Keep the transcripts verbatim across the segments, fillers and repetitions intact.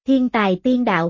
Thiên tài tiên đạo.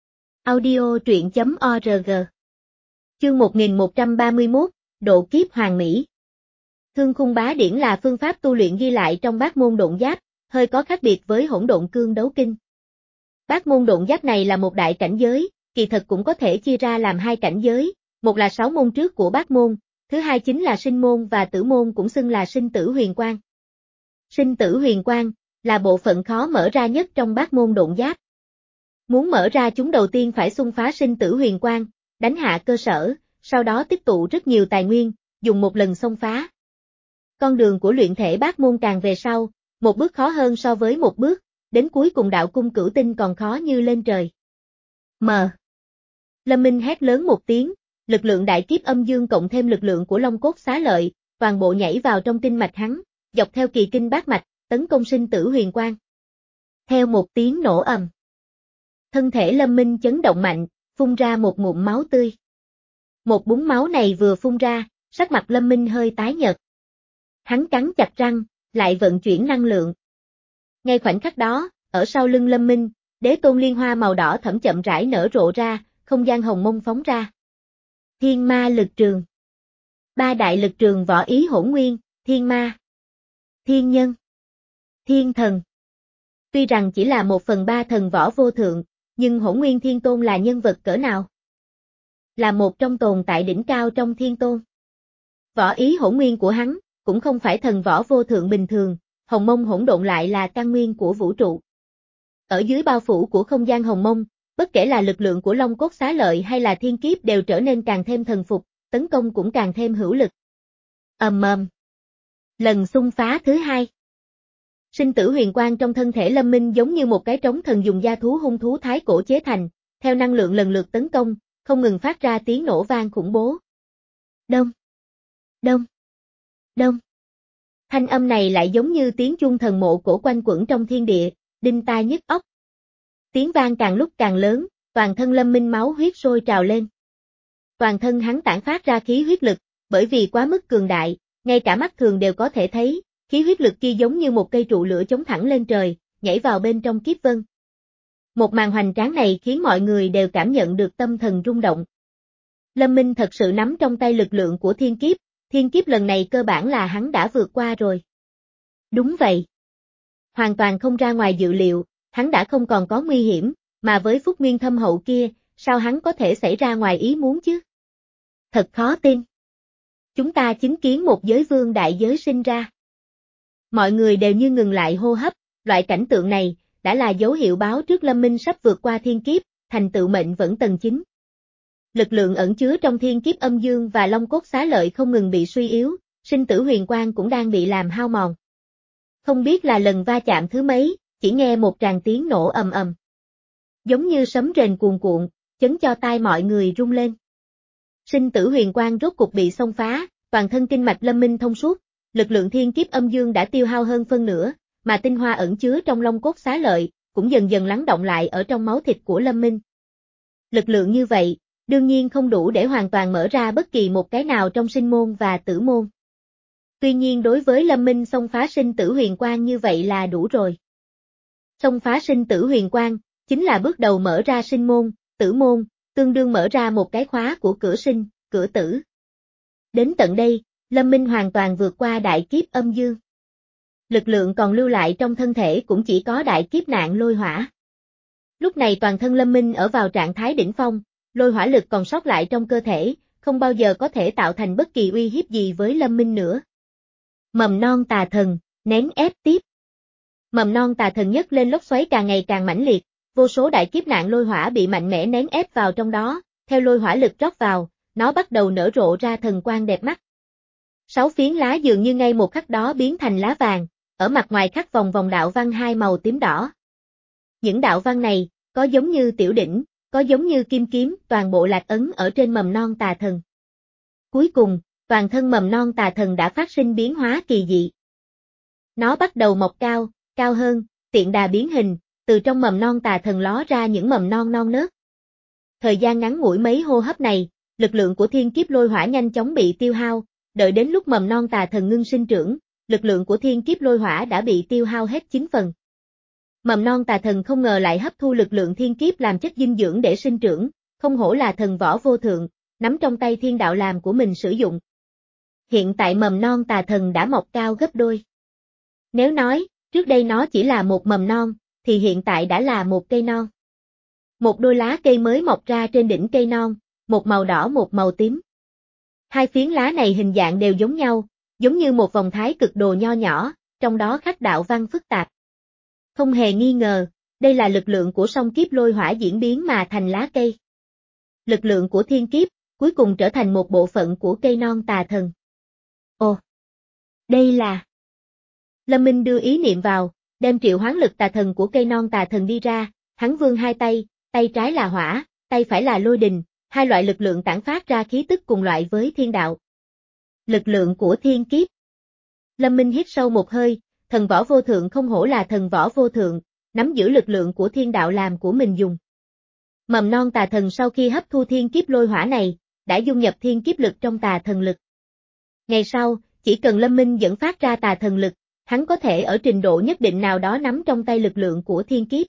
Audio truyện chấm org. Chương một nghìn một trăm ba mươi mốt, Độ kiếp hoàn mỹ. Thương khung bá điển là phương pháp tu luyện ghi lại trong Bát môn độn giáp, hơi có khác biệt với Hỗn độn cương đấu kinh. Bát môn độn giáp này là một đại cảnh giới, kỳ thực cũng có thể chia ra làm hai cảnh giới, một là sáu môn trước của bát môn, thứ hai chính là sinh môn và tử môn, cũng xưng là sinh tử huyền quang. Sinh tử huyền quang là bộ phận khó mở ra nhất trong bát môn độn giáp. Muốn mở ra chúng đầu tiên phải xung phá sinh tử huyền quang, đánh hạ cơ sở, sau đó tích tụ rất nhiều tài nguyên, dùng một lần xông phá. Con đường của luyện thể bát môn càng về sau, một bước khó hơn so với một bước, đến cuối cùng đạo cung cửu tinh còn khó như lên trời. Mờ. Lâm Minh hét lớn một tiếng, lực lượng đại kiếp âm dương cộng thêm lực lượng của Long Cốt Xá Lợi, toàn bộ nhảy vào trong tinh mạch hắn, dọc theo kỳ kinh bát mạch, tấn công sinh tử huyền quang. Theo một tiếng nổ ầm, thân thể Lâm Minh chấn động mạnh, phun ra một ngụm máu tươi. Một búng máu này vừa phun ra, sắc mặt Lâm Minh hơi tái nhợt. Hắn cắn chặt răng, lại vận chuyển năng lượng. Ngay khoảnh khắc đó, ở sau lưng Lâm Minh, đế tôn liên hoa màu đỏ thẫm chậm rãi nở rộ ra, không gian hồng mông phóng ra. Thiên ma lực trường. Ba đại lực trường võ ý hỗn nguyên, thiên ma, thiên nhân, thiên thần. Tuy rằng chỉ là một phần ba thần võ vô thượng, nhưng hỗn nguyên thiên tôn là nhân vật cỡ nào? Là một trong tồn tại đỉnh cao trong thiên tôn. Võ ý hỗn nguyên của hắn, cũng không phải thần võ vô thượng bình thường, hồng mông hỗn độn lại là căn nguyên của vũ trụ. Ở dưới bao phủ của không gian hồng mông, bất kể là lực lượng của Long Cốt Xá Lợi hay là thiên kiếp đều trở nên càng thêm thần phục, tấn công cũng càng thêm hữu lực. Ầm ầm. Lần xung phá thứ hai. Sinh tử huyền quang trong thân thể Lâm Minh giống như một cái trống thần dùng da thú hung thú thái cổ chế thành, theo năng lượng lần lượt tấn công, không ngừng phát ra tiếng nổ vang khủng bố. Đông, đông, đông. Thanh âm này lại giống như tiếng chuông thần mộ cổ quanh quẩn trong thiên địa, đinh tai nhức óc. Tiếng vang càng lúc càng lớn, toàn thân Lâm Minh máu huyết sôi trào lên. Toàn thân hắn tản phát ra khí huyết lực, bởi vì quá mức cường đại, ngay cả mắt thường đều có thể thấy, khí huyết lực kia giống như một cây trụ lửa chống thẳng lên trời, nhảy vào bên trong kiếp vân. Một màn hoành tráng này khiến mọi người đều cảm nhận được tâm thần rung động. Lâm Minh thật sự nắm trong tay lực lượng của thiên kiếp, thiên kiếp lần này cơ bản là hắn đã vượt qua rồi. Đúng vậy. Hoàn toàn không ra ngoài dự liệu, hắn đã không còn có nguy hiểm, mà với phúc nguyên thâm hậu kia, sao hắn có thể xảy ra ngoài ý muốn chứ? Thật khó tin. Chúng ta chứng kiến một giới vương đại giới sinh ra. Mọi người đều như ngừng lại hô hấp, loại cảnh tượng này, đã là dấu hiệu báo trước Lâm Minh sắp vượt qua thiên kiếp, thành tựu mệnh vẫn tầng chín. Lực lượng ẩn chứa trong thiên kiếp âm dương và Long Cốt Xá Lợi không ngừng bị suy yếu, sinh tử huyền quang cũng đang bị làm hao mòn. Không biết là lần va chạm thứ mấy, chỉ nghe một tràng tiếng nổ ầm ầm. Giống như sấm rền cuồn cuộn, chấn cho tai mọi người rung lên. Sinh tử huyền quang rốt cục bị xông phá, toàn thân kinh mạch Lâm Minh thông suốt, lực lượng thiên kiếp âm dương đã tiêu hao hơn phân nửa, mà tinh hoa ẩn chứa trong Long Cốt Xá Lợi, cũng dần dần lắng động lại ở trong máu thịt của Lâm Minh. Lực lượng như vậy, đương nhiên không đủ để hoàn toàn mở ra bất kỳ một cái nào trong sinh môn và tử môn. Tuy nhiên đối với Lâm Minh xông phá sinh tử huyền quang như vậy là đủ rồi. Xông phá sinh tử huyền quang, chính là bước đầu mở ra sinh môn, tử môn, tương đương mở ra một cái khóa của cửa sinh, cửa tử. Đến tận đây, Lâm Minh hoàn toàn vượt qua đại kiếp âm dương. Lực lượng còn lưu lại trong thân thể cũng chỉ có đại kiếp nạn lôi hỏa. Lúc này toàn thân Lâm Minh ở vào trạng thái đỉnh phong, lôi hỏa lực còn sót lại trong cơ thể, không bao giờ có thể tạo thành bất kỳ uy hiếp gì với Lâm Minh nữa. Mầm non tà thần, nén ép tiếp. Mầm non tà thần nhấc lên lốc xoáy càng ngày càng mãnh liệt, vô số đại kiếp nạn lôi hỏa bị mạnh mẽ nén ép vào trong đó, theo lôi hỏa lực rót vào, nó bắt đầu nở rộ ra thần quang đẹp mắt. Sáu phiến lá dường như ngay một khắc đó biến thành lá vàng, ở mặt ngoài khắc vòng vòng đạo văn hai màu tím đỏ. Những đạo văn này, có giống như tiểu đỉnh, có giống như kim kiếm, toàn bộ lạc ấn ở trên mầm non tà thần. Cuối cùng, toàn thân mầm non tà thần đã phát sinh biến hóa kỳ dị. Nó bắt đầu mọc cao, cao hơn, tiện đà biến hình, từ trong mầm non tà thần ló ra những mầm non non nớt. Thời gian ngắn ngủi mấy hô hấp này, lực lượng của thiên kiếp lôi hỏa nhanh chóng bị tiêu hao, đợi đến lúc mầm non tà thần ngưng sinh trưởng, lực lượng của thiên kiếp lôi hỏa đã bị tiêu hao hết chín phần. Mầm non tà thần không ngờ lại hấp thu lực lượng thiên kiếp làm chất dinh dưỡng để sinh trưởng, không hổ là thần võ vô thượng, nắm trong tay thiên đạo làm của mình sử dụng. Hiện tại mầm non tà thần đã mọc cao gấp đôi. Nếu nói, trước đây nó chỉ là một mầm non, thì hiện tại đã là một cây non. Một đôi lá cây mới mọc ra trên đỉnh cây non, một màu đỏ một màu tím. Hai phiến lá này hình dạng đều giống nhau, giống như một vòng thái cực đồ nho nhỏ, trong đó khắc đạo văn phức tạp. Không hề nghi ngờ, đây là lực lượng của song kiếp lôi hỏa diễn biến mà thành lá cây. Lực lượng của thiên kiếp, cuối cùng trở thành một bộ phận của cây non tà thần. Ồ! Đây là... Lâm Minh đưa ý niệm vào, đem triệu hoán lực tà thần của cây non tà thần đi ra, hắn vươn hai tay, tay trái là hỏa, tay phải là lôi đình, hai loại lực lượng tản phát ra khí tức cùng loại với thiên đạo. Lực lượng của thiên kiếp. Lâm Minh hít sâu một hơi, thần võ vô thượng không hổ là thần võ vô thượng, nắm giữ lực lượng của thiên đạo làm của mình dùng. Mầm non tà thần sau khi hấp thu thiên kiếp lôi hỏa này, đã dung nhập thiên kiếp lực trong tà thần lực. Ngày sau, chỉ cần Lâm Minh dẫn phát ra tà thần lực, hắn có thể ở trình độ nhất định nào đó nắm trong tay lực lượng của thiên kiếp.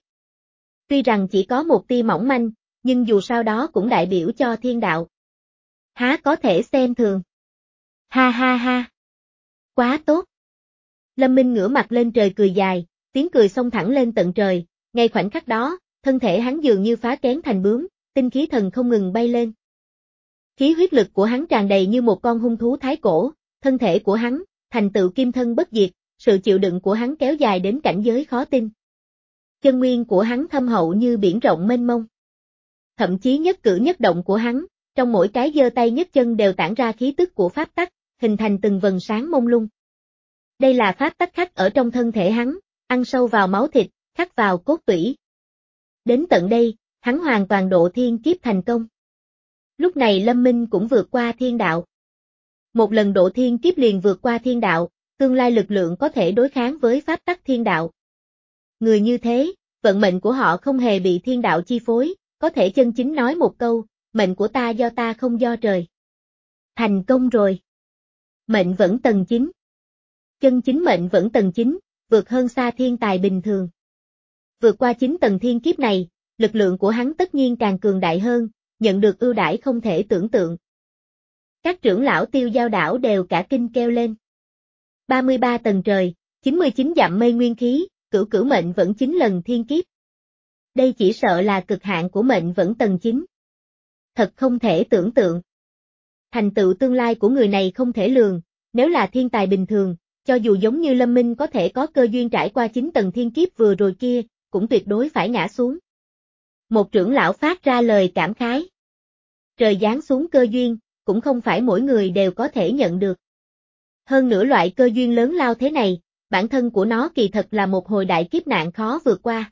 Tuy rằng chỉ có một tia mỏng manh, nhưng dù sao đó cũng đại biểu cho thiên đạo. Há có thể xem thường. Ha ha ha. Quá tốt. Lâm Minh ngửa mặt lên trời cười dài, tiếng cười xông thẳng lên tận trời, ngay khoảnh khắc đó, thân thể hắn dường như phá kén thành bướm, tinh khí thần không ngừng bay lên. Khí huyết lực của hắn tràn đầy như một con hung thú thái cổ, thân thể của hắn, thành tựu kim thân bất diệt, sự chịu đựng của hắn kéo dài đến cảnh giới khó tin. Chân nguyên của hắn thâm hậu như biển rộng mênh mông. Thậm chí nhất cử nhất động của hắn, trong mỗi cái giơ tay nhấc chân đều tản ra khí tức của pháp tắc, hình thành từng vầng sáng mông lung. Đây là pháp tắc khắc ở trong thân thể hắn, ăn sâu vào máu thịt, khắc vào cốt tủy. Đến tận đây, hắn hoàn toàn độ thiên kiếp thành công. Lúc này Lâm Minh cũng vượt qua thiên đạo. Một lần độ thiên kiếp liền vượt qua thiên đạo, tương lai lực lượng có thể đối kháng với pháp tắc thiên đạo. Người như thế, vận mệnh của họ không hề bị thiên đạo chi phối, có thể chân chính nói một câu, mệnh của ta do ta không do trời. Thành công rồi. Mệnh vẫn tầng chín. Chân chính mệnh vẫn tầng chín, vượt hơn xa thiên tài bình thường. Vượt qua chín tầng thiên kiếp này, lực lượng của hắn tất nhiên càng cường đại hơn, nhận được ưu đãi không thể tưởng tượng. Các trưởng lão Tiêu Giao đảo đều cả kinh kêu lên. ba mươi ba tầng trời, chín mươi chín dặm mây nguyên khí, cửu cửu mệnh vẫn chín lần thiên kiếp. Đây chỉ sợ là cực hạn của mệnh vẫn tầng chín. Thật không thể tưởng tượng. Thành tựu tương lai của người này không thể lường, nếu là thiên tài bình thường, cho dù giống như Lâm Minh có thể có cơ duyên trải qua chín tầng thiên kiếp vừa rồi kia, cũng tuyệt đối phải ngã xuống. Một trưởng lão phát ra lời cảm khái. Trời giáng xuống cơ duyên, cũng không phải mỗi người đều có thể nhận được. Hơn nữa loại cơ duyên lớn lao thế này, bản thân của nó kỳ thật là một hồi đại kiếp nạn khó vượt qua.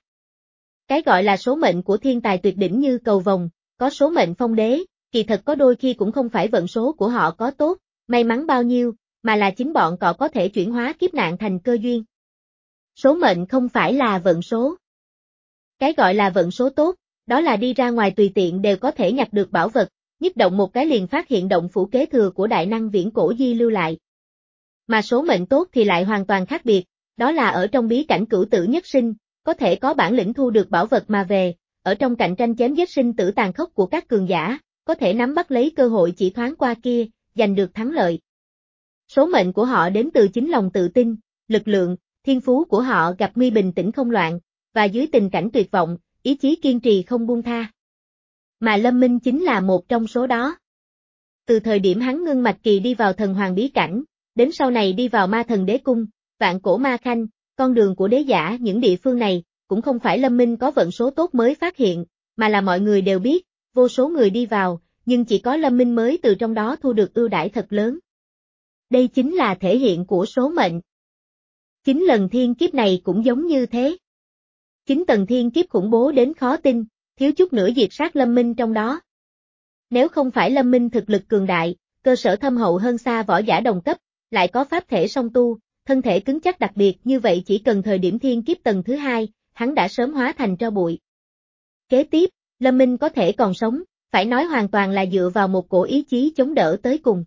Cái gọi là số mệnh của thiên tài tuyệt đỉnh như cầu vồng, có số mệnh phong đế, kỳ thật có đôi khi cũng không phải vận số của họ có tốt, may mắn bao nhiêu, mà là chính bọn họ có thể chuyển hóa kiếp nạn thành cơ duyên. Số mệnh không phải là vận số. Cái gọi là vận số tốt, đó là đi ra ngoài tùy tiện đều có thể nhặt được bảo vật, nhích động một cái liền phát hiện động phủ kế thừa của đại năng viễn cổ di lưu lại. Mà số mệnh tốt thì lại hoàn toàn khác biệt, đó là ở trong bí cảnh cửu tử nhất sinh, có thể có bản lĩnh thu được bảo vật mà về, ở trong cạnh tranh chém giết sinh tử tàn khốc của các cường giả, có thể nắm bắt lấy cơ hội chỉ thoáng qua kia, giành được thắng lợi. Số mệnh của họ đến từ chính lòng tự tin, lực lượng, thiên phú của họ gặp nguy bình tĩnh không loạn, và dưới tình cảnh tuyệt vọng, ý chí kiên trì không buông tha. Mà Lâm Minh chính là một trong số đó. Từ thời điểm hắn ngưng mạch kỳ đi vào thần hoàng bí cảnh, đến sau này đi vào ma thần đế cung, vạn cổ ma khanh, con đường của đế giả, những địa phương này, cũng không phải Lâm Minh có vận số tốt mới phát hiện, mà là mọi người đều biết, vô số người đi vào, nhưng chỉ có Lâm Minh mới từ trong đó thu được ưu đãi thật lớn. Đây chính là thể hiện của số mệnh. Chính lần thiên kiếp này cũng giống như thế. Chính tầng thiên kiếp khủng bố đến khó tin, thiếu chút nữa diệt sát Lâm Minh trong đó. Nếu không phải Lâm Minh thực lực cường đại, cơ sở thâm hậu hơn xa võ giả đồng cấp, lại có pháp thể song tu, thân thể cứng chắc đặc biệt như vậy chỉ cần thời điểm thiên kiếp tầng thứ hai, hắn đã sớm hóa thành tro bụi. Kế tiếp, Lâm Minh có thể còn sống, phải nói hoàn toàn là dựa vào một cổ ý chí chống đỡ tới cùng.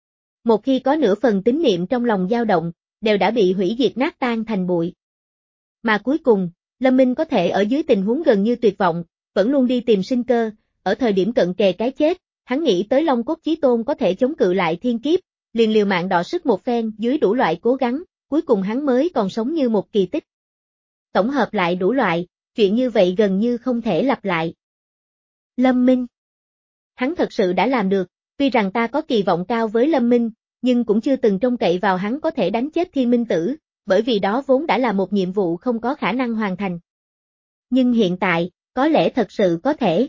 Một khi có nửa phần tín niệm trong lòng dao động, đều đã bị hủy diệt nát tan thành bụi. Mà cuối cùng, Lâm Minh có thể ở dưới tình huống gần như tuyệt vọng, vẫn luôn đi tìm sinh cơ, ở thời điểm cận kề cái chết, hắn nghĩ tới Long Cốt Chí Tôn có thể chống cự lại thiên kiếp, liền liều mạng đọ sức một phen dưới đủ loại cố gắng, cuối cùng hắn mới còn sống như một kỳ tích. Tổng hợp lại đủ loại, chuyện như vậy gần như không thể lặp lại. Lâm Minh. Hắn thật sự đã làm được, tuy rằng ta có kỳ vọng cao với Lâm Minh, nhưng cũng chưa từng trông cậy vào hắn có thể đánh chết Thiên Minh Tử, bởi vì đó vốn đã là một nhiệm vụ không có khả năng hoàn thành. Nhưng hiện tại, có lẽ thật sự có thể.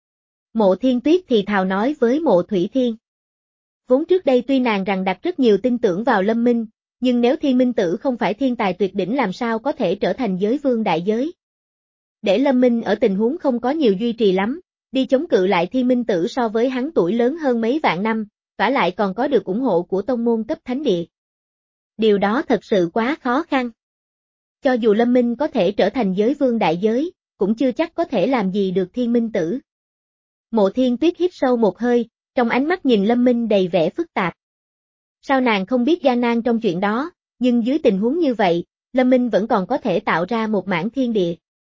Mộ Thiên Tuyết thì thào nói với Mộ Thủy Thiên. Vốn trước đây tuy nàng rằng đặt rất nhiều tin tưởng vào Lâm Minh, nhưng nếu Thiên Minh Tử không phải thiên tài tuyệt đỉnh làm sao có thể trở thành giới vương đại giới. Để Lâm Minh ở tình huống không có nhiều duy trì lắm, đi chống cự lại Thiên Minh Tử so với hắn tuổi lớn hơn mấy vạn năm, vả lại còn có được ủng hộ của tông môn cấp thánh địa. Điều đó thật sự quá khó khăn. Cho dù Lâm Minh có thể trở thành giới vương đại giới, cũng chưa chắc có thể làm gì được Thiên Minh Tử. Mộ Thiên Tuyết hít sâu một hơi, trong ánh mắt nhìn Lâm Minh đầy vẻ phức tạp. Sao nàng không biết gian nan trong chuyện đó, nhưng dưới tình huống như vậy, Lâm Minh vẫn còn có thể tạo ra một mảng thiên địa.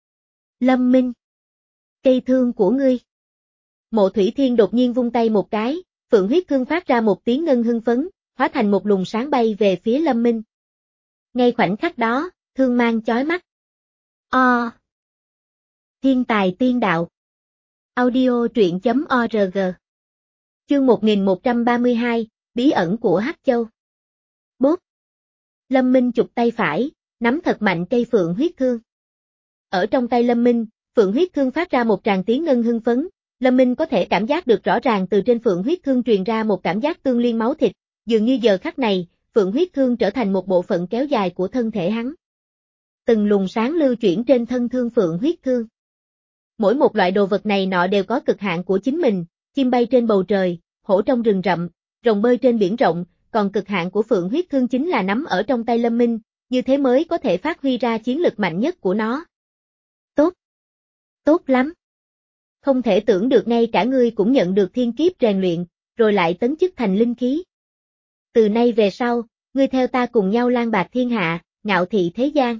Lâm Minh. Cây thương của ngươi. Mộ Thủy Thiên đột nhiên vung tay một cái, phượng huyết thương phát ra một tiếng ngân hưng phấn, hóa thành một luồng sáng bay về phía Lâm Minh. Ngay khoảnh khắc đó, thương mang chói mắt. O. Thiên tài tiên đạo. Audio truyện chấm org. Chương một nghìn một trăm ba mươi hai, bí ẩn của Hắc Châu. Bốp. Lâm Minh chụp tay phải, nắm thật mạnh cây phượng huyết thương. Ở trong tay Lâm Minh, phượng huyết thương phát ra một tràng tiếng ngân hưng phấn, Lâm Minh có thể cảm giác được rõ ràng từ trên phượng huyết thương truyền ra một cảm giác tương liên máu thịt, dường như giờ khắc này, phượng huyết thương trở thành một bộ phận kéo dài của thân thể hắn. Từng luồng sáng lưu chuyển trên thân thương phượng huyết thương. Mỗi một loại đồ vật này nọ đều có cực hạn của chính mình, chim bay trên bầu trời, hổ trong rừng rậm, rồng bơi trên biển rộng, còn cực hạn của phượng huyết thương chính là nắm ở trong tay Lâm Minh, như thế mới có thể phát huy ra chiến lực mạnh nhất của nó. Tốt. Tốt lắm. Không thể tưởng được ngay cả ngươi cũng nhận được thiên kiếp rèn luyện, rồi lại tấn chức thành linh khí. Từ nay về sau, ngươi theo ta cùng nhau lang bạt thiên hạ, ngạo thị thế gian.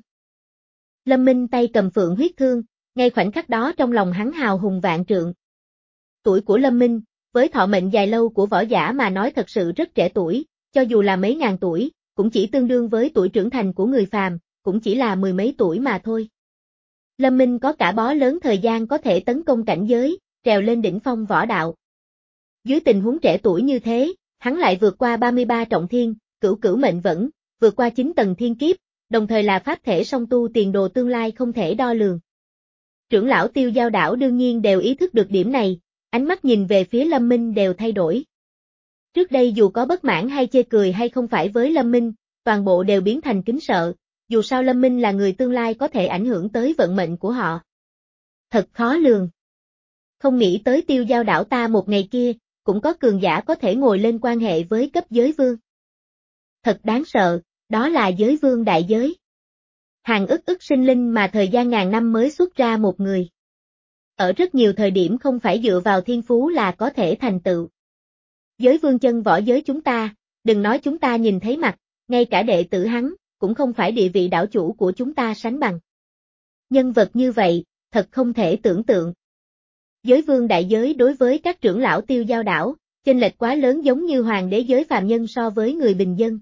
Lâm Minh tay cầm phượng huyết thương, ngay khoảnh khắc đó trong lòng hắn hào hùng vạn trượng. Tuổi của Lâm Minh, với thọ mệnh dài lâu của võ giả mà nói thật sự rất trẻ tuổi, cho dù là mấy ngàn tuổi, cũng chỉ tương đương với tuổi trưởng thành của người phàm, cũng chỉ là mười mấy tuổi mà thôi. Lâm Minh có cả bó lớn thời gian có thể tấn công cảnh giới, trèo lên đỉnh phong võ đạo. Dưới tình huống trẻ tuổi như thế, hắn lại vượt qua ba mươi ba trọng thiên, cửu cửu mệnh vẫn, vượt qua chín tầng thiên kiếp, đồng thời là pháp thể song tu tiền đồ tương lai không thể đo lường. Trưởng lão Tiêu Giao Đảo đương nhiên đều ý thức được điểm này, ánh mắt nhìn về phía Lâm Minh đều thay đổi. Trước đây dù có bất mãn hay chê cười hay không phải với Lâm Minh, toàn bộ đều biến thành kính sợ, dù sao Lâm Minh là người tương lai có thể ảnh hưởng tới vận mệnh của họ. Thật khó lường. Không nghĩ tới Tiêu Giao Đảo ta một ngày kia, cũng có cường giả có thể ngồi lên quan hệ với cấp giới vương. Thật đáng sợ, đó là giới vương đại giới. Hàng ức ức sinh linh mà thời gian ngàn năm mới xuất ra một người. Ở rất nhiều thời điểm không phải dựa vào thiên phú là có thể thành tựu. Giới vương chân võ giới chúng ta, đừng nói chúng ta nhìn thấy mặt, ngay cả đệ tử hắn, cũng không phải địa vị đảo chủ của chúng ta sánh bằng. Nhân vật như vậy, thật không thể tưởng tượng. Giới vương đại giới đối với các trưởng lão Tiêu Giao Đảo, chênh lệch quá lớn giống như hoàng đế giới phàm nhân so với người bình dân.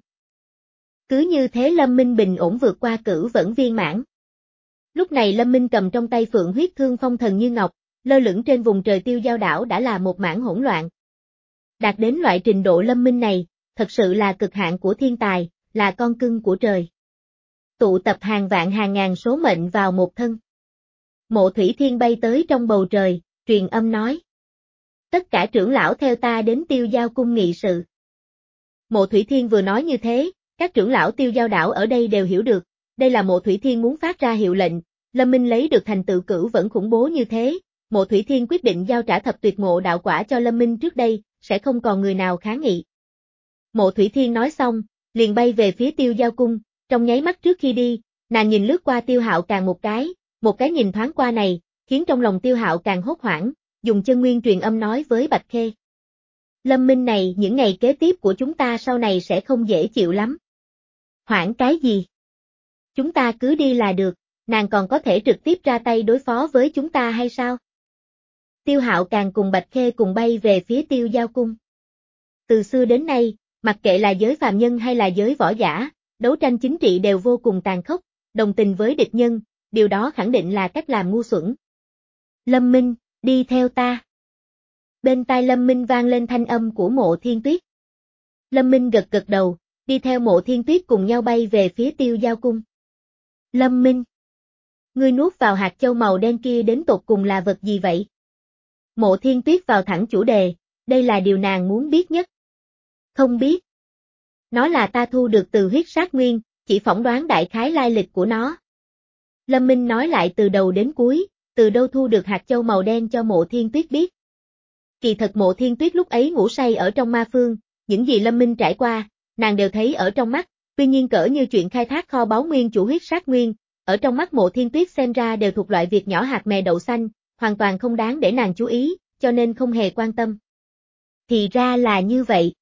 Cứ như thế Lâm Minh bình ổn vượt qua cửu vẫn viên mãn. Lúc này Lâm Minh cầm trong tay phượng huyết thương phong thần như ngọc, lơ lửng trên vùng trời Tiêu Giao Đảo đã là một mảng hỗn loạn. Đạt đến loại trình độ Lâm Minh này, thật sự là cực hạn của thiên tài, là con cưng của trời. Tụ tập hàng vạn hàng ngàn số mệnh vào một thân. Mộ Thủy Thiên bay tới trong bầu trời, truyền âm nói. Tất cả trưởng lão theo ta đến Tiêu Giao cung nghị sự. Mộ Thủy Thiên vừa nói như thế, các trưởng lão Tiêu Giao Đảo ở đây đều hiểu được, đây là Mộ Thủy Thiên muốn phát ra hiệu lệnh, Lâm Minh lấy được thành tựu cửu vẫn khủng bố như thế, Mộ Thủy Thiên quyết định giao trả thập tuyệt ngộ đạo quả cho Lâm Minh trước đây, sẽ không còn người nào kháng nghị. Mộ Thủy Thiên nói xong, liền bay về phía Tiêu Giao cung, trong nháy mắt trước khi đi, nàng nhìn lướt qua Tiêu Hạo Càng một cái, một cái nhìn thoáng qua này, khiến trong lòng Tiêu Hạo Càng hốt hoảng, dùng chân nguyên truyền âm nói với Bạch Khê. Lâm Minh này những ngày kế tiếp của chúng ta sau này sẽ không dễ chịu lắm. Hoảng cái gì? Chúng ta cứ đi là được, nàng còn có thể trực tiếp ra tay đối phó với chúng ta hay sao? Tiêu Hạo càng cùng Bạch Khê cùng bay về phía Tiêu Giao cung. Từ xưa đến nay, mặc kệ là giới phàm nhân hay là giới võ giả, đấu tranh chính trị đều vô cùng tàn khốc, đồng tình với địch nhân, điều đó khẳng định là cách làm ngu xuẩn. Lâm Minh, đi theo ta. Bên tai Lâm Minh vang lên thanh âm của Mộ Thiên Tuyết. Lâm Minh gật gật đầu, đi theo Mộ Thiên Tuyết cùng nhau bay về phía Tiêu Giao cung. Lâm Minh, ngươi nuốt vào hạt châu màu đen kia đến tột cùng là vật gì vậy? Mộ Thiên Tuyết vào thẳng chủ đề, đây là điều nàng muốn biết nhất. Không biết. Nó là ta thu được từ huyết sát nguyên, chỉ phỏng đoán đại khái lai lịch của nó. Lâm Minh nói lại từ đầu đến cuối, từ đâu thu được hạt châu màu đen cho Mộ Thiên Tuyết biết. Kỳ thật Mộ Thiên Tuyết lúc ấy ngủ say ở trong ma phương, những gì Lâm Minh trải qua, nàng đều thấy ở trong mắt, tuy nhiên cỡ như chuyện khai thác kho báu nguyên chủ huyết sát nguyên, ở trong mắt Mộ Thiên Tuyết xem ra đều thuộc loại việc nhỏ hạt mè đậu xanh, hoàn toàn không đáng để nàng chú ý, cho nên không hề quan tâm. Thì ra là như vậy.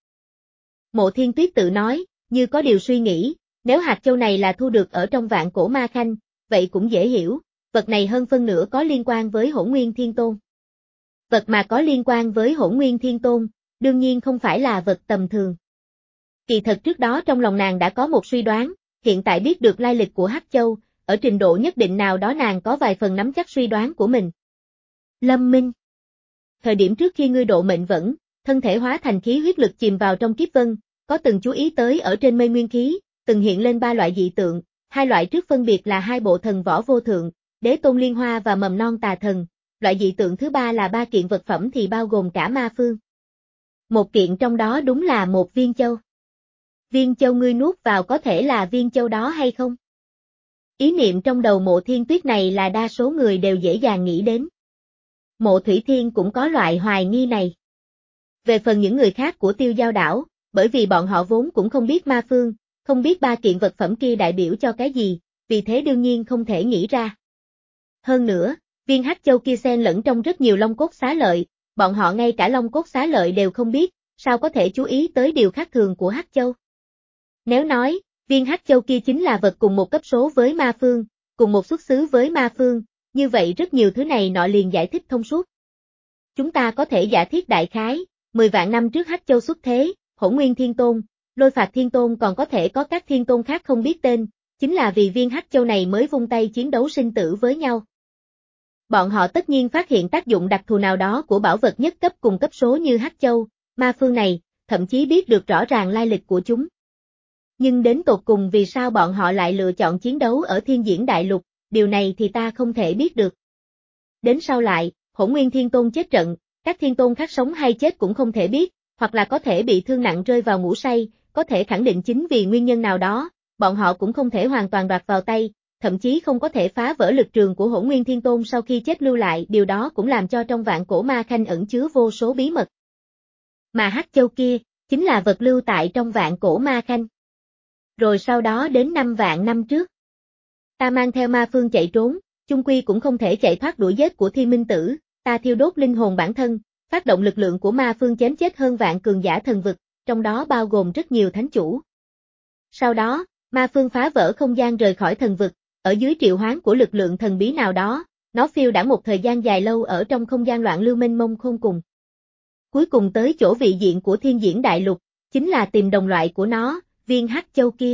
Mộ Thiên Tuyết tự nói, như có điều suy nghĩ, nếu hạt châu này là thu được ở trong vạn cổ ma khanh, vậy cũng dễ hiểu, vật này hơn phân nửa có liên quan với Hỗn Nguyên Thiên Tôn. Vật mà có liên quan với Hỗn Nguyên Thiên Tôn, đương nhiên không phải là vật tầm thường. Kỳ thật trước đó trong lòng nàng đã có một suy đoán, hiện tại biết được lai lịch của hắc châu, ở trình độ nhất định nào đó nàng có vài phần nắm chắc suy đoán của mình. Lâm Minh, thời điểm trước khi ngươi độ mệnh vẫn, thân thể hóa thành khí huyết lực chìm vào trong kiếp vân, có từng chú ý tới ở trên mây nguyên khí, từng hiện lên ba loại dị tượng, hai loại trước phân biệt là hai bộ thần võ vô thượng, đế tôn liên hoa và mầm non tà thần, loại dị tượng thứ ba là ba kiện vật phẩm thì bao gồm cả ma phương. Một kiện trong đó đúng là một viên châu. Viên châu ngươi nuốt vào có thể là viên châu đó hay không? Ý niệm trong đầu Mộ Thiên Tuyết này là đa số người đều dễ dàng nghĩ đến. Mộ Thủy Thiên cũng có loại hoài nghi này. Về phần những người khác của Tiêu Giao đảo, bởi vì bọn họ vốn cũng không biết ma phương, không biết ba kiện vật phẩm kia đại biểu cho cái gì, vì thế đương nhiên không thể nghĩ ra. Hơn nữa, viên hắc châu kia xen lẫn trong rất nhiều long cốt xá lợi, bọn họ ngay cả long cốt xá lợi đều không biết, sao có thể chú ý tới điều khác thường của hắc châu. Nếu nói, viên hắc châu kia chính là vật cùng một cấp số với ma phương, cùng một xuất xứ với ma phương, như vậy rất nhiều thứ này nọ liền giải thích thông suốt. Chúng ta có thể giả thiết đại khái, mười vạn năm trước hắc châu xuất thế, Hỗn Nguyên Thiên Tôn, Lôi Phạt Thiên Tôn còn có thể có các thiên tôn khác không biết tên, chính là vì viên hắc châu này mới vung tay chiến đấu sinh tử với nhau. Bọn họ tất nhiên phát hiện tác dụng đặc thù nào đó của bảo vật nhất cấp cùng cấp số như hắc châu, ma phương này, thậm chí biết được rõ ràng lai lịch của chúng. Nhưng đến tột cùng vì sao bọn họ lại lựa chọn chiến đấu ở Thiên Diễn Đại Lục, điều này thì ta không thể biết được. Đến sau lại, Hỗn Nguyên Thiên Tôn chết trận, các thiên tôn khác sống hay chết cũng không thể biết, hoặc là có thể bị thương nặng rơi vào ngủ say, có thể khẳng định chính vì nguyên nhân nào đó, bọn họ cũng không thể hoàn toàn đoạt vào tay, thậm chí không có thể phá vỡ lực trường của Hỗn Nguyên Thiên Tôn sau khi chết lưu lại, điều đó cũng làm cho trong vạn cổ ma khanh ẩn chứa vô số bí mật. Mà hắc châu kia, chính là vật lưu tại trong vạn cổ ma khanh. Rồi sau đó đến năm vạn năm trước, ta mang theo ma phương chạy trốn, chung quy cũng không thể chạy thoát đuổi giết của Thiên Minh Tử, ta thiêu đốt linh hồn bản thân, phát động lực lượng của ma phương chém chết hơn vạn cường giả thần vực, trong đó bao gồm rất nhiều thánh chủ. Sau đó, ma phương phá vỡ không gian rời khỏi thần vực, ở dưới triệu hoán của lực lượng thần bí nào đó, nó phiêu đãng một thời gian dài lâu ở trong không gian loạn lưu mênh mông khôn cùng. Cuối cùng tới chỗ vị diện của Thiên Diễn Đại Lục, chính là tìm đồng loại của nó, viên hắc châu kia.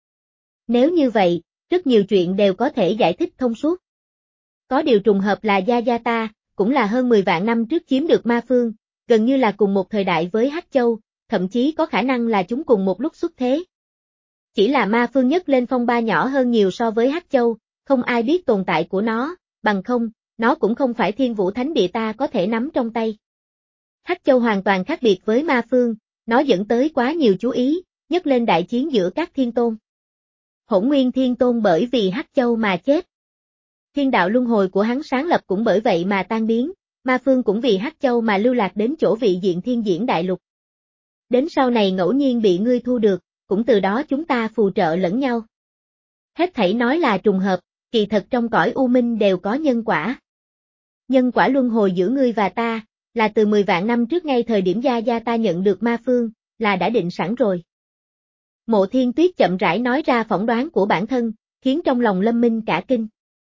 Nếu như vậy, rất nhiều chuyện đều có thể giải thích thông suốt. Có điều trùng hợp là Gia Gia ta, cũng là hơn mười vạn năm trước chiếm được ma phương, gần như là cùng một thời đại với hắc châu, thậm chí có khả năng là chúng cùng một lúc xuất thế. Chỉ là ma phương nhất lên phong ba nhỏ hơn nhiều so với hắc châu, không ai biết tồn tại của nó, bằng không, nó cũng không phải Thiên Vũ Thánh Địa ta có thể nắm trong tay. Hắc châu hoàn toàn khác biệt với ma phương, nó dẫn tới quá nhiều chú ý, nhấc lên đại chiến giữa các thiên tôn. Hỗn Nguyên Thiên Tôn bởi vì hắc châu mà chết. Thiên đạo luân hồi của hắn sáng lập cũng bởi vậy mà tan biến, ma phương cũng vì hắc châu mà lưu lạc đến chỗ vị diện Thiên Diễn Đại Lục. Đến sau này ngẫu nhiên bị ngươi thu được, cũng từ đó chúng ta phù trợ lẫn nhau. Hết thảy nói là trùng hợp, kỳ thật trong cõi u minh đều có nhân quả. Nhân quả luân hồi giữa ngươi và ta, là từ mười vạn năm trước ngay thời điểm Gia Gia ta nhận được ma phương, là đã định sẵn rồi. Mộ Thiên Tuyết chậm rãi nói ra phỏng đoán của bản thân, khiến trong lòng Lâm Minh cả kinh.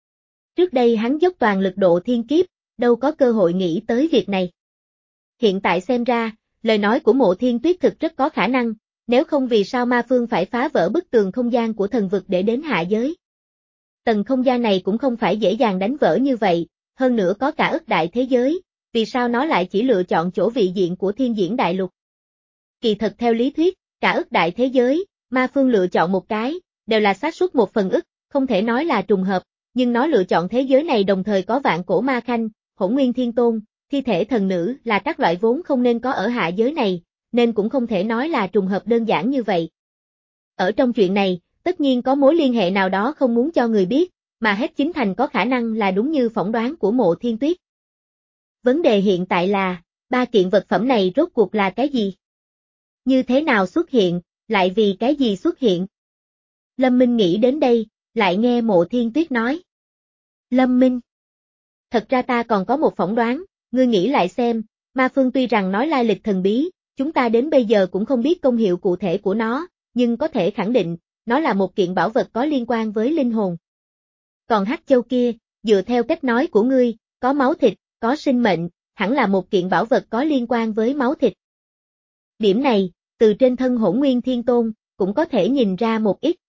Trước đây hắn dốc toàn lực độ thiên kiếp, đâu có cơ hội nghĩ tới việc này. Hiện tại xem ra, lời nói của Mộ Thiên Tuyết thực rất có khả năng, nếu không vì sao Ma Phương phải phá vỡ bức tường không gian của thần vực để đến hạ giới. Tầng không gian này cũng không phải dễ dàng đánh vỡ như vậy, hơn nữa có cả ức đại thế giới, vì sao nó lại chỉ lựa chọn chỗ vị diện của thiên diễn đại lục. Kỳ thật theo lý thuyết, cả ức đại thế giới, Ma Phương lựa chọn một cái, đều là xác suất một phần ức, không thể nói là trùng hợp, nhưng nó lựa chọn thế giới này đồng thời có vạn cổ ma khanh, Hỗn Nguyên Thiên Tôn, thi thể thần nữ là các loại vốn không nên có ở hạ giới này, nên cũng không thể nói là trùng hợp đơn giản như vậy. Ở trong chuyện này, tất nhiên có mối liên hệ nào đó không muốn cho người biết, mà hết chính thành có khả năng là đúng như phỏng đoán của Mộ Thiên Tuyết. Vấn đề hiện tại là, ba kiện vật phẩm này rốt cuộc là cái gì? Như thế nào xuất hiện, lại vì cái gì xuất hiện? Lâm Minh nghĩ đến đây, lại nghe Mộ Thiên Tuyết nói. Lâm Minh. Thật ra ta còn có một phỏng đoán, ngươi nghĩ lại xem, Ma Phương tuy rằng nói lai lịch thần bí, chúng ta đến bây giờ cũng không biết công hiệu cụ thể của nó, nhưng có thể khẳng định, nó là một kiện bảo vật có liên quan với linh hồn. Còn Hắc Châu kia, dựa theo cách nói của ngươi, có máu thịt, có sinh mệnh, hẳn là một kiện bảo vật có liên quan với máu thịt. Điểm này, từ trên thân Hỗn Nguyên Thiên Tôn, cũng có thể nhìn ra một ít.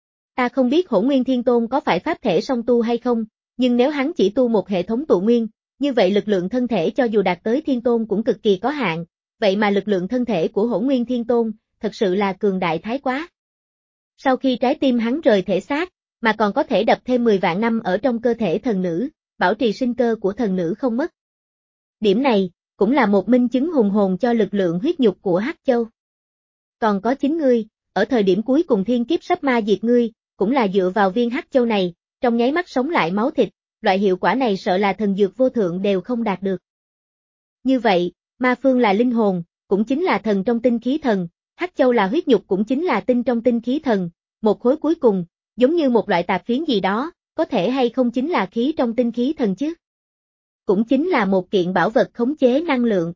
Ta không biết Hỗn Nguyên Thiên Tôn có phải pháp thể song tu hay không, nhưng nếu hắn chỉ tu một hệ thống tụ nguyên, như vậy lực lượng thân thể cho dù đạt tới Thiên Tôn cũng cực kỳ có hạn, vậy mà lực lượng thân thể của Hỗn Nguyên Thiên Tôn, thật sự là cường đại thái quá. Sau khi trái tim hắn rời thể xác, mà còn có thể đập thêm mười vạn năm ở trong cơ thể thần nữ, bảo trì sinh cơ của thần nữ không mất. Điểm này, cũng là một minh chứng hùng hồn cho lực lượng huyết nhục của Hắc Châu. Còn có chính ngươi, ở thời điểm cuối cùng thiên kiếp sắp ma diệt ngươi, cũng là dựa vào viên Hắc Châu này, trong nháy mắt sống lại máu thịt, loại hiệu quả này sợ là thần dược vô thượng đều không đạt được. Như vậy, Ma Phương là linh hồn, cũng chính là thần trong tinh khí thần, Hắc Châu là huyết nhục cũng chính là tinh trong tinh khí thần, một khối cuối cùng, giống như một loại tạp phiến gì đó, có thể hay không chính là khí trong tinh khí thần chứ. Cũng chính là một kiện bảo vật khống chế năng lượng.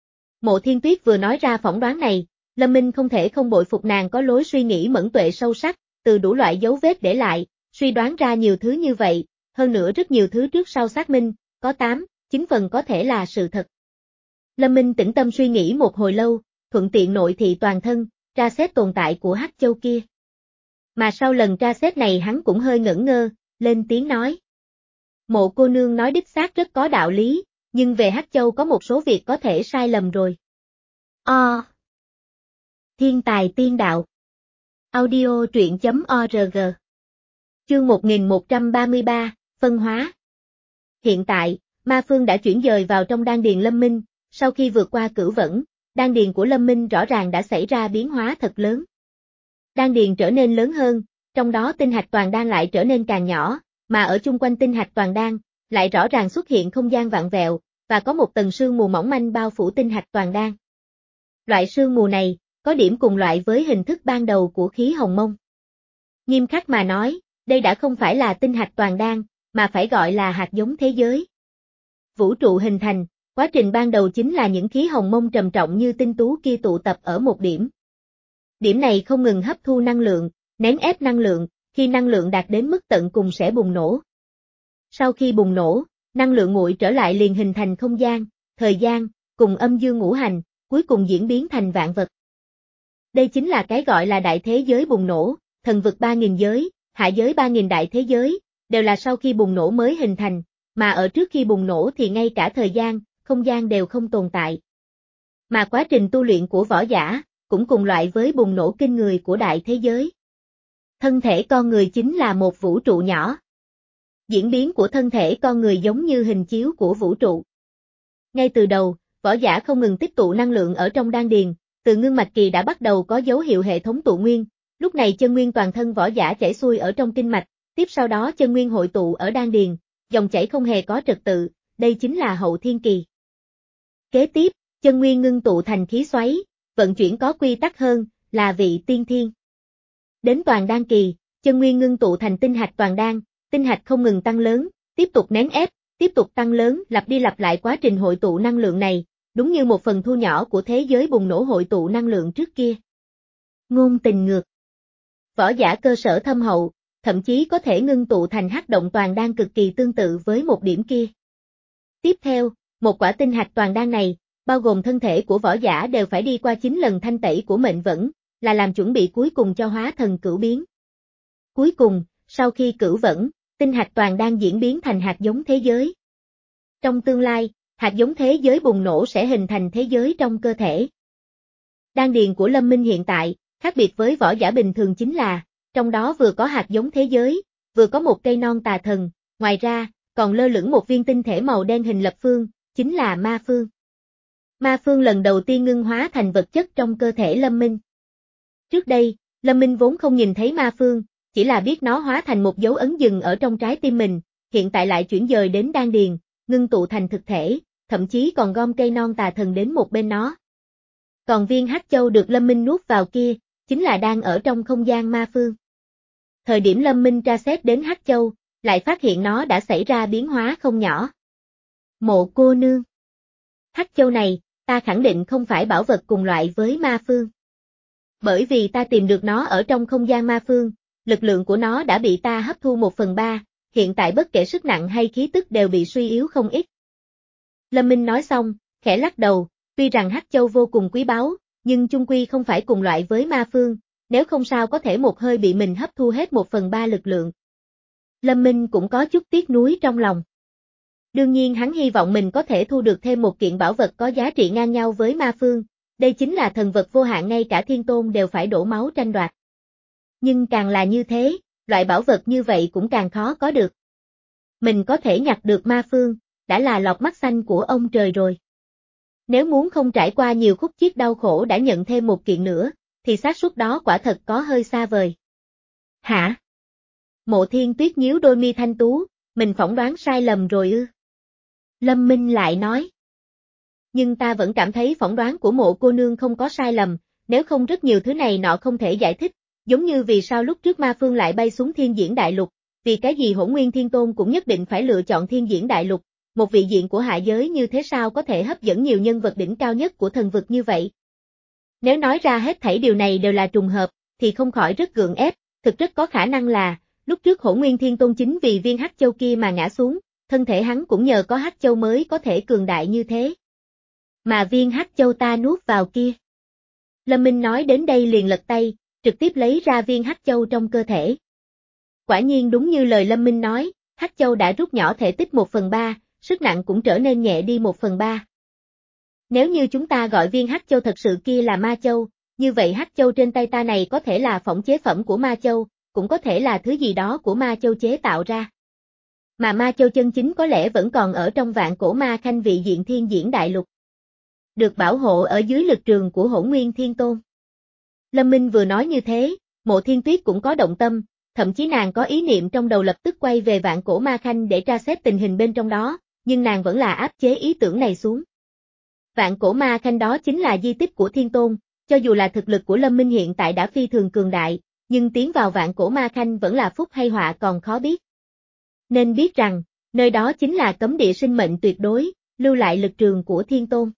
Mộ Thiên Tuyết vừa nói ra phỏng đoán này, Lâm Minh không thể không bội phục nàng có lối suy nghĩ mẫn tuệ sâu sắc, từ đủ loại dấu vết để lại, suy đoán ra nhiều thứ như vậy, hơn nữa rất nhiều thứ trước sau xác minh, có tám, chín phần có thể là sự thật. Lâm Minh tĩnh tâm suy nghĩ một hồi lâu, thuận tiện nội thị toàn thân, tra xét tồn tại của Hắc Châu kia. Mà sau lần tra xét này hắn cũng hơi ngẩn ngơ, lên tiếng nói. Mộ cô nương nói đích xác rất có đạo lý, nhưng về Hắc Châu có một số việc có thể sai lầm rồi. O. Thiên tài tiên đạo. Audio truyện chấm org. Chương một nghìn một trăm ba mươi ba, phân hóa. Hiện tại, Ma Phương đã chuyển dời vào trong đan điền Lâm Minh, sau khi vượt qua cửu vẫn, đan điền của Lâm Minh rõ ràng đã xảy ra biến hóa thật lớn. Đan điền trở nên lớn hơn, trong đó tinh hạch toàn đan lại trở nên càng nhỏ, mà ở chung quanh tinh hạch toàn đan, lại rõ ràng xuất hiện không gian vặn vẹo, và có một tầng sương mù mỏng manh bao phủ tinh hạch toàn đan. Loại sương mù này, có điểm cùng loại với hình thức ban đầu của khí hồng mông. Nghiêm khắc mà nói, đây đã không phải là tinh hạch toàn đan, mà phải gọi là hạt giống thế giới. Vũ trụ hình thành, quá trình ban đầu chính là những khí hồng mông trầm trọng như tinh tú kia tụ tập ở một điểm. Điểm này không ngừng hấp thu năng lượng, nén ép năng lượng, khi năng lượng đạt đến mức tận cùng sẽ bùng nổ. Sau khi bùng nổ, năng lượng nguội trở lại liền hình thành không gian, thời gian, cùng âm dương ngũ hành, cuối cùng diễn biến thành vạn vật. Đây chính là cái gọi là đại thế giới bùng nổ, thần vực ba nghìn giới, hạ giới ba nghìn đại thế giới, đều là sau khi bùng nổ mới hình thành, mà ở trước khi bùng nổ thì ngay cả thời gian, không gian đều không tồn tại. Mà quá trình tu luyện của võ giả, cũng cùng loại với bùng nổ kinh người của đại thế giới. Thân thể con người chính là một vũ trụ nhỏ. Diễn biến của thân thể con người giống như hình chiếu của vũ trụ. Ngay từ đầu, võ giả không ngừng tích tụ năng lượng ở trong đan điền, từ ngưng mạch kỳ đã bắt đầu có dấu hiệu hệ thống tụ nguyên, lúc này chân nguyên toàn thân võ giả chảy xuôi ở trong kinh mạch, tiếp sau đó chân nguyên hội tụ ở đan điền, dòng chảy không hề có trật tự, đây chính là hậu thiên kỳ. Kế tiếp, chân nguyên ngưng tụ thành khí xoáy, vận chuyển có quy tắc hơn, là vị tiên thiên. Đến toàn đan kỳ, chân nguyên ngưng tụ thành tinh hạch toàn đan, tinh hạch không ngừng tăng lớn, tiếp tục nén ép, tiếp tục tăng lớn, lặp đi lặp lại quá trình hội tụ năng lượng này, đúng như một phần thu nhỏ của thế giới bùng nổ hội tụ năng lượng trước kia. Ngôn tình ngược. Võ giả cơ sở thâm hậu, thậm chí có thể ngưng tụ thành hắc động toàn đan cực kỳ tương tự với một điểm kia. Tiếp theo, một quả tinh hạch toàn đan này, bao gồm thân thể của võ giả đều phải đi qua chín lần thanh tẩy của mệnh vẫn, là làm chuẩn bị cuối cùng cho hóa thần cửu biến. Cuối cùng, sau khi cửu vẫn, tinh hạch toàn đan diễn biến thành hạt giống thế giới. Trong tương lai, hạt giống thế giới bùng nổ sẽ hình thành thế giới trong cơ thể. Đan điền của Lâm Minh hiện tại, khác biệt với võ giả bình thường chính là, trong đó vừa có hạt giống thế giới, vừa có một cây non tà thần, ngoài ra, còn lơ lửng một viên tinh thể màu đen hình lập phương, chính là ma phương. Ma phương lần đầu tiên ngưng hóa thành vật chất trong cơ thể Lâm Minh. Trước đây, Lâm Minh vốn không nhìn thấy ma phương, chỉ là biết nó hóa thành một dấu ấn dừng ở trong trái tim mình, hiện tại lại chuyển dời đến đan điền, ngưng tụ thành thực thể, thậm chí còn gom cây non tà thần đến một bên nó. Còn viên hắc châu được Lâm Minh nuốt vào kia, chính là đang ở trong không gian ma phương. Thời điểm Lâm Minh tra xét đến hắc châu, lại phát hiện nó đã xảy ra biến hóa không nhỏ. Mộ cô nương. Hắc châu này, ta khẳng định không phải bảo vật cùng loại với ma phương. Bởi vì ta tìm được nó ở trong không gian ma phương, lực lượng của nó đã bị ta hấp thu một phần ba, hiện tại bất kể sức nặng hay khí tức đều bị suy yếu không ít. Lâm Minh nói xong, khẽ lắc đầu, tuy rằng hắc châu vô cùng quý báu, nhưng chung quy không phải cùng loại với ma phương, nếu không sao có thể một hơi bị mình hấp thu hết một phần ba lực lượng. Lâm Minh cũng có chút tiếc nuối trong lòng. Đương nhiên hắn hy vọng mình có thể thu được thêm một kiện bảo vật có giá trị ngang nhau với ma phương, đây chính là thần vật vô hạn ngay cả thiên tôn đều phải đổ máu tranh đoạt. Nhưng càng là như thế, loại bảo vật như vậy cũng càng khó có được. Mình có thể nhặt được ma phương, đã là lọt mắt xanh của ông trời rồi. Nếu muốn không trải qua nhiều khúc chiết đau khổ đã nhận thêm một kiện nữa, thì xác suất đó quả thật có hơi xa vời. Hả? Mộ Thiên Tuyết nhíu đôi mi thanh tú, mình phỏng đoán sai lầm rồi ư? Lâm Minh lại nói. Nhưng ta vẫn cảm thấy phỏng đoán của mộ cô nương không có sai lầm, nếu không rất nhiều thứ này nọ không thể giải thích, giống như vì sao lúc trước ma phương lại bay xuống thiên diễn đại lục, vì cái gì Hỗn Nguyên Thiên Tôn cũng nhất định phải lựa chọn thiên diễn đại lục, một vị diện của hạ giới như thế sao có thể hấp dẫn nhiều nhân vật đỉnh cao nhất của thần vực như vậy. Nếu nói ra hết thảy điều này đều là trùng hợp, thì không khỏi rất gượng ép, thực rất có khả năng là, lúc trước Hỗn Nguyên Thiên Tôn chính vì viên hắc châu kia mà ngã xuống, thân thể hắn cũng nhờ có hắc châu mới có thể cường đại như thế. Mà viên hắc châu ta nuốt vào kia. Lâm Minh nói đến đây liền lật tay, trực tiếp lấy ra viên hắc châu trong cơ thể. Quả nhiên đúng như lời Lâm Minh nói, hắc châu đã rút nhỏ thể tích một phần ba, sức nặng cũng trở nên nhẹ đi một phần ba. Nếu như chúng ta gọi viên hắc châu thật sự kia là ma châu, như vậy hắc châu trên tay ta này có thể là phỏng chế phẩm của ma châu, cũng có thể là thứ gì đó của ma châu chế tạo ra. Mà ma châu chân chính có lẽ vẫn còn ở trong vạn cổ ma khanh vị diện thiên diễn đại lục. Được bảo hộ ở dưới lực trường của Hỗn Nguyên Thiên Tôn. Lâm Minh vừa nói như thế, Mộ Thiên Tuyết cũng có động tâm, thậm chí nàng có ý niệm trong đầu lập tức quay về vạn cổ ma khanh để tra xét tình hình bên trong đó, nhưng nàng vẫn là áp chế ý tưởng này xuống. Vạn cổ ma khanh đó chính là di tích của Thiên Tôn, cho dù là thực lực của Lâm Minh hiện tại đã phi thường cường đại, nhưng tiến vào vạn cổ ma khanh vẫn là phúc hay họa còn khó biết. Nên biết rằng, nơi đó chính là cấm địa sinh mệnh tuyệt đối, lưu lại lực trường của Thiên Tôn.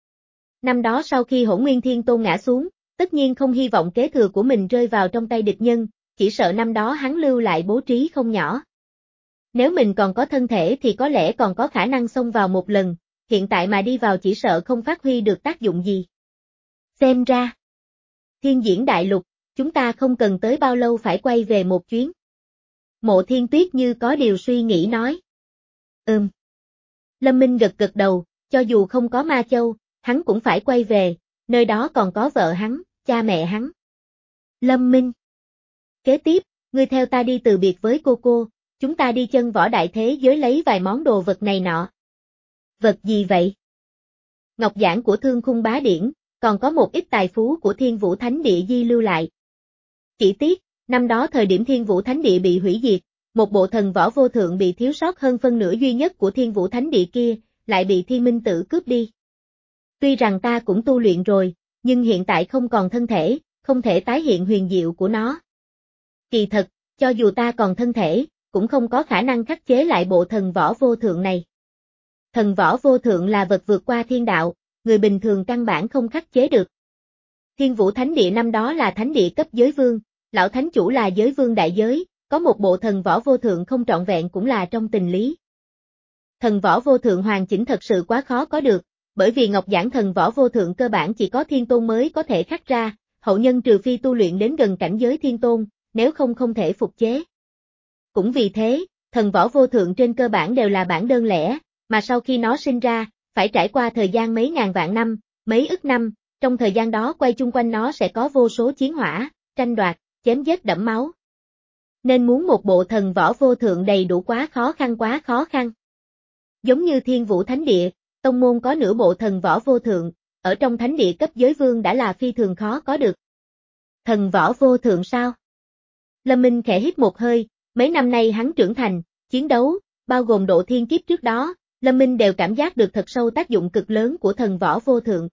Năm đó sau khi Hỗn Nguyên Thiên Tôn ngã xuống, tất nhiên không hy vọng kế thừa của mình rơi vào trong tay địch nhân, chỉ sợ năm đó hắn lưu lại bố trí không nhỏ. Nếu mình còn có thân thể thì có lẽ còn có khả năng xông vào một lần, hiện tại mà đi vào chỉ sợ không phát huy được tác dụng gì. Xem ra, thiên diễn đại lục, chúng ta không cần tới bao lâu phải quay về một chuyến. Mộ Thiên Tuyết như có điều suy nghĩ nói. Ừm. Lâm Minh gật gật đầu, cho dù không có ma châu, hắn cũng phải quay về, nơi đó còn có vợ hắn, cha mẹ hắn. Lâm Minh. Kế tiếp, ngươi theo ta đi từ biệt với cô cô, chúng ta đi chân võ đại thế giới lấy vài món đồ vật này nọ. Vật gì vậy? Ngọc giản của Thương Khung Bá Điển, còn có một ít tài phú của Thiên Vũ Thánh Địa di lưu lại. Chỉ tiếc, năm đó thời điểm Thiên Vũ Thánh Địa bị hủy diệt, một bộ thần võ vô thượng bị thiếu sót hơn phân nửa duy nhất của Thiên Vũ Thánh Địa kia, lại bị Thiên Minh Tử cướp đi. Tuy rằng ta cũng tu luyện rồi, nhưng hiện tại không còn thân thể, không thể tái hiện huyền diệu của nó. Kỳ thật, cho dù ta còn thân thể, cũng không có khả năng khắc chế lại bộ thần võ vô thượng này. Thần võ vô thượng là vật vượt qua thiên đạo, người bình thường căn bản không khắc chế được. Thiên Vũ Thánh Địa năm đó là thánh địa cấp giới vương, lão thánh chủ là giới vương đại giới, có một bộ thần võ vô thượng không trọn vẹn cũng là trong tình lý. Thần võ vô thượng hoàn chỉnh thật sự quá khó có được, bởi vì ngọc giản thần võ vô thượng cơ bản chỉ có thiên tôn mới có thể khắc ra, hậu nhân trừ phi tu luyện đến gần cảnh giới thiên tôn, nếu không không thể phục chế. Cũng vì thế, thần võ vô thượng trên cơ bản đều là bản đơn lẻ, mà sau khi nó sinh ra, phải trải qua thời gian mấy ngàn vạn năm, mấy ức năm, trong thời gian đó quay chung quanh nó sẽ có vô số chiến hỏa, tranh đoạt, chém giết đẫm máu. Nên muốn một bộ thần võ vô thượng đầy đủ quá khó khăn quá khó khăn. Giống như Thiên Vũ Thánh Địa, tông môn có nửa bộ thần võ vô thượng, ở trong thánh địa cấp giới vương đã là phi thường khó có được. Thần võ vô thượng sao? Lâm Minh khẽ hít một hơi, mấy năm nay hắn trưởng thành, chiến đấu, bao gồm độ thiên kiếp trước đó, Lâm Minh đều cảm giác được thật sâu tác dụng cực lớn của thần võ vô thượng.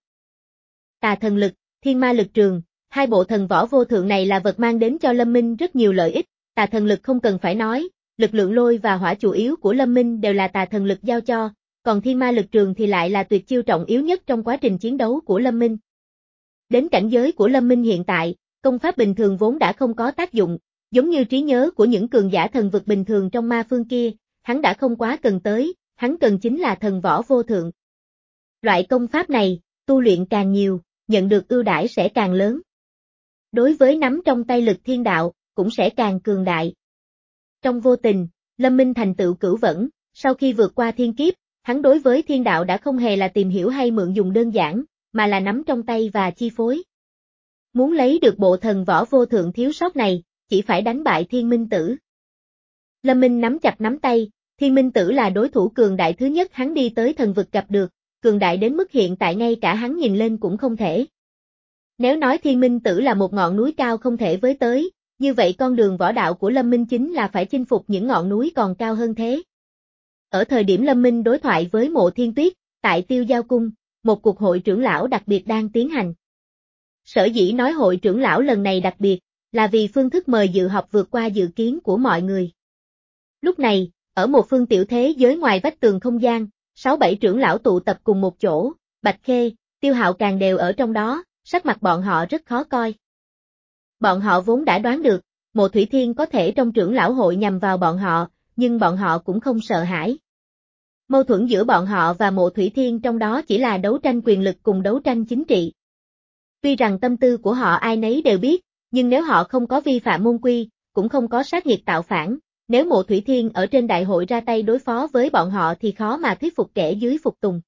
Tà thần lực, thiên ma lực trường, hai bộ thần võ vô thượng này là vật mang đến cho Lâm Minh rất nhiều lợi ích, tà thần lực không cần phải nói, lực lượng lôi và hỏa chủ yếu của Lâm Minh đều là tà thần lực giao cho, còn thiên ma lực trường thì lại là tuyệt chiêu trọng yếu nhất trong quá trình chiến đấu của Lâm Minh. Đến cảnh giới của Lâm Minh hiện tại, công pháp bình thường vốn đã không có tác dụng, giống như trí nhớ của những cường giả thần vực bình thường trong ma phương kia, hắn đã không quá cần tới, hắn cần chính là thần võ vô thượng. Loại công pháp này, tu luyện càng nhiều, nhận được ưu đãi sẽ càng lớn. Đối với nắm trong tay lực thiên đạo, cũng sẽ càng cường đại. Trong vô tình, Lâm Minh thành tựu cửu vẫn, sau khi vượt qua thiên kiếp, hắn đối với thiên đạo đã không hề là tìm hiểu hay mượn dùng đơn giản, mà là nắm trong tay và chi phối. Muốn lấy được bộ thần võ vô thượng thiếu sót này, chỉ phải đánh bại Thiên Minh Tử. Lâm Minh nắm chặt nắm tay, Thiên Minh Tử là đối thủ cường đại thứ nhất hắn đi tới thần vực gặp được, cường đại đến mức hiện tại ngay cả hắn nhìn lên cũng không thể. Nếu nói Thiên Minh Tử là một ngọn núi cao không thể với tới, như vậy con đường võ đạo của Lâm Minh chính là phải chinh phục những ngọn núi còn cao hơn thế. Ở thời điểm Lâm Minh đối thoại với Mộ Thiên Tuyết, tại Tiêu Giao Cung, một cuộc hội trưởng lão đặc biệt đang tiến hành. Sở dĩ nói hội trưởng lão lần này đặc biệt, là vì phương thức mời dự họp vượt qua dự kiến của mọi người. Lúc này, ở một phương tiểu thế giới ngoài vách tường không gian, sáu bảy trưởng lão tụ tập cùng một chỗ, Bạch Khê, Tiêu Hạo càng đều ở trong đó, sắc mặt bọn họ rất khó coi. Bọn họ vốn đã đoán được, Mộ Thủy Thiên có thể trong trưởng lão hội nhằm vào bọn họ, nhưng bọn họ cũng không sợ hãi. Mâu thuẫn giữa bọn họ và Mộ Thủy Thiên trong đó chỉ là đấu tranh quyền lực cùng đấu tranh chính trị. Tuy rằng tâm tư của họ ai nấy đều biết, nhưng nếu họ không có vi phạm môn quy, cũng không có sát nhiệt tạo phản, nếu Mộ Thủy Thiên ở trên đại hội ra tay đối phó với bọn họ thì khó mà thuyết phục kẻ dưới phục tùng.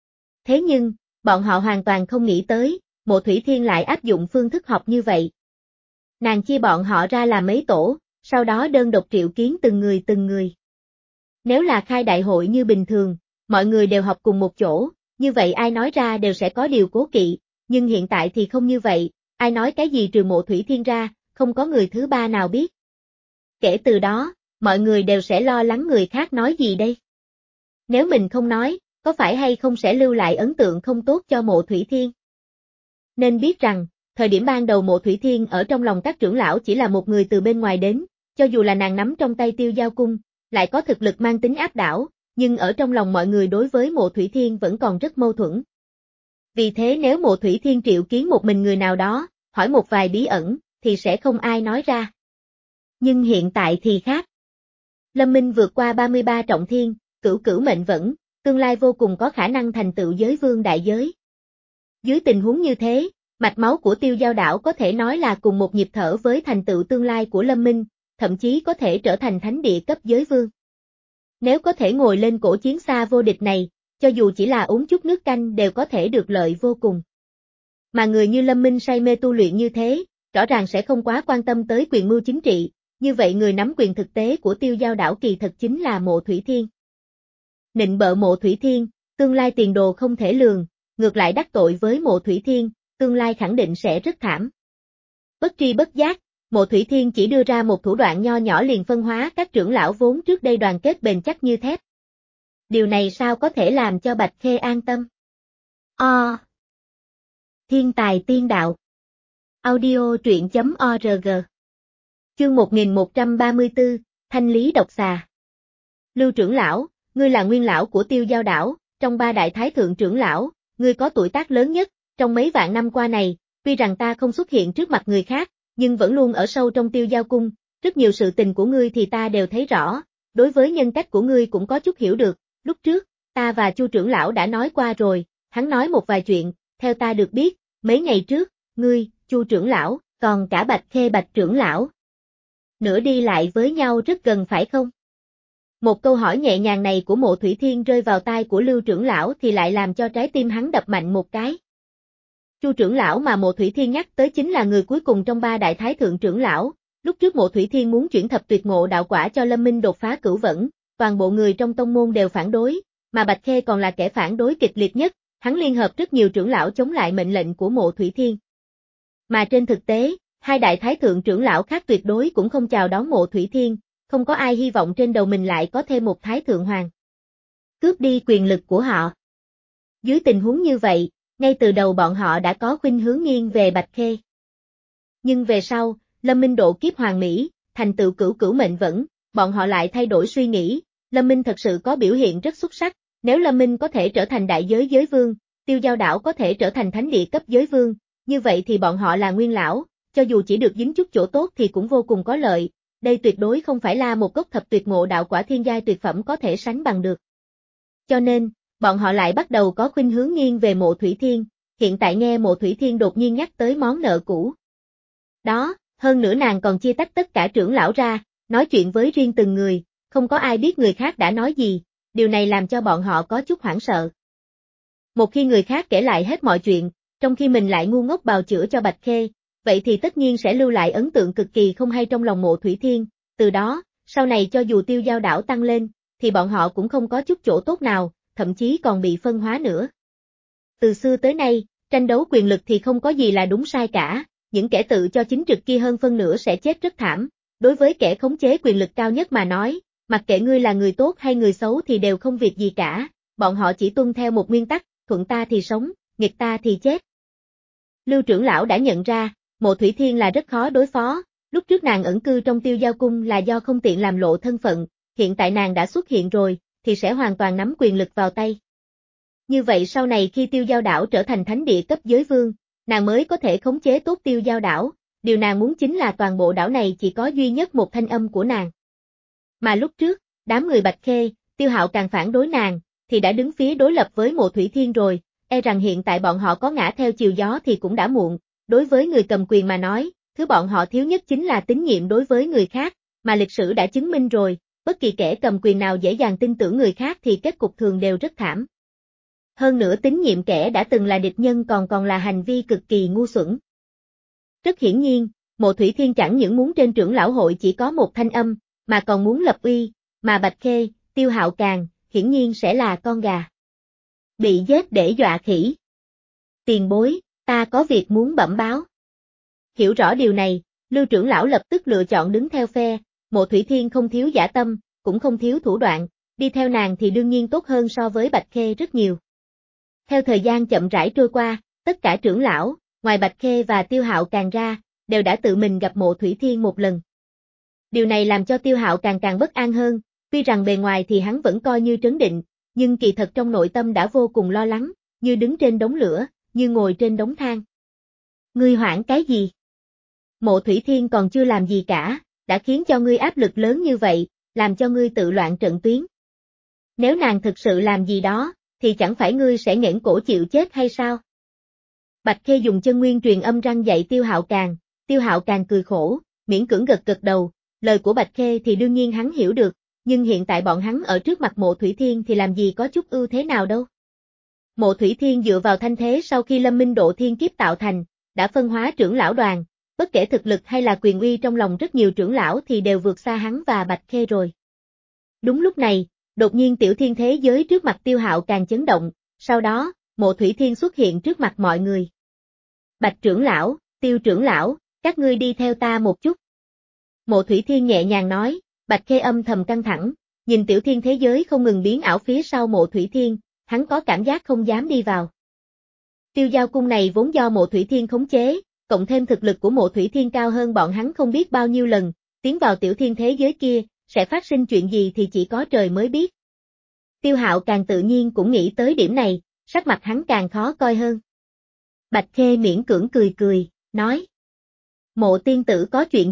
Thế nhưng, bọn họ hoàn toàn không nghĩ tới, Mộ Thủy Thiên lại áp dụng phương thức họp như vậy. Nàng chia bọn họ ra làm mấy tổ, sau đó đơn độc triệu kiến từng người từng người. Nếu là khai đại hội như bình thường, mọi người đều họp cùng một chỗ, như vậy ai nói ra đều sẽ có điều cố kỵ, nhưng hiện tại thì không như vậy, ai nói cái gì trừ Mộ Thủy Thiên ra, không có người thứ ba nào biết. Kể từ đó, mọi người đều sẽ lo lắng người khác nói gì đây. Nếu mình không nói, có phải hay không sẽ lưu lại ấn tượng không tốt cho Mộ Thủy Thiên? Nên biết rằng, thời điểm ban đầu Mộ Thủy Thiên ở trong lòng các trưởng lão chỉ là một người từ bên ngoài đến, cho dù là nàng nắm trong tay Tiêu Giao Cung, lại có thực lực mang tính áp đảo, nhưng ở trong lòng mọi người đối với Mộ Thủy Thiên vẫn còn rất mâu thuẫn. Vì thế nếu Mộ Thủy Thiên triệu kiến một mình người nào đó, hỏi một vài bí ẩn, thì sẽ không ai nói ra. Nhưng hiện tại thì khác. Lâm Minh vượt qua ba mươi ba trọng thiên, cửu cửu mệnh vẫn, tương lai vô cùng có khả năng thành tựu giới vương đại giới. Dưới tình huống như thế, mạch máu của Tiêu Giao đảo có thể nói là cùng một nhịp thở với thành tựu tương lai của Lâm Minh, thậm chí có thể trở thành thánh địa cấp giới vương. Nếu có thể ngồi lên cổ chiến xa vô địch này, cho dù chỉ là uống chút nước canh đều có thể được lợi vô cùng. Mà người như Lâm Minh say mê tu luyện như thế, rõ ràng sẽ không quá quan tâm tới quyền mưu chính trị, như vậy người nắm quyền thực tế của Tiêu Giao đảo kỳ thật chính là Mộ Thủy Thiên. Nịnh bợ Mộ Thủy Thiên, tương lai tiền đồ không thể lường, ngược lại đắc tội với Mộ Thủy Thiên, tương lai khẳng định sẽ rất thảm. Bất tri bất giác, Mộ Thủy Thiên chỉ đưa ra một thủ đoạn nho nhỏ liền phân hóa các trưởng lão vốn trước đây đoàn kết bền chắc như thép. Điều này sao có thể làm cho Bạch Khê an tâm? O. Thiên tài tiên đạo. Audio truyện chấm org. Chương một nghìn một trăm ba mươi tư, Thanh lý độc xà. Lưu trưởng lão, ngươi là nguyên lão của Tiêu Giao đảo, trong ba đại thái thượng trưởng lão, ngươi có tuổi tác lớn nhất, trong mấy vạn năm qua này, tuy rằng ta không xuất hiện trước mặt người khác, nhưng vẫn luôn ở sâu trong Tiêu Giao cung, rất nhiều sự tình của ngươi thì ta đều thấy rõ, đối với nhân cách của ngươi cũng có chút hiểu được, lúc trước, ta và Chu trưởng lão đã nói qua rồi, hắn nói một vài chuyện, theo ta được biết, mấy ngày trước, ngươi, Chu trưởng lão, còn cả Bạch Khê Bạch trưởng lão. Nửa đi lại với nhau rất gần phải không? Một câu hỏi nhẹ nhàng này của Mộ Thủy Thiên rơi vào tai của Lưu trưởng lão thì lại làm cho trái tim hắn đập mạnh một cái. Chu trưởng lão mà Mộ Thủy Thiên nhắc tới chính là người cuối cùng trong ba đại thái thượng trưởng lão, lúc trước Mộ Thủy Thiên muốn chuyển thập tuyệt ngộ đạo quả cho Lâm Minh đột phá cửu vẫn, toàn bộ người trong tông môn đều phản đối, mà Bạch Khê còn là kẻ phản đối kịch liệt nhất, hắn liên hợp rất nhiều trưởng lão chống lại mệnh lệnh của Mộ Thủy Thiên. Mà trên thực tế, hai đại thái thượng trưởng lão khác tuyệt đối cũng không chào đón Mộ Thủy Thiên, không có ai hy vọng trên đầu mình lại có thêm một thái thượng hoàng. Cướp đi quyền lực của họ. Dưới tình huống như vậy, ngay từ đầu bọn họ đã có khuynh hướng nghiêng về Bạch Khê. Nhưng về sau, Lâm Minh độ kiếp hoàng mỹ, thành tựu cửu cửu mệnh vẫn, bọn họ lại thay đổi suy nghĩ, Lâm Minh thật sự có biểu hiện rất xuất sắc, nếu Lâm Minh có thể trở thành đại giới giới vương, Tiêu Giao đảo có thể trở thành thánh địa cấp giới vương, như vậy thì bọn họ là nguyên lão, cho dù chỉ được dính chút chỗ tốt thì cũng vô cùng có lợi, đây tuyệt đối không phải là một gốc thập tuyệt ngộ đạo quả thiên giai tuyệt phẩm có thể sánh bằng được. Cho nên, bọn họ lại bắt đầu có khuynh hướng nghiêng về Mộ Thủy Thiên, hiện tại nghe Mộ Thủy Thiên đột nhiên nhắc tới món nợ cũ. Đó, hơn nữa nàng còn chia tách tất cả trưởng lão ra, nói chuyện với riêng từng người, không có ai biết người khác đã nói gì, điều này làm cho bọn họ có chút hoảng sợ. Một khi người khác kể lại hết mọi chuyện, trong khi mình lại ngu ngốc bào chữa cho Bạch Khê, vậy thì tất nhiên sẽ lưu lại ấn tượng cực kỳ không hay trong lòng Mộ Thủy Thiên, từ đó, sau này cho dù Tiêu Giao đảo tăng lên, thì bọn họ cũng không có chút chỗ tốt nào, thậm chí còn bị phân hóa nữa. Từ xưa tới nay, tranh đấu quyền lực thì không có gì là đúng sai cả, những kẻ tự cho chính trực kia hơn phân nửa sẽ chết rất thảm, đối với kẻ khống chế quyền lực cao nhất mà nói, mặc kệ ngươi là người tốt hay người xấu thì đều không việc gì cả, bọn họ chỉ tuân theo một nguyên tắc, thuận ta thì sống, nghịch ta thì chết. Lưu trưởng lão đã nhận ra, Mộ Thủy Thiên là rất khó đối phó, lúc trước nàng ẩn cư trong Tiêu Giao cung là do không tiện làm lộ thân phận, hiện tại nàng đã xuất hiện rồi, thì sẽ hoàn toàn nắm quyền lực vào tay. Như vậy sau này khi Tiêu Giao đảo trở thành thánh địa cấp giới vương, nàng mới có thể khống chế tốt Tiêu Giao đảo, điều nàng muốn chính là toàn bộ đảo này chỉ có duy nhất một thanh âm của nàng. Mà lúc trước, đám người Bạch Khê, Tiêu Hạo càng phản đối nàng, thì đã đứng phía đối lập với Mộ Thủy Thiên rồi, e rằng hiện tại bọn họ có ngã theo chiều gió thì cũng đã muộn, đối với người cầm quyền mà nói, thứ bọn họ thiếu nhất chính là tín nhiệm đối với người khác, mà lịch sử đã chứng minh rồi, bất kỳ kẻ cầm quyền nào dễ dàng tin tưởng người khác thì kết cục thường đều rất thảm. Hơn nữa tín nhiệm kẻ đã từng là địch nhân còn còn là hành vi cực kỳ ngu xuẩn. Rất hiển nhiên, Mộ Thủy Thiên chẳng những muốn trên trưởng lão hội chỉ có một thanh âm, mà còn muốn lập uy, mà Bạch Khê, Tiêu Hạo Càng, hiển nhiên sẽ là con gà. Bị giết để dọa khỉ. Tiền bối, ta có việc muốn bẩm báo. Hiểu rõ điều này, Lưu trưởng lão lập tức lựa chọn đứng theo phe, Mộ Thủy Thiên không thiếu dã tâm, cũng không thiếu thủ đoạn, đi theo nàng thì đương nhiên tốt hơn so với Bạch Khê rất nhiều. Theo thời gian chậm rãi trôi qua, tất cả trưởng lão, ngoài Bạch Khê và Tiêu Hạo Càng ra, đều đã tự mình gặp Mộ Thủy Thiên một lần. Điều này làm cho Tiêu Hạo Càng càng bất an hơn, tuy rằng bề ngoài thì hắn vẫn coi như trấn định, nhưng kỳ thật trong nội tâm đã vô cùng lo lắng, như đứng trên đống lửa, như ngồi trên đống than. Ngươi hoảng cái gì? Mộ Thủy Thiên còn chưa làm gì cả, đã khiến cho ngươi áp lực lớn như vậy, làm cho ngươi tự loạn trận tuyến. Nếu nàng thực sự làm gì đó, thì chẳng phải ngươi sẽ nghẽn cổ chịu chết hay sao? Bạch Khê dùng chân nguyên truyền âm răng dạy Tiêu Hạo Càng, Tiêu Hạo Càng cười khổ, miễn cưỡng gật gật đầu, lời của Bạch Khê thì đương nhiên hắn hiểu được, nhưng hiện tại bọn hắn ở trước mặt Mộ Thủy Thiên thì làm gì có chút ưu thế nào đâu. Mộ Thủy Thiên dựa vào thanh thế sau khi Lâm Minh độ thiên kiếp tạo thành, đã phân hóa trưởng lão đoàn, bất kể thực lực hay là quyền uy trong lòng rất nhiều trưởng lão thì đều vượt xa hắn và Bạch Khê rồi. Đúng lúc này, đột nhiên tiểu thiên thế giới trước mặt Tiêu Hạo Càng chấn động, sau đó, Mộ Thủy Thiên xuất hiện trước mặt mọi người. Bạch trưởng lão, Tiêu trưởng lão, các ngươi đi theo ta một chút. Mộ Thủy Thiên nhẹ nhàng nói, Bạch Khê âm thầm căng thẳng, nhìn tiểu thiên thế giới không ngừng biến ảo phía sau Mộ Thủy Thiên, hắn có cảm giác không dám đi vào. Tiêu Giao cung này vốn do Mộ Thủy Thiên khống chế, cộng thêm thực lực của Mộ Thủy Thiên cao hơn bọn hắn không biết bao nhiêu lần, tiến vào tiểu thiên thế giới kia, sẽ phát sinh chuyện gì thì chỉ có trời mới biết. Tiêu Hạo Càng tự nhiên cũng nghĩ tới điểm này, sắc mặt hắn càng khó coi hơn. Bạch Khê miễn cưỡng cười cười, nói. Mộ tiên tử có chuyện gì,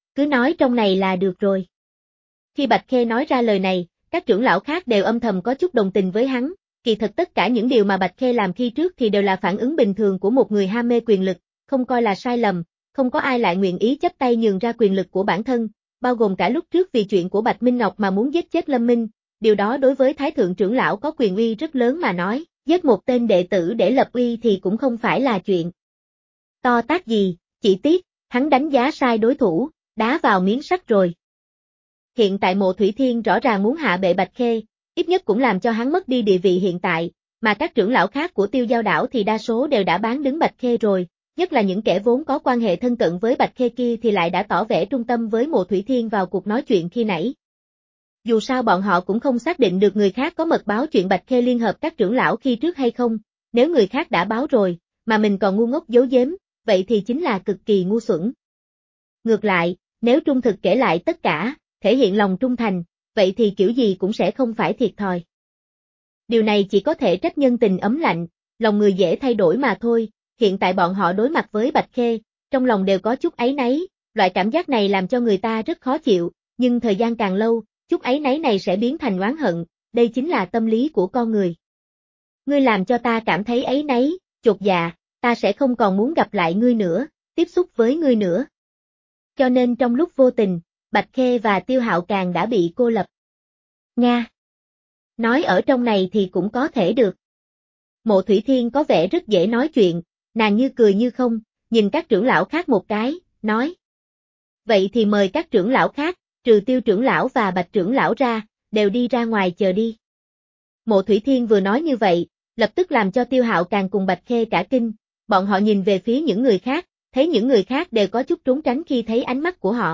Cứ nói trong này là được rồi. Khi Bạch Khê nói ra lời này, các trưởng lão khác đều âm thầm có chút đồng tình với hắn, kỳ thật tất cả những điều mà Bạch Khê làm khi trước thì đều là phản ứng bình thường của một người ham mê quyền lực, không coi là sai lầm, không có ai lại nguyện ý chấp tay nhường ra quyền lực của bản thân, bao gồm cả lúc trước vì chuyện của Bạch Minh Ngọc mà muốn giết chết Lâm Minh, điều đó đối với Thái Thượng trưởng lão có quyền uy rất lớn mà nói, giết một tên đệ tử để lập uy thì cũng không phải là chuyện to tát gì, chỉ tiếc, hắn đánh giá sai đối thủ, đá vào miếng sắt rồi. Hiện tại Mộ Thủy Thiên rõ ràng muốn hạ bệ Bạch Khê, ít nhất cũng làm cho hắn mất đi địa vị hiện tại, mà các trưởng lão khác của Tiêu Giao đảo thì đa số đều đã bán đứng Bạch Khê rồi, nhất là những kẻ vốn có quan hệ thân cận với Bạch Khê kia thì lại đã tỏ vẻ trung tâm với Mộ Thủy Thiên vào cuộc nói chuyện khi nãy. Dù sao bọn họ cũng không xác định được người khác có mật báo chuyện Bạch Khê liên hợp các trưởng lão khi trước hay không, nếu người khác đã báo rồi, mà mình còn ngu ngốc giấu giếm, vậy thì chính là cực kỳ ngu xuẩn. Ngược lại, nếu trung thực kể lại tất cả, thể hiện lòng trung thành, vậy thì kiểu gì cũng sẽ không phải thiệt thòi. Điều này chỉ có thể trách nhân tình ấm lạnh, lòng người dễ thay đổi mà thôi, hiện tại bọn họ đối mặt với Bạch Khê, trong lòng đều có chút áy náy, loại cảm giác này làm cho người ta rất khó chịu, nhưng thời gian càng lâu, chút áy náy này sẽ biến thành oán hận, đây chính là tâm lý của con người. Ngươi làm cho ta cảm thấy áy náy, chột dạ, ta sẽ không còn muốn gặp lại ngươi nữa, tiếp xúc với ngươi nữa. Cho nên trong lúc vô tình, Bạch Khê và Tiêu Hạo Càng đã bị cô lập. Nga. Nói ở trong này thì cũng có thể được. Mộ Thủy Thiên có vẻ rất dễ nói chuyện, nàng như cười như không, nhìn các trưởng lão khác một cái, nói. Vậy thì mời các trưởng lão khác, trừ Tiêu trưởng lão và Bạch trưởng lão ra, đều đi ra ngoài chờ đi. Mộ Thủy Thiên vừa nói như vậy, lập tức làm cho Tiêu Hạo Càng cùng Bạch Khê cả kinh, bọn họ nhìn về phía những người khác, thấy những người khác đều có chút trốn tránh khi thấy ánh mắt của họ.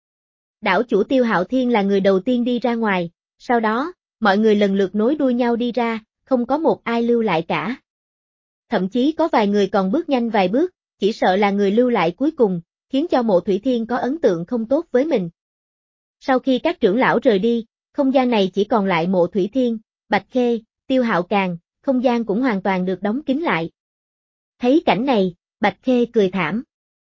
Đảo chủ Tiêu Hạo Thiên là người đầu tiên đi ra ngoài, sau đó, mọi người lần lượt nối đuôi nhau đi ra, không có một ai lưu lại cả. Thậm chí có vài người còn bước nhanh vài bước, chỉ sợ là người lưu lại cuối cùng, khiến cho Mộ Thủy Thiên có ấn tượng không tốt với mình. Sau khi các trưởng lão rời đi, không gian này chỉ còn lại Mộ Thủy Thiên, Bạch Khê, Tiêu Hạo Càng, không gian cũng hoàn toàn được đóng kín lại. Thấy cảnh này, Bạch Khê cười thảm.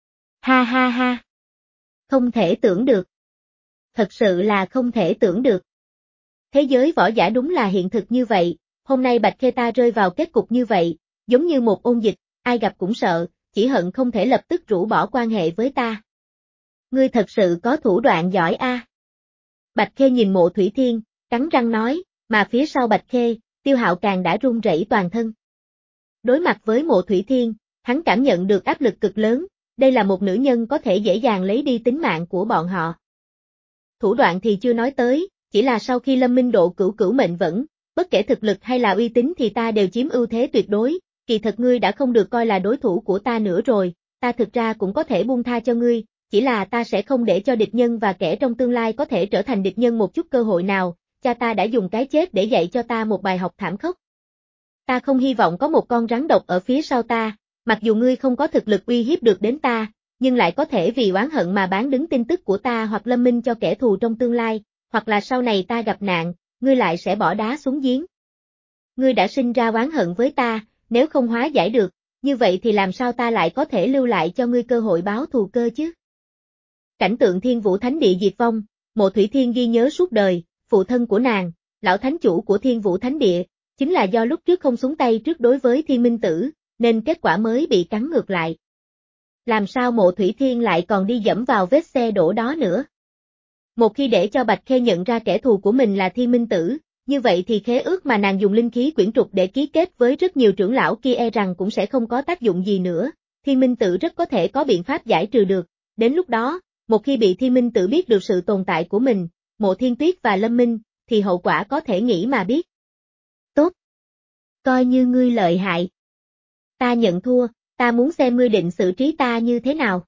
Ha ha ha. Không thể tưởng được. Thật sự là không thể tưởng được. Thế giới võ giả đúng là hiện thực như vậy, hôm nay Bạch Khê ta rơi vào kết cục như vậy, giống như một ôn dịch, ai gặp cũng sợ, chỉ hận không thể lập tức rũ bỏ quan hệ với ta. Ngươi thật sự có thủ đoạn giỏi a. Bạch Khê nhìn Mộ Thủy Thiên, cắn răng nói, mà phía sau Bạch Khê, Tiêu Hạo Càng đã run rẩy toàn thân. Đối mặt với Mộ Thủy Thiên, hắn cảm nhận được áp lực cực lớn, đây là một nữ nhân có thể dễ dàng lấy đi tính mạng của bọn họ. Thủ đoạn thì chưa nói tới, chỉ là sau khi Lâm Minh độ cửu cửu mệnh vẫn, bất kể thực lực hay là uy tín thì ta đều chiếm ưu thế tuyệt đối, kỳ thật ngươi đã không được coi là đối thủ của ta nữa rồi, ta thực ra cũng có thể buông tha cho ngươi, chỉ là ta sẽ không để cho địch nhân và kẻ trong tương lai có thể trở thành địch nhân một chút cơ hội nào, cha ta đã dùng cái chết để dạy cho ta một bài học thảm khốc. Ta không hy vọng có một con rắn độc ở phía sau ta, mặc dù ngươi không có thực lực uy hiếp được đến ta, nhưng lại có thể vì oán hận mà bán đứng tin tức của ta hoặc Lâm Minh cho kẻ thù trong tương lai, hoặc là sau này ta gặp nạn, ngươi lại sẽ bỏ đá xuống giếng. Ngươi đã sinh ra oán hận với ta, nếu không hóa giải được, như vậy thì làm sao ta lại có thể lưu lại cho ngươi cơ hội báo thù cơ chứ? Cảnh tượng Thiên Vũ Thánh Địa diệt vong, Mộ Thủy Thiên ghi nhớ suốt đời, phụ thân của nàng, lão thánh chủ của Thiên Vũ Thánh Địa, chính là do lúc trước không xuống tay trước đối với Thiên Minh Tử, nên kết quả mới bị cắn ngược lại. Làm sao Mộ Thủy Thiên lại còn đi dẫm vào vết xe đổ đó nữa? Một khi để cho Bạch Khê nhận ra kẻ thù của mình là Thiên Minh Tử, như vậy thì khế ước mà nàng dùng linh khí quyển trục để ký kết với rất nhiều trưởng lão kia e rằng cũng sẽ không có tác dụng gì nữa, Thiên Minh Tử rất có thể có biện pháp giải trừ được, đến lúc đó, một khi bị Thiên Minh Tử biết được sự tồn tại của mình, Mộ Thiên Tuyết và Lâm Minh, thì hậu quả có thể nghĩ mà biết. Tốt. Coi như ngươi lợi hại. Ta nhận thua, ta muốn xem ngươi định xử trí ta như thế nào.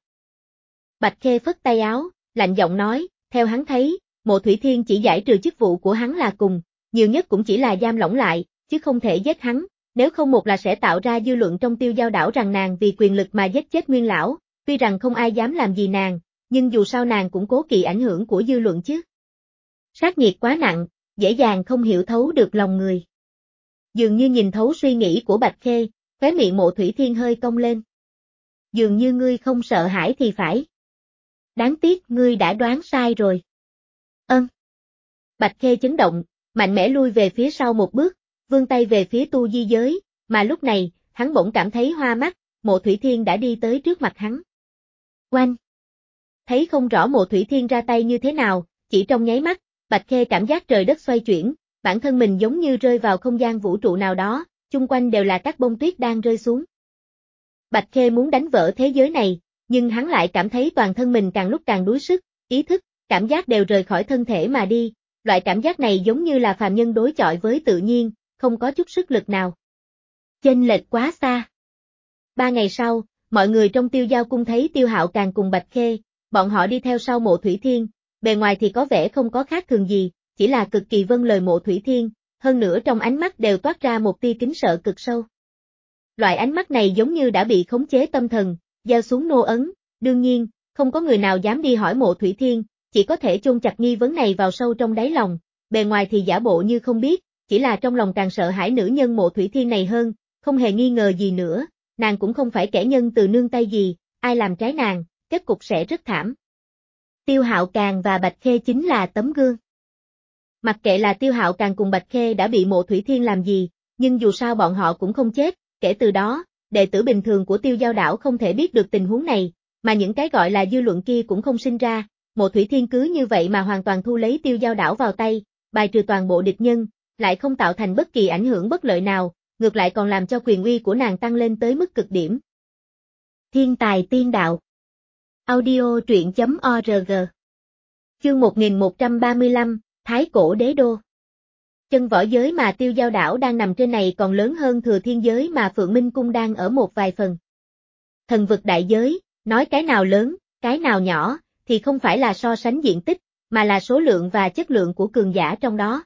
Bạch Khê phất tay áo, lạnh giọng nói, theo hắn thấy, Mộ Thủy Thiên chỉ giải trừ chức vụ của hắn là cùng, nhiều nhất cũng chỉ là giam lỏng lại, chứ không thể giết hắn, nếu không một là sẽ tạo ra dư luận trong Tiêu Giao đảo rằng nàng vì quyền lực mà giết chết Nguyên lão, tuy rằng không ai dám làm gì nàng, nhưng dù sao nàng cũng cố kỵ ảnh hưởng của dư luận chứ. Sát nhiệt quá nặng, dễ dàng không hiểu thấu được lòng người. Dường như nhìn thấu suy nghĩ của Bạch Khê, khóe miệng Mộ Thủy Thiên hơi cong lên. Dường như ngươi không sợ hãi thì phải. Đáng tiếc ngươi đã đoán sai rồi. Ân. Bạch Khê chấn động, mạnh mẽ lui về phía sau một bước, vươn tay về phía tu di giới, mà lúc này, hắn bỗng cảm thấy hoa mắt, Mộ Thủy Thiên đã đi tới trước mặt hắn. Oanh! Thấy không rõ Mộ Thủy Thiên ra tay như thế nào, chỉ trong nháy mắt, Bạch Khê cảm giác trời đất xoay chuyển, bản thân mình giống như rơi vào không gian vũ trụ nào đó, chung quanh đều là các bông tuyết đang rơi xuống. Bạch Khê muốn đánh vỡ thế giới này, nhưng hắn lại cảm thấy toàn thân mình càng lúc càng đuối sức, ý thức, cảm giác đều rời khỏi thân thể mà đi, loại cảm giác này giống như là phàm nhân đối chọi với tự nhiên, không có chút sức lực nào. Chênh lệch quá xa. Ba ngày sau, mọi người trong Tiêu Giao cung thấy Tiêu Hạo Càng cùng Bạch Khê, bọn họ đi theo sau Mộ Thủy Thiên, bề ngoài thì có vẻ không có khác thường gì, chỉ là cực kỳ vâng lời Mộ Thủy Thiên, hơn nữa trong ánh mắt đều toát ra một tia kính sợ cực sâu. Loại ánh mắt này giống như đã bị khống chế tâm thần, gieo xuống nô ấn, đương nhiên, không có người nào dám đi hỏi Mộ Thủy Thiên, chỉ có thể chôn chặt nghi vấn này vào sâu trong đáy lòng, bề ngoài thì giả bộ như không biết, chỉ là trong lòng càng sợ hãi nữ nhân Mộ Thủy Thiên này hơn, không hề nghi ngờ gì nữa, nàng cũng không phải kẻ nhân từ nương tay gì, ai làm trái nàng, kết cục sẽ rất thảm. Tiêu Hạo Càng và Bạch Khê chính là tấm gương. Mặc kệ là Tiêu Hạo Càng cùng Bạch Khê đã bị Mộ Thủy Thiên làm gì, nhưng dù sao bọn họ cũng không chết, kể từ đó, đệ tử bình thường của Tiêu Giao đảo không thể biết được tình huống này, mà những cái gọi là dư luận kia cũng không sinh ra, Mộ Thủy Thiên cứ như vậy mà hoàn toàn thu lấy Tiêu Giao đảo vào tay, bài trừ toàn bộ địch nhân, lại không tạo thành bất kỳ ảnh hưởng bất lợi nào, ngược lại còn làm cho quyền uy của nàng tăng lên tới mức cực điểm. Thiên tài tiên đạo. Audio truyện chấm org. Chương một nghìn một trăm ba mươi lăm, Thái Cổ Đế Đô. Chân võ giới mà Tiêu Giao đảo đang nằm trên này còn lớn hơn Thừa Thiên giới mà Phượng Minh cung đang ở một vài phần. Thần vực đại giới, nói cái nào lớn, cái nào nhỏ, thì không phải là so sánh diện tích, mà là số lượng và chất lượng của cường giả trong đó.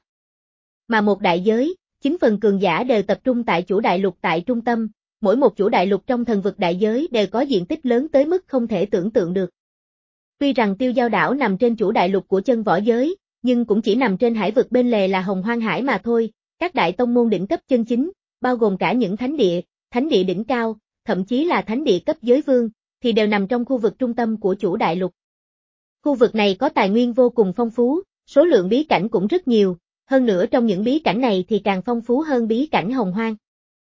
Mà một đại giới, chín phần cường giả đều tập trung tại chủ đại lục tại trung tâm, mỗi một chủ đại lục trong thần vực đại giới đều có diện tích lớn tới mức không thể tưởng tượng được. Tuy rằng Tiêu Giao đảo nằm trên chủ đại lục của chân võ giới, nhưng cũng chỉ nằm trên hải vực bên lề là Hồng Hoang Hải mà thôi, các đại tông môn đỉnh cấp chân chính, bao gồm cả những thánh địa, thánh địa đỉnh cao, thậm chí là thánh địa cấp giới vương, thì đều nằm trong khu vực trung tâm của chủ đại lục. Khu vực này có tài nguyên vô cùng phong phú, số lượng bí cảnh cũng rất nhiều, hơn nữa trong những bí cảnh này thì càng phong phú hơn bí cảnh Hồng Hoang.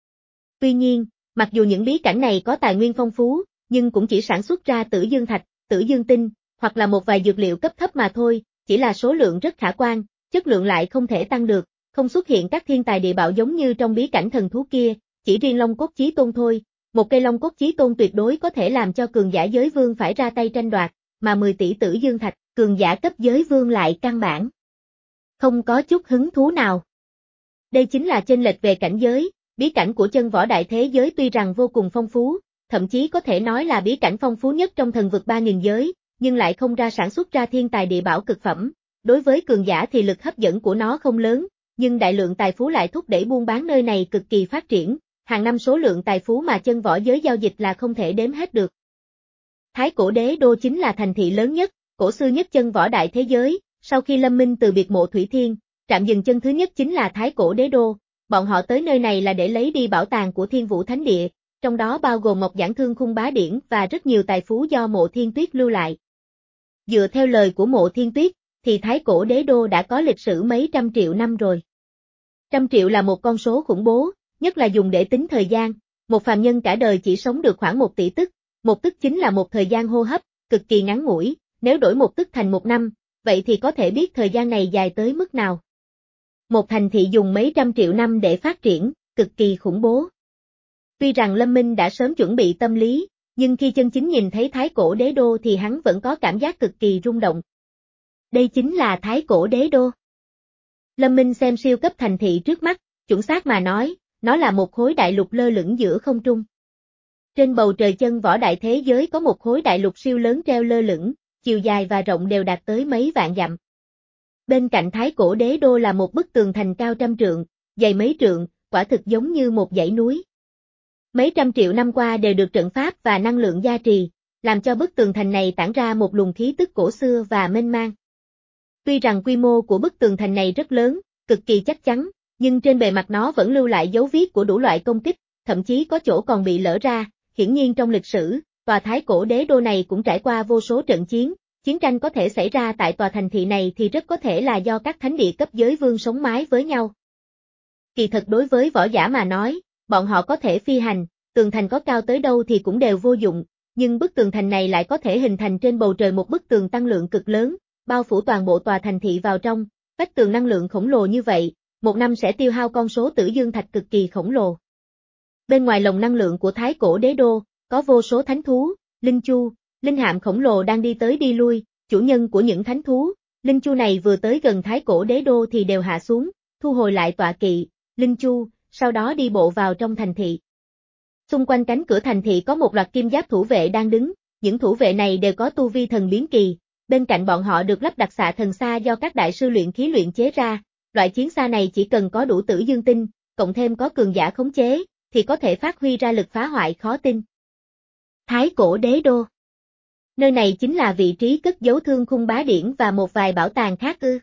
Tuy nhiên, mặc dù những bí cảnh này có tài nguyên phong phú, nhưng cũng chỉ sản xuất ra tử dương thạch, tử dương tinh, hoặc là một vài dược liệu cấp thấp mà thôi, chỉ là số lượng rất khả quan, chất lượng lại không thể tăng được, không xuất hiện các thiên tài địa bảo giống như trong bí cảnh thần thú kia, chỉ riêng Long Cốt Chí Tôn thôi, một cây Long Cốt Chí Tôn tuyệt đối có thể làm cho cường giả giới vương phải ra tay tranh đoạt, mà mười tỷ tử dương thạch, cường giả cấp giới vương lại căn bản không có chút hứng thú nào. Đây chính là chênh lệch về cảnh giới, bí cảnh của chân võ đại thế giới tuy rằng vô cùng phong phú, thậm chí có thể nói là bí cảnh phong phú nhất trong thần vực ba nghìn giới, nhưng lại không ra sản xuất ra thiên tài địa bảo cực phẩm. Đối với cường giả thì lực hấp dẫn của nó không lớn, nhưng đại lượng tài phú lại thúc đẩy buôn bán nơi này cực kỳ phát triển, hàng năm số lượng tài phú mà chân võ giới giao dịch là không thể đếm hết được. Thái Cổ Đế Đô chính là thành thị lớn nhất, cổ xưa nhất chân võ đại thế giới, sau khi Lâm Minh từ biệt Mộ Thủy Thiên, trạm dừng chân thứ nhất chính là Thái Cổ Đế Đô, bọn họ tới nơi này là để lấy đi bảo tàng của Thiên Vũ Thánh Địa, trong đó bao gồm Ngọc Giản Thương Khung Bá Điển và rất nhiều tài phú do Mộ Thiên Tuyết lưu lại. Dựa theo lời của Mộ Thiên Tuyết, thì Thái Cổ Đế Đô đã có lịch sử mấy trăm triệu năm rồi. Trăm triệu là một con số khủng bố, nhất là dùng để tính thời gian, một phàm nhân cả đời chỉ sống được khoảng một tỷ tức, một tức chính là một thời gian hô hấp, cực kỳ ngắn ngủi, nếu đổi một tức thành một năm, vậy thì có thể biết thời gian này dài tới mức nào. Một thành thị dùng mấy trăm triệu năm để phát triển, cực kỳ khủng bố. Tuy rằng Lâm Minh đã sớm chuẩn bị tâm lý, nhưng khi chân chính nhìn thấy Thái Cổ Đế Đô thì hắn vẫn có cảm giác cực kỳ rung động. Đây chính là Thái Cổ Đế Đô. Lâm Minh xem siêu cấp thành thị trước mắt, chuẩn xác mà nói, nó là một khối đại lục lơ lửng giữa không trung. Trên bầu trời chân võ đại thế giới có một khối đại lục siêu lớn treo lơ lửng, chiều dài và rộng đều đạt tới mấy vạn dặm. Bên cạnh Thái Cổ Đế Đô là một bức tường thành cao trăm trượng, dày mấy trượng, quả thực giống như một dãy núi. Mấy trăm triệu năm qua đều được trận pháp và năng lượng gia trì, làm cho bức tường thành này tản ra một luồng khí tức cổ xưa và mênh mang. Tuy rằng quy mô của bức tường thành này rất lớn, cực kỳ chắc chắn, nhưng trên bề mặt nó vẫn lưu lại dấu viết của đủ loại công kích, thậm chí có chỗ còn bị lở ra, hiển nhiên trong lịch sử, tòa Thái Cổ Đế Đô này cũng trải qua vô số trận chiến, chiến tranh có thể xảy ra tại tòa thành thị này thì rất có thể là do các thánh địa cấp giới vương sống mái với nhau. Kỳ thật đối với võ giả mà nói, bọn họ có thể phi hành, tường thành có cao tới đâu thì cũng đều vô dụng, nhưng bức tường thành này lại có thể hình thành trên bầu trời một bức tường tăng lượng cực lớn, bao phủ toàn bộ tòa thành thị vào trong, vách tường năng lượng khổng lồ như vậy, một năm sẽ tiêu hao con số tử dương thạch cực kỳ khổng lồ. Bên ngoài lồng năng lượng của Thái Cổ Đế Đô, có vô số thánh thú, linh chu, linh hạm khổng lồ đang đi tới đi lui, chủ nhân của những thánh thú, linh chu này vừa tới gần Thái Cổ Đế Đô thì đều hạ xuống, thu hồi lại tọa kỵ, linh chu, sau đó đi bộ vào trong thành thị. Xung quanh cánh cửa thành thị có một loạt kim giáp thủ vệ đang đứng, những thủ vệ này đều có tu vi thần biến kỳ, bên cạnh bọn họ được lắp đặt xạ thần xa do các đại sư luyện khí luyện chế ra, loại chiến xa này chỉ cần có đủ tử dương tinh, cộng thêm có cường giả khống chế, thì có thể phát huy ra lực phá hoại khó tin. Thái Cổ Đế Đô. Nơi này chính là vị trí cất giấu Thương Khung Bá Điển và một vài bảo tàng khác ư?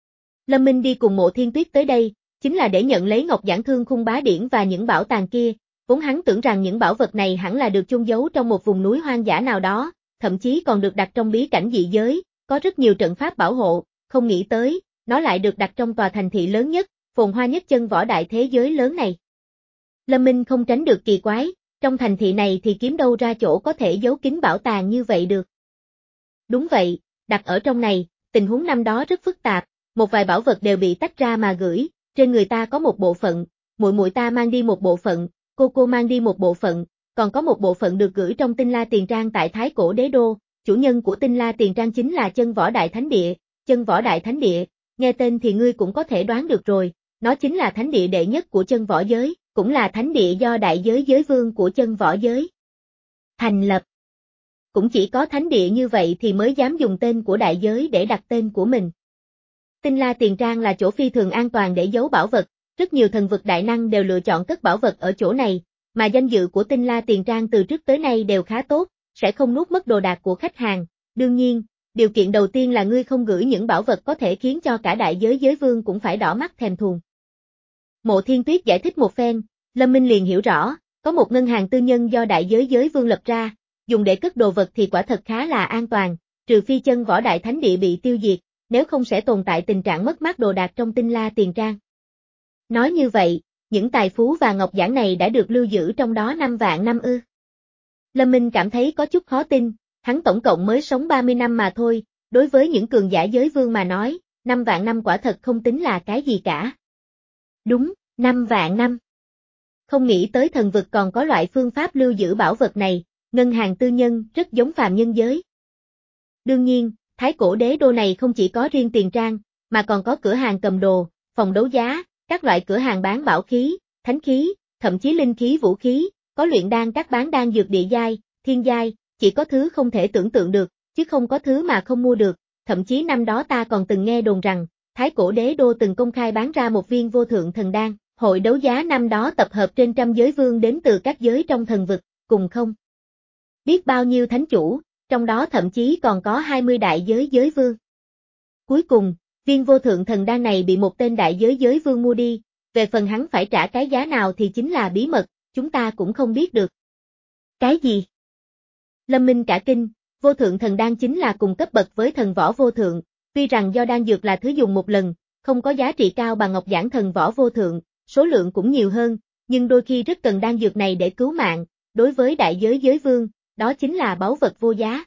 Lâm Minh đi cùng Mộ Thiên Tuyết tới đây, chính là để nhận lấy ngọc giản Thương Khung Bá Điển và những bảo tàng kia, vốn hắn tưởng rằng những bảo vật này hẳn là được chôn giấu trong một vùng núi hoang dã nào đó, thậm chí còn được đặt trong bí cảnh dị giới, có rất nhiều trận pháp bảo hộ, không nghĩ tới, nó lại được đặt trong tòa thành thị lớn nhất, phồn hoa nhất chân võ đại thế giới lớn này. Lâm Minh không tránh được kỳ quái, trong thành thị này thì kiếm đâu ra chỗ có thể giấu kín bảo tàng như vậy được. Đúng vậy, đặt ở trong này, tình huống năm đó rất phức tạp, một vài bảo vật đều bị tách ra mà gửi, trên người ta có một bộ phận, muội muội ta mang đi một bộ phận, cô cô mang đi một bộ phận, còn có một bộ phận được gửi trong Tinh La Tiền Trang tại Thái Cổ Đế Đô, chủ nhân của Tinh La Tiền Trang chính là Chân Võ Đại Thánh Địa, Chân Võ Đại Thánh Địa, nghe tên thì ngươi cũng có thể đoán được rồi, nó chính là thánh địa đệ nhất của chân võ giới, cũng là thánh địa do đại giới giới vương của chân võ giới thành lập. Cũng chỉ có thánh địa như vậy thì mới dám dùng tên của đại giới để đặt tên của mình. Tinh La Tiền Trang là chỗ phi thường an toàn để giấu bảo vật, rất nhiều thần vực đại năng đều lựa chọn cất bảo vật ở chỗ này, mà danh dự của Tinh La Tiền Trang từ trước tới nay đều khá tốt, sẽ không nuốt mất đồ đạc của khách hàng. Đương nhiên, điều kiện đầu tiên là ngươi không gửi những bảo vật có thể khiến cho cả đại giới giới vương cũng phải đỏ mắt thèm thuồng. Mộ Thiên Tuyết giải thích một phen, Lâm Minh liền hiểu rõ, có một ngân hàng tư nhân do đại giới giới vương lập ra, dùng để cất đồ vật thì quả thật khá là an toàn, trừ phi chân võ đại thánh địa bị tiêu diệt, nếu không sẽ tồn tại tình trạng mất mát đồ đạc trong Tinh La Tiền Trang. Nói như vậy, những tài phú và ngọc giản này đã được lưu giữ trong đó năm vạn năm ư? Lâm Minh cảm thấy có chút khó tin, hắn tổng cộng mới sống ba mươi năm mà thôi, đối với những cường giả giới vương mà nói, năm vạn năm quả thật không tính là cái gì cả. Đúng, năm vạn năm. Không nghĩ tới thần vực còn có loại phương pháp lưu giữ bảo vật này, ngân hàng tư nhân rất giống phàm nhân giới. Đương nhiên, Thái Cổ Đế Đô này không chỉ có riêng tiền trang, mà còn có cửa hàng cầm đồ, phòng đấu giá, các loại cửa hàng bán bảo khí, thánh khí, thậm chí linh khí vũ khí, có luyện đan các bán đan dược địa giai, thiên giai, chỉ có thứ không thể tưởng tượng được, chứ không có thứ mà không mua được, thậm chí năm đó ta còn từng nghe đồn rằng, Thái Cổ Đế Đô từng công khai bán ra một viên vô thượng thần đan, hội đấu giá năm đó tập hợp trên trăm giới vương đến từ các giới trong thần vực, cùng không biết bao nhiêu thánh chủ, trong đó thậm chí còn có hai mươi đại giới giới vương. Cuối cùng, viên vô thượng thần đan này bị một tên đại giới giới vương mua đi, về phần hắn phải trả cái giá nào thì chính là bí mật, chúng ta cũng không biết được. Cái gì? Lâm Minh cả kinh, vô thượng thần đan chính là cùng cấp bậc với thần võ vô thượng, tuy rằng do đan dược là thứ dùng một lần, không có giá trị cao bằng ngọc giản thần võ vô thượng, số lượng cũng nhiều hơn, nhưng đôi khi rất cần đan dược này để cứu mạng, đối với đại giới giới vương, đó chính là báu vật vô giá.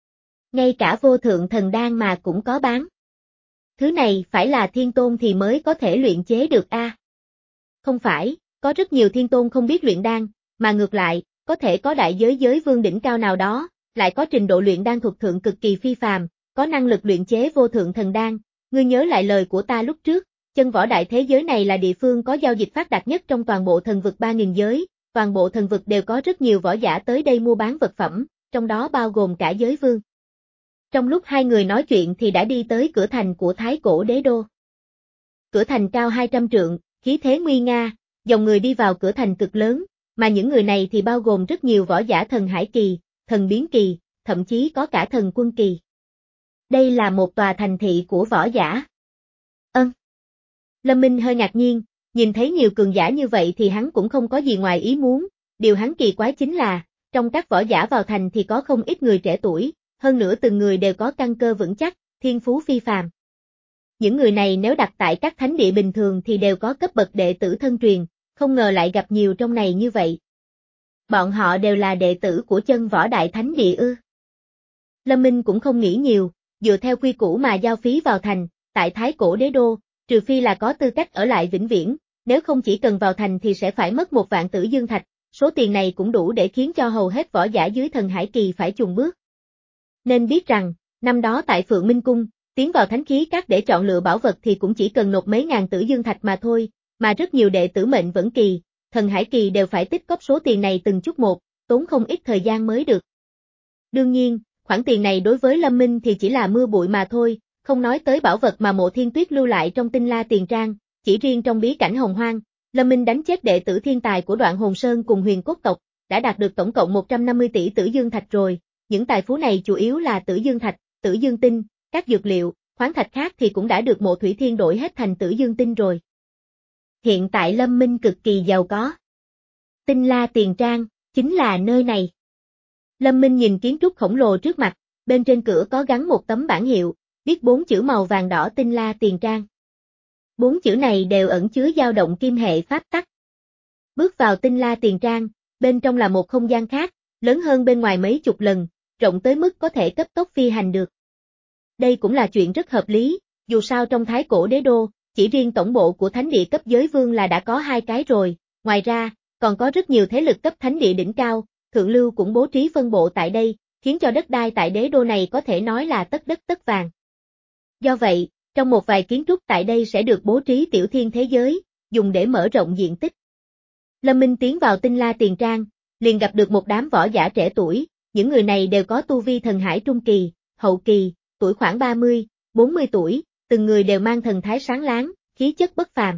Ngay cả vô thượng thần đan mà cũng có bán. Thứ này phải là thiên tôn thì mới có thể luyện chế được a. À? Không phải, có rất nhiều thiên tôn không biết luyện đan, mà ngược lại, có thể có đại giới giới vương đỉnh cao nào đó, lại có trình độ luyện đan thuộc thượng cực kỳ phi phàm, có năng lực luyện chế vô thượng thần đan. Ngươi nhớ lại lời của ta lúc trước, chân võ đại thế giới này là địa phương có giao dịch phát đạt nhất trong toàn bộ thần vực ba nghìn giới, toàn bộ thần vực đều có rất nhiều võ giả tới đây mua bán vật phẩm, trong đó bao gồm cả giới vương. Trong lúc hai người nói chuyện thì đã đi tới cửa thành của Thái Cổ Đế Đô. Cửa thành cao hai trăm trượng, khí thế nguy nga, dòng người đi vào cửa thành cực lớn, mà những người này thì bao gồm rất nhiều võ giả thần hải kỳ, thần biến kỳ, thậm chí có cả thần quân kỳ. Đây là một tòa thành thị của võ giả. Ân. Lâm Minh hơi ngạc nhiên, nhìn thấy nhiều cường giả như vậy thì hắn cũng không có gì ngoài ý muốn, điều hắn kỳ quái chính là, trong các võ giả vào thành thì có không ít người trẻ tuổi, hơn nữa từng người đều có căn cơ vững chắc, thiên phú phi phàm. Những người này nếu đặt tại các thánh địa bình thường thì đều có cấp bậc đệ tử thân truyền, không ngờ lại gặp nhiều trong này như vậy. Bọn họ đều là đệ tử của chân võ đại thánh địa ư. Lâm Minh cũng không nghĩ nhiều, dựa theo quy củ mà giao phí vào thành, tại Thái Cổ Đế Đô, trừ phi là có tư cách ở lại vĩnh viễn, nếu không chỉ cần vào thành thì sẽ phải mất một vạn tử dương thạch, số tiền này cũng đủ để khiến cho hầu hết võ giả dưới thần hải kỳ phải chùn bước. Nên biết rằng, năm đó tại Phượng Minh Cung, tiến vào thánh khí các để chọn lựa bảo vật thì cũng chỉ cần nộp mấy ngàn tử dương thạch mà thôi, mà rất nhiều đệ tử mệnh vẫn kỳ, thần hải kỳ đều phải tích cóp số tiền này từng chút một, tốn không ít thời gian mới được. Đương nhiên, khoản tiền này đối với Lâm Minh thì chỉ là mưa bụi mà thôi, không nói tới bảo vật mà Mộ Thiên Tuyết lưu lại trong Tinh La Tiền Trang, chỉ riêng trong bí cảnh Hồng Hoang, Lâm Minh đánh chết đệ tử thiên tài của Đoạn Hồn Sơn cùng Huyền Cốt tộc, đã đạt được tổng cộng một trăm năm mươi tỷ tử dương thạch rồi, những tài phú này chủ yếu là tử dương thạch, tử dương tinh, các dược liệu, khoáng thạch khác thì cũng đã được Mộ Thủy Thiên đổi hết thành tử dương tinh rồi. Hiện tại Lâm Minh cực kỳ giàu có. Tinh La Tiền Trang, chính là nơi này. Lâm Minh nhìn kiến trúc khổng lồ trước mặt, bên trên cửa có gắn một tấm bảng hiệu, viết bốn chữ màu vàng đỏ Tinh La Tiền Trang. Bốn chữ này đều ẩn chứa dao động kim hệ pháp tắc. Bước vào Tinh La Tiền Trang, bên trong là một không gian khác, lớn hơn bên ngoài mấy chục lần, rộng tới mức có thể cấp tốc phi hành được. Đây cũng là chuyện rất hợp lý, dù sao trong Thái Cổ Đế Đô, chỉ riêng tổng bộ của thánh địa cấp giới vương là đã có hai cái rồi, ngoài ra, còn có rất nhiều thế lực cấp thánh địa đỉnh cao, thượng lưu cũng bố trí phân bộ tại đây, khiến cho đất đai tại đế đô này có thể nói là tất đất tất vàng. Do vậy, trong một vài kiến trúc tại đây sẽ được bố trí tiểu thiên thế giới, dùng để mở rộng diện tích. Lâm Minh tiến vào Tinh La Tiền Trang, liền gặp được một đám võ giả trẻ tuổi, những người này đều có tu vi thần hải trung kỳ, hậu kỳ, tuổi khoảng ba mươi, bốn mươi tuổi, từng người đều mang thần thái sáng láng, khí chất bất phàm.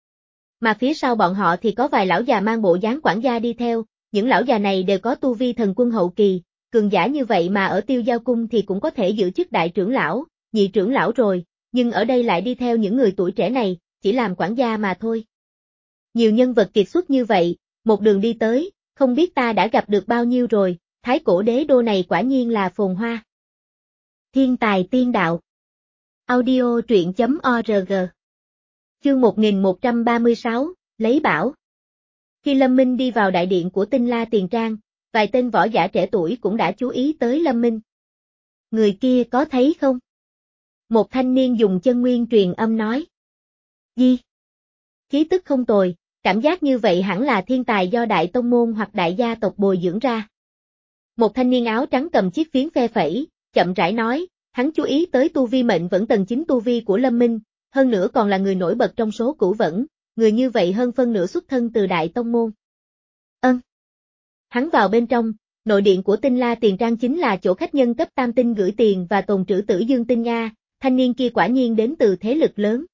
Mà phía sau bọn họ thì có vài lão già mang bộ dáng quản gia đi theo, những lão già này đều có tu vi thần quân hậu kỳ, cường giả như vậy mà ở Tiêu Giao Cung thì cũng có thể giữ chức đại trưởng lão, nhị trưởng lão rồi, nhưng ở đây lại đi theo những người tuổi trẻ này, chỉ làm quản gia mà thôi. Nhiều nhân vật kiệt xuất như vậy, một đường đi tới, không biết ta đã gặp được bao nhiêu rồi, Thái Cổ Đế Đô này quả nhiên là phồn hoa. Thiên tài tiên đạo. Audio truyện chấm org. Chương một nghìn một trăm ba mươi sáu, lấy bảo. Khi Lâm Minh đi vào đại điện của Tinh La Tiền Trang, vài tên võ giả trẻ tuổi cũng đã chú ý tới Lâm Minh. Người kia có thấy không? Một thanh niên dùng chân nguyên truyền âm nói. Gì? Khí tức không tồi, cảm giác như vậy hẳn là thiên tài do đại tông môn hoặc đại gia tộc bồi dưỡng ra. Một thanh niên áo trắng cầm chiếc phiến phe phẩy, chậm rãi nói, hắn chú ý tới tu vi mệnh vẫn tầng chín tu vi của Lâm Minh, hơn nữa còn là người nổi bật trong số cửu vẫn, người như vậy hơn phân nửa xuất thân từ đại tông môn. Ân. Hắn vào bên trong, nội điện của Tinh La Tiền Trang chính là chỗ khách nhân cấp tam tinh gửi tiền và tồn trữ tử dương tinh Nga, thanh niên kia quả nhiên đến từ thế lực lớn.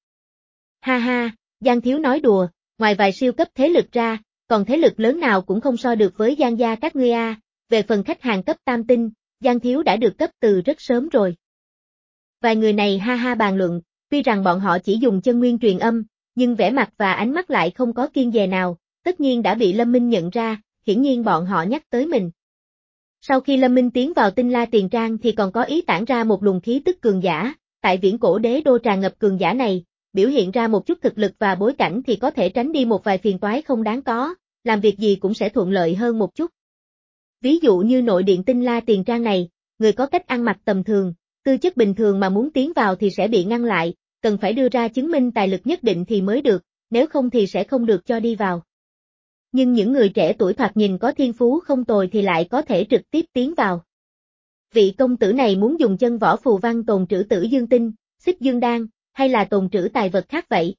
Ha ha, Giang Thiếu nói đùa, ngoài vài siêu cấp thế lực ra, còn thế lực lớn nào cũng không so được với Giang gia các ngươi a. Về phần khách hàng cấp tam tinh, Giang Thiếu đã được cấp từ rất sớm rồi. Vài người này ha ha bàn luận, tuy rằng bọn họ chỉ dùng chân nguyên truyền âm, nhưng vẻ mặt và ánh mắt lại không có kiêng dè nào, tất nhiên đã bị Lâm Minh nhận ra, hiển nhiên bọn họ nhắc tới mình. Sau khi Lâm Minh tiến vào Tinh La Tiền Trang thì còn có ý tản ra một luồng khí tức cường giả, tại Viễn Cổ Đế Đô tràn ngập cường giả này, biểu hiện ra một chút thực lực và bối cảnh thì có thể tránh đi một vài phiền toái không đáng có, làm việc gì cũng sẽ thuận lợi hơn một chút. Ví dụ như nội điện Tinh La Tiền Trang này, người có cách ăn mặc tầm thường, tư chất bình thường mà muốn tiến vào thì sẽ bị ngăn lại, cần phải đưa ra chứng minh tài lực nhất định thì mới được, nếu không thì sẽ không được cho đi vào. Nhưng những người trẻ tuổi thoạt nhìn có thiên phú không tồi thì lại có thể trực tiếp tiến vào. Vị công tử này muốn dùng chân võ phù văn tồn trữ tử dương tinh, xích dương đan, hay là tồn trữ tài vật khác vậy?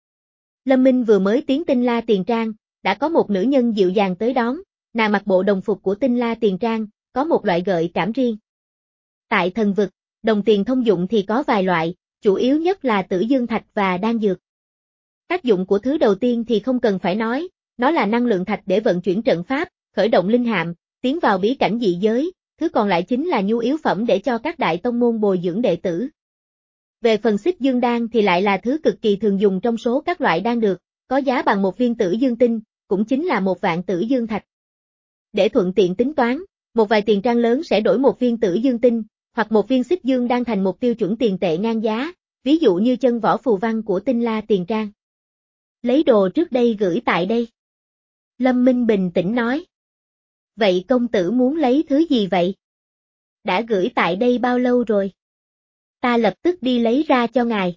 Lâm Minh vừa mới tiến Tinh La Tiền Trang, đã có một nữ nhân dịu dàng tới đón, nàng mặc bộ đồng phục của Tinh La Tiền Trang, có một loại gợi cảm riêng. Tại thần vực, đồng tiền thông dụng thì có vài loại, chủ yếu nhất là tử dương thạch và đan dược. Tác dụng của thứ đầu tiên thì không cần phải nói, nó là năng lượng thạch để vận chuyển trận pháp, khởi động linh hạm, tiến vào bí cảnh dị giới, thứ còn lại chính là nhu yếu phẩm để cho các đại tông môn bồi dưỡng đệ tử. Về phần xích dương đan thì lại là thứ cực kỳ thường dùng trong số các loại đan dược, có giá bằng một viên tử dương tinh, cũng chính là một vạn tử dương thạch. Để thuận tiện tính toán, một vài tiền trang lớn sẽ đổi một viên tử dương tinh, hoặc một viên xích dương đan thành một tiêu chuẩn tiền tệ ngang giá, ví dụ như chân võ phù văn của Tinh La Tiền Trang. Lấy đồ trước đây gửi tại đây. Lâm Minh bình tĩnh nói. Vậy công tử muốn lấy thứ gì vậy? Đã gửi tại đây bao lâu rồi? Ta lập tức đi lấy ra cho ngài.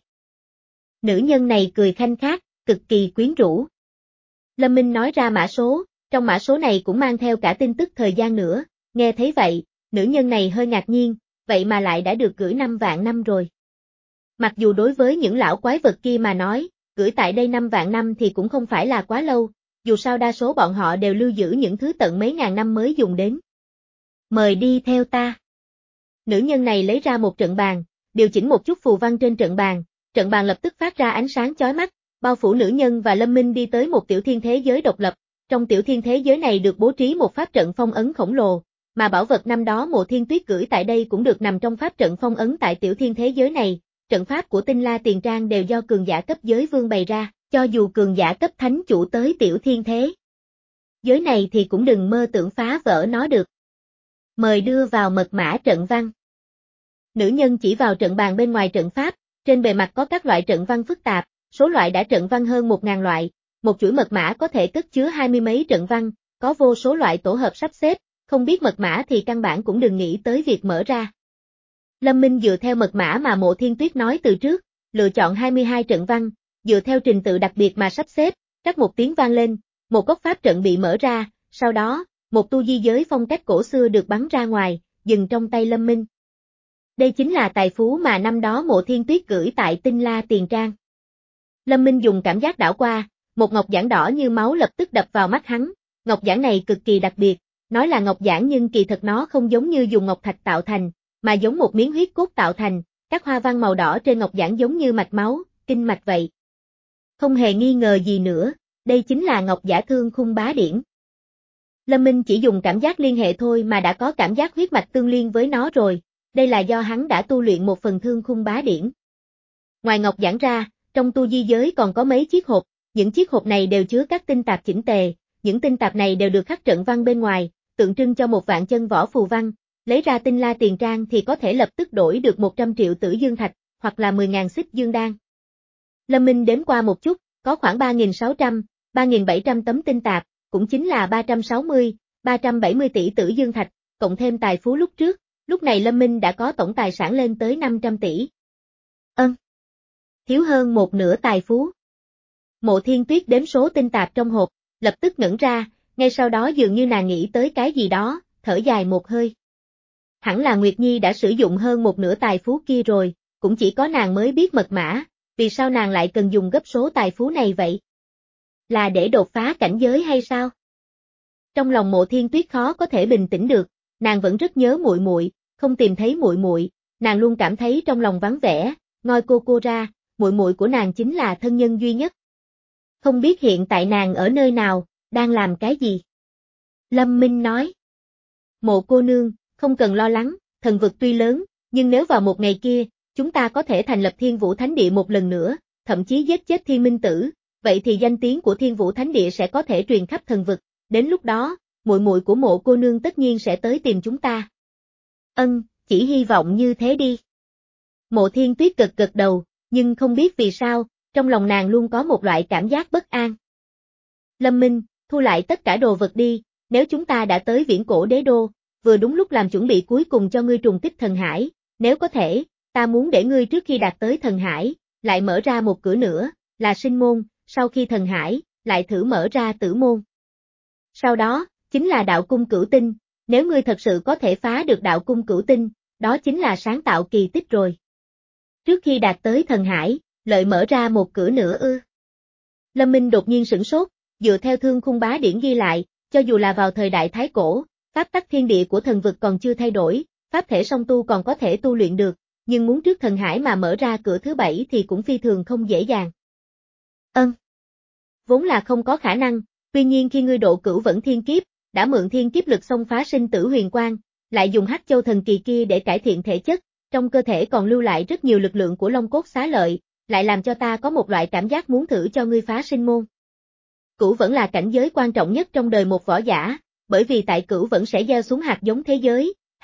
Nữ nhân này cười khanh khách, cực kỳ quyến rũ. Lâm Minh nói ra mã số, trong mã số này cũng mang theo cả tin tức thời gian nữa, nghe thấy vậy, nữ nhân này hơi ngạc nhiên, vậy mà lại đã được gửi năm vạn năm rồi. Mặc dù đối với những lão quái vật kia mà nói, gửi tại đây năm vạn năm thì cũng không phải là quá lâu, dù sao đa số bọn họ đều lưu giữ những thứ tận mấy ngàn năm mới dùng đến. Mời đi theo ta. Nữ nhân này lấy ra một trận bàn, điều chỉnh một chút phù văn trên trận bàn, trận bàn lập tức phát ra ánh sáng chói mắt, bao phủ nữ nhân và Lâm Minh đi tới một tiểu thiên thế giới độc lập. Trong tiểu thiên thế giới này được bố trí một pháp trận phong ấn khổng lồ, mà bảo vật năm đó Mộ Thiên Tuyết gửi tại đây cũng được nằm trong pháp trận phong ấn tại tiểu thiên thế giới này. Trận pháp của Tinh La Tiền Trang đều do cường giả cấp giới vương bày ra, cho dù cường giả cấp thánh chủ tới tiểu thiên thế giới này thì cũng đừng mơ tưởng phá vỡ nó được. Mời đưa vào mật mã trận văn. Nữ nhân chỉ vào trận bàn bên ngoài trận pháp, trên bề mặt có các loại trận văn phức tạp, số loại đã trận văn hơn một ngàn loại, một chuỗi mật mã có thể cất chứa hai mươi mấy trận văn, có vô số loại tổ hợp sắp xếp, không biết mật mã thì căn bản cũng đừng nghĩ tới việc mở ra. Lâm Minh dựa theo mật mã mà Mộ Thiên Tuyết nói từ trước, lựa chọn hai mươi hai trận văn, dựa theo trình tự đặc biệt mà sắp xếp, rắc một tiếng vang lên, một góc pháp trận bị mở ra, sau đó, một tu di giới phong cách cổ xưa được bắn ra ngoài, dừng trong tay Lâm Minh. Đây chính là tài phú mà năm đó Mộ Thiên Tuyết gửi tại Tinh La Tiền Trang. Lâm Minh dùng cảm giác đảo qua, một ngọc giản đỏ như máu lập tức đập vào mắt hắn, ngọc giản này cực kỳ đặc biệt, nói là ngọc giản nhưng kỳ thật nó không giống như dùng ngọc thạch tạo thành, mà giống một miếng huyết cốt tạo thành, các hoa văn màu đỏ trên ngọc giản giống như mạch máu, kinh mạch vậy. Không hề nghi ngờ gì nữa, đây chính là ngọc giả thương khung bá điển. Lâm Minh chỉ dùng cảm giác liên hệ thôi mà đã có cảm giác huyết mạch tương liên với nó rồi, đây là do hắn đã tu luyện một phần thương khung bá điển. Ngoài ngọc giản ra, trong tu di giới còn có mấy chiếc hộp, những chiếc hộp này đều chứa các tinh tạp chỉnh tề, những tinh tạp này đều được khắc trận văn bên ngoài, tượng trưng cho một vạn chân võ phù văn, lấy ra Tinh La Tiền Trang thì có thể lập tức đổi được một trăm triệu tử dương thạch, hoặc là mười ngàn xích dương đan. Lâm Minh đếm qua một chút, có khoảng ba nghìn sáu trăm, ba nghìn bảy trăm tấm tinh tạp, cũng chính là ba trăm sáu mươi, ba trăm bảy mươi tỷ tử dương thạch, cộng thêm tài phú lúc trước, lúc này Lâm Minh đã có tổng tài sản lên tới năm trăm tỷ. Ân. Thiếu hơn một nửa tài phú. Mộ Thiên Tuyết đếm số tinh tạp trong hộp, lập tức ngẩn ra, ngay sau đó dường như nàng nghĩ tới cái gì đó, thở dài một hơi. Hẳn là Nguyệt Nhi đã sử dụng hơn một nửa tài phú kia rồi, cũng chỉ có nàng mới biết mật mã, vì sao nàng lại cần dùng gấp số tài phú này vậy? Là để đột phá cảnh giới hay sao? Trong lòng Mộ Thiên Tuyết khó có thể bình tĩnh được, nàng vẫn rất nhớ muội muội, không tìm thấy muội muội, nàng luôn cảm thấy trong lòng vắng vẻ, ngoi cô cô ra, muội muội của nàng chính là thân nhân duy nhất. Không biết hiện tại nàng ở nơi nào, đang làm cái gì? Lâm Minh nói. Mộ cô nương, không cần lo lắng, thần vực tuy lớn, nhưng nếu vào một ngày kia, chúng ta có thể thành lập Thiên Vũ Thánh Địa một lần nữa, thậm chí giết chết Thiên Minh Tử, vậy thì danh tiếng của Thiên Vũ Thánh Địa sẽ có thể truyền khắp thần vực, đến lúc đó, muội muội của Mộ cô nương tất nhiên sẽ tới tìm chúng ta. Ân, chỉ hy vọng như thế đi. Mộ Thiên Tuyết gật gật đầu, nhưng không biết vì sao, trong lòng nàng luôn có một loại cảm giác bất an. Lâm Minh, thu lại tất cả đồ vật đi, nếu chúng ta đã tới Viễn Cổ Đế Đô, vừa đúng lúc làm chuẩn bị cuối cùng cho ngươi trùng kích thần hải, nếu có thể, ta muốn để ngươi trước khi đạt tới thần hải, lại mở ra một cửa nữa, là sinh môn, sau khi thần hải, lại thử mở ra tử môn. Sau đó, chính là đạo cung cửu tinh, nếu ngươi thật sự có thể phá được đạo cung cửu tinh, đó chính là sáng tạo kỳ tích rồi. Trước khi đạt tới thần hải, lợi mở ra một cửa nữa ư. Lâm Minh đột nhiên sửng sốt, dựa theo thương khung bá điển ghi lại, cho dù là vào thời đại Thái Cổ, pháp tắc thiên địa của thần vực còn chưa thay đổi, pháp thể song tu còn có thể tu luyện được, nhưng muốn trước thần hải mà mở ra cửa thứ bảy thì cũng phi thường không dễ dàng. Ân. Vốn là không có khả năng, tuy nhiên khi ngươi độ cửu vẫn thiên kiếp, đã mượn thiên kiếp lực xông phá sinh tử huyền quang, lại dùng hắc châu thần kỳ kia để cải thiện thể chất, trong cơ thể còn lưu lại rất nhiều lực lượng của Long Cốt Xá Lợi, lại làm cho ta có một loại cảm giác muốn thử cho ngươi phá sinh môn. Cửu vẫn là cảnh giới quan trọng nhất trong đời một võ giả, bởi vì tại cửu vẫn sẽ gieo xuống hạt giống thế giới, hạt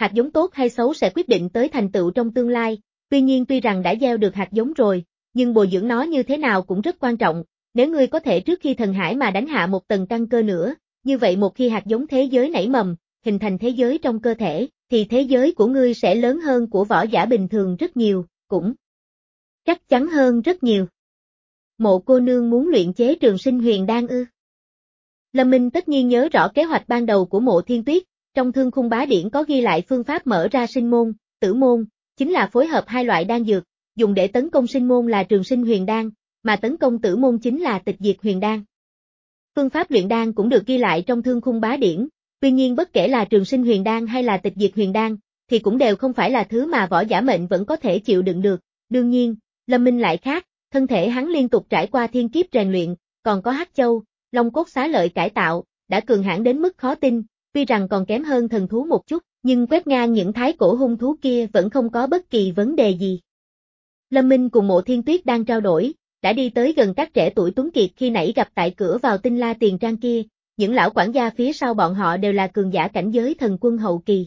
Hạt giống tốt hay xấu sẽ quyết định tới thành tựu trong tương lai, tuy nhiên tuy rằng đã gieo được hạt giống rồi, nhưng bồi dưỡng nó như thế nào cũng rất quan trọng, nếu ngươi có thể trước khi thần hải mà đánh hạ một tầng căn cơ nữa, như vậy một khi hạt giống thế giới nảy mầm, hình thành thế giới trong cơ thể, thì thế giới của ngươi sẽ lớn hơn của võ giả bình thường rất nhiều, cũng chắc chắn hơn rất nhiều. Mộ cô nương muốn luyện chế Trường Sinh Huyền Đan ư? Lâm Minh tất nhiên nhớ rõ kế hoạch ban đầu của Mộ Thiên Tuyết, trong Thương Khung Bá Điển có ghi lại phương pháp mở ra sinh môn, tử môn, chính là phối hợp hai loại đan dược, dùng để tấn công sinh môn là Trường Sinh Huyền Đan, mà tấn công tử môn chính là Tịch Diệt Huyền Đan. Phương pháp luyện đan cũng được ghi lại trong Thương Khung Bá Điển, tuy nhiên bất kể là Trường Sinh Huyền Đan hay là Tịch Diệt Huyền Đan, thì cũng đều không phải là thứ mà võ giả mệnh vẫn có thể chịu đựng được, đương nhiên, Lâm Minh lại khác, thân thể hắn liên tục trải qua thiên kiếp rèn luyện, còn có Hắc Châu, Long Cốt Xá Lợi cải tạo, đã cường hãn đến mức khó tin, tuy rằng còn kém hơn thần thú một chút, nhưng quét ngang những thái cổ hung thú kia vẫn không có bất kỳ vấn đề gì. Lâm Minh cùng Mộ Thiên Tuyết đang trao đổi, đã đi tới gần các trẻ tuổi tuấn kiệt khi nãy gặp tại cửa vào Tinh La Tiền Trang kia, những lão quản gia phía sau bọn họ đều là cường giả cảnh giới thần quân hậu kỳ.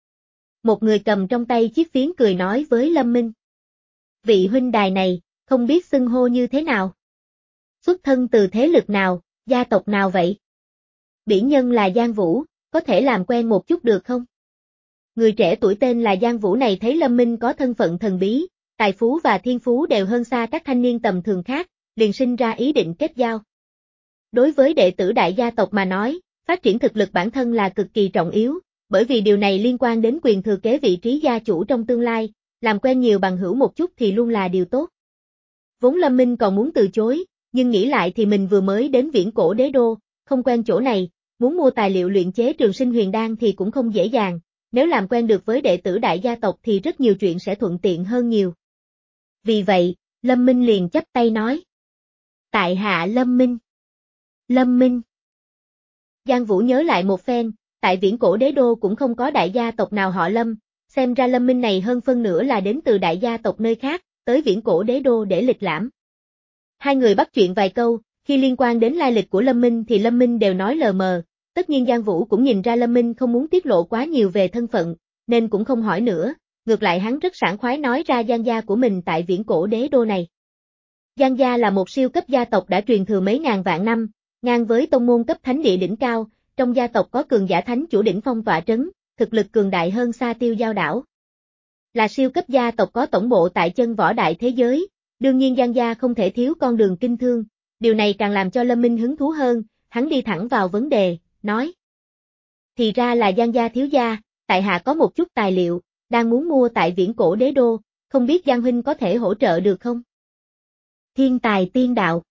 Một người cầm trong tay chiếc phiến cười nói với Lâm Minh. Vị huynh đài này, không biết xưng hô như thế nào? Xuất thân từ thế lực nào, gia tộc nào vậy? Bỉ nhân là Giang Vũ, có thể làm quen một chút được không? Người trẻ tuổi tên là Giang Vũ này thấy Lâm Minh có thân phận thần bí, tài phú và thiên phú đều hơn xa các thanh niên tầm thường khác, liền sinh ra ý định kết giao. Đối với đệ tử đại gia tộc mà nói, phát triển thực lực bản thân là cực kỳ trọng yếu, bởi vì điều này liên quan đến quyền thừa kế vị trí gia chủ trong tương lai, làm quen nhiều bằng hữu một chút thì luôn là điều tốt. Vốn Lâm Minh còn muốn từ chối, nhưng nghĩ lại thì mình vừa mới đến Viễn Cổ Đế Đô, không quen chỗ này, muốn mua tài liệu luyện chế Trường Sinh Huyền Đan thì cũng không dễ dàng, nếu làm quen được với đệ tử đại gia tộc thì rất nhiều chuyện sẽ thuận tiện hơn nhiều. Vì vậy, Lâm Minh liền chắp tay nói. Tại hạ Lâm Minh. Lâm Minh. Giang Vũ nhớ lại một phen, tại Viễn Cổ Đế Đô cũng không có đại gia tộc nào họ Lâm, xem ra Lâm Minh này hơn phân nửa là đến từ đại gia tộc nơi khác, tới Viễn Cổ Đế Đô để lịch lãm. Hai người bắt chuyện vài câu, khi liên quan đến lai lịch của Lâm Minh thì Lâm Minh đều nói lờ mờ, tất nhiên Giang Vũ cũng nhìn ra Lâm Minh không muốn tiết lộ quá nhiều về thân phận, nên cũng không hỏi nữa, ngược lại hắn rất sảng khoái nói ra Giang gia của mình tại Viễn Cổ Đế Đô này. Giang gia là một siêu cấp gia tộc đã truyền thừa mấy ngàn vạn năm, ngang với tông môn cấp thánh địa đỉnh cao, trong gia tộc có cường giả thánh chủ đỉnh phong tọa trấn, thực lực cường đại hơn xa Tiêu Giao đảo. Là siêu cấp gia tộc có tổng bộ tại chân võ đại thế giới, đương nhiên Giang gia không thể thiếu con đường kinh thương, điều này càng làm cho Lâm Minh hứng thú hơn, hắn đi thẳng vào vấn đề, nói. Thì ra là Giang gia thiếu gia, tại hạ có một chút tài liệu, đang muốn mua tại Viễn Cổ Đế Đô, không biết Giang huynh có thể hỗ trợ được không? Thiên tài tiên đạo.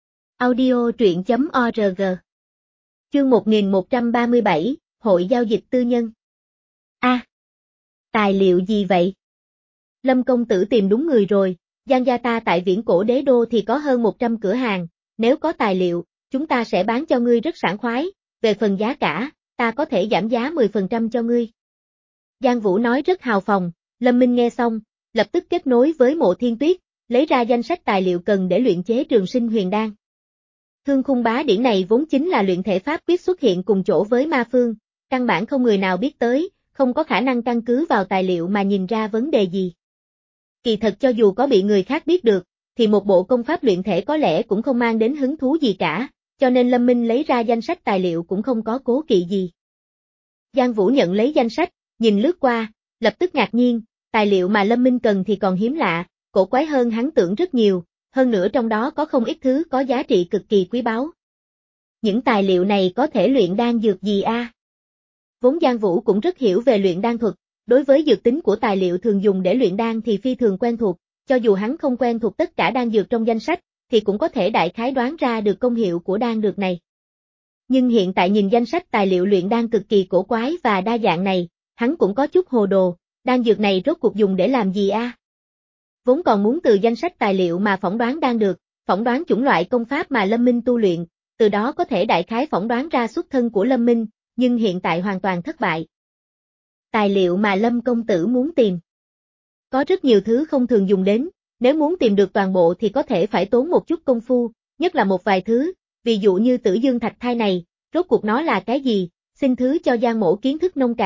Audio truyện chấm org. Chương một nghìn một trăm ba mươi bảy, Hội giao dịch tư nhân. A. À, tài liệu gì vậy? Lâm công tử tìm đúng người rồi, Giang gia ta tại Viễn Cổ Đế Đô thì có hơn một trăm cửa hàng, nếu có tài liệu, chúng ta sẽ bán cho ngươi rất sảng khoái, về phần giá cả, ta có thể giảm giá mười phần trăm cho ngươi. Giang Vũ nói rất hào phóng, Lâm Minh nghe xong, lập tức kết nối với Mộ Thiên Tuyết, lấy ra danh sách tài liệu cần để luyện chế Trường Sinh Huyền Đan. Thương Khung Bá Điển này vốn chính là luyện thể pháp quyết xuất hiện cùng chỗ với ma phương, căn bản không người nào biết tới, không có khả năng căn cứ vào tài liệu mà nhìn ra vấn đề gì. Kỳ thật cho dù có bị người khác biết được, thì một bộ công pháp luyện thể có lẽ cũng không mang đến hứng thú gì cả, cho nên Lâm Minh lấy ra danh sách tài liệu cũng không có cố kỵ gì. Giang Vũ nhận lấy danh sách, nhìn lướt qua, lập tức ngạc nhiên, tài liệu mà Lâm Minh cần thì còn hiếm lạ, cổ quái hơn hắn tưởng rất nhiều, hơn nữa trong đó có không ít thứ có giá trị cực kỳ quý báu. Những tài liệu này có thể luyện đan dược gì a? À? Vốn Giang Vũ cũng rất hiểu về luyện đan thuật, đối với dược tính của tài liệu thường dùng để luyện đan thì phi thường quen thuộc, cho dù hắn không quen thuộc tất cả đan dược trong danh sách, thì cũng có thể đại khái đoán ra được công hiệu của đan dược này. Nhưng hiện tại nhìn danh sách tài liệu luyện đan cực kỳ cổ quái và đa dạng này, hắn cũng có chút hồ đồ, đan dược này rốt cuộc dùng để làm gì a? À? Vốn còn muốn từ danh sách tài liệu mà phỏng đoán đan được, phỏng đoán chủng loại công pháp mà Lâm Minh tu luyện, từ đó có thể đại khái phỏng đoán ra xuất thân của Lâm Minh, nhưng hiện tại hoàn toàn thất bại. Tài liệu mà Lâm công tử muốn tìm. Có rất nhiều thứ không thường dùng đến, nếu muốn tìm được toàn bộ thì có thể phải tốn một chút công phu, nhất là một vài thứ, ví dụ như Tử Dương Thạch Thai này, rốt cuộc nó là cái gì, xin thứ cho Giang mỗ kiến thức nông cạn,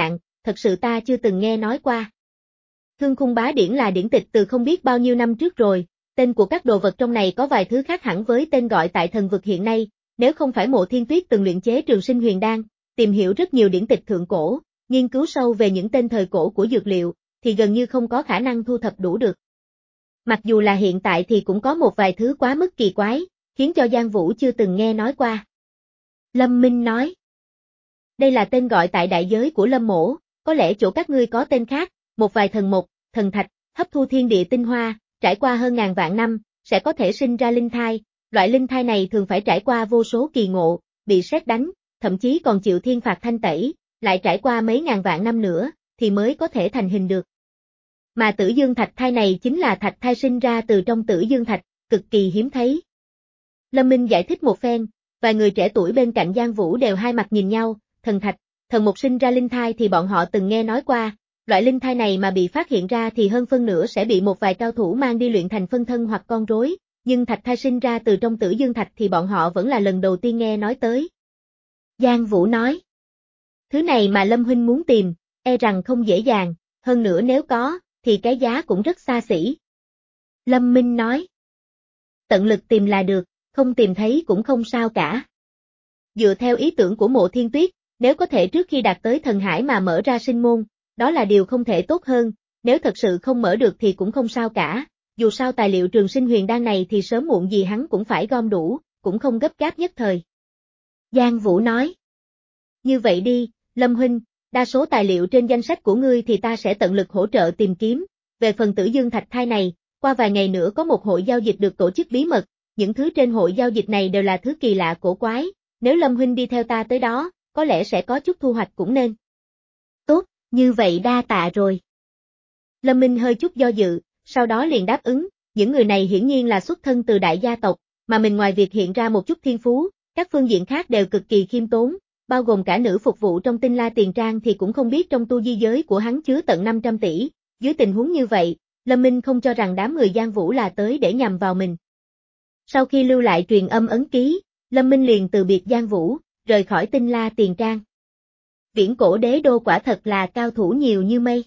thật sự ta chưa từng nghe nói qua. Thương khung bá điển là điển tịch từ không biết bao nhiêu năm trước rồi, tên của các đồ vật trong này có vài thứ khác hẳn với tên gọi tại thần vực hiện nay, nếu không phải Mộ Thiên Tuyết từng luyện chế Trường Sinh Huyền Đan, tìm hiểu rất nhiều điển tịch thượng cổ, nghiên cứu sâu về những tên thời cổ của dược liệu, thì gần như không có khả năng thu thập đủ được. Mặc dù là hiện tại thì cũng có một vài thứ quá mức kỳ quái, khiến cho Giang Vũ chưa từng nghe nói qua. Lâm Minh nói. Đây là tên gọi tại đại giới của Lâm Mỗ, có lẽ chỗ các ngươi có tên khác, một vài thần mộc, thần thạch, hấp thu thiên địa tinh hoa, trải qua hơn ngàn vạn năm, sẽ có thể sinh ra linh thai, loại linh thai này thường phải trải qua vô số kỳ ngộ, bị sét đánh, thậm chí còn chịu thiên phạt thanh tẩy, lại trải qua mấy ngàn vạn năm nữa, thì mới có thể thành hình được. Mà Tử Dương Thạch thai này chính là thạch thai sinh ra từ trong Tử Dương Thạch, cực kỳ hiếm thấy. Lâm Minh giải thích một phen, vài người trẻ tuổi bên cạnh Giang Vũ đều hai mặt nhìn nhau, thần thạch, thần mục sinh ra linh thai thì bọn họ từng nghe nói qua, loại linh thai này mà bị phát hiện ra thì hơn phân nửa sẽ bị một vài cao thủ mang đi luyện thành phân thân hoặc con rối, nhưng thạch thai sinh ra từ trong Tử Dương Thạch thì bọn họ vẫn là lần đầu tiên nghe nói tới. Giang Vũ nói, thứ này mà Lâm Huynh muốn tìm, e rằng không dễ dàng, hơn nữa nếu có, thì cái giá cũng rất xa xỉ. Lâm Minh nói, tận lực tìm là được, không tìm thấy cũng không sao cả. Dựa theo ý tưởng của Mộ Thiên Tuyết, nếu có thể trước khi đạt tới thần hải mà mở ra sinh môn, đó là điều không thể tốt hơn, nếu thật sự không mở được thì cũng không sao cả, dù sao tài liệu Trường Sinh Huyền Đan này thì sớm muộn gì hắn cũng phải gom đủ, cũng không gấp gáp nhất thời. Giang Vũ nói, như vậy đi, Lâm Huynh, đa số tài liệu trên danh sách của ngươi thì ta sẽ tận lực hỗ trợ tìm kiếm, về phần Tử Dương Thạch thai này, qua vài ngày nữa có một hội giao dịch được tổ chức bí mật, những thứ trên hội giao dịch này đều là thứ kỳ lạ cổ quái, nếu Lâm Huynh đi theo ta tới đó, có lẽ sẽ có chút thu hoạch cũng nên. Tốt, như vậy đa tạ rồi. Lâm Minh hơi chút do dự, sau đó liền đáp ứng, những người này hiển nhiên là xuất thân từ đại gia tộc, mà mình ngoài việc hiện ra một chút thiên phú, các phương diện khác đều cực kỳ khiêm tốn, bao gồm cả nữ phục vụ trong Tinh La Tiền Trang thì cũng không biết trong tu di giới của hắn chứa tận năm trăm tỷ, dưới tình huống như vậy, Lâm Minh không cho rằng đám người Giang Vũ là tới để nhằm vào mình. Sau khi lưu lại truyền âm ấn ký, Lâm Minh liền từ biệt Giang Vũ, rời khỏi Tinh La Tiền Trang. Viễn cổ đế đô quả thật là cao thủ nhiều như mây.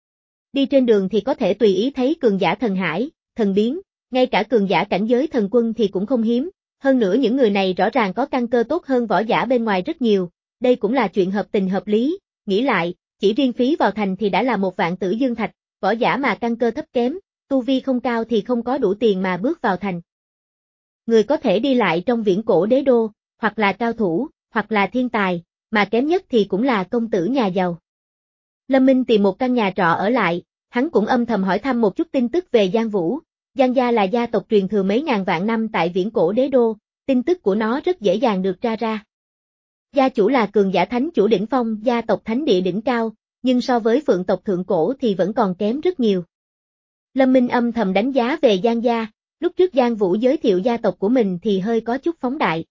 Đi trên đường thì có thể tùy ý thấy cường giả thần hải, thần biến, ngay cả cường giả cảnh giới thần quân thì cũng không hiếm, hơn nữa những người này rõ ràng có căn cơ tốt hơn võ giả bên ngoài rất nhiều, đây cũng là chuyện hợp tình hợp lý, nghĩ lại, chỉ riêng phí vào thành thì đã là một vạn Tử Dương Thạch, võ giả mà căn cơ thấp kém, tu vi không cao thì không có đủ tiền mà bước vào thành. Người có thể đi lại trong viễn cổ đế đô, hoặc là cao thủ, hoặc là thiên tài, mà kém nhất thì cũng là công tử nhà giàu. Lâm Minh tìm một căn nhà trọ ở lại, hắn cũng âm thầm hỏi thăm một chút tin tức về Giang Vũ. Giang gia là gia tộc truyền thừa mấy ngàn vạn năm tại viễn cổ đế đô, tin tức của nó rất dễ dàng được tra ra. Gia chủ là cường giả thánh chủ đỉnh phong, gia tộc thánh địa đỉnh cao, nhưng so với phượng tộc thượng cổ thì vẫn còn kém rất nhiều. Lâm Minh âm thầm đánh giá về Giang gia, lúc trước Giang Vũ giới thiệu gia tộc của mình thì hơi có chút phóng đại.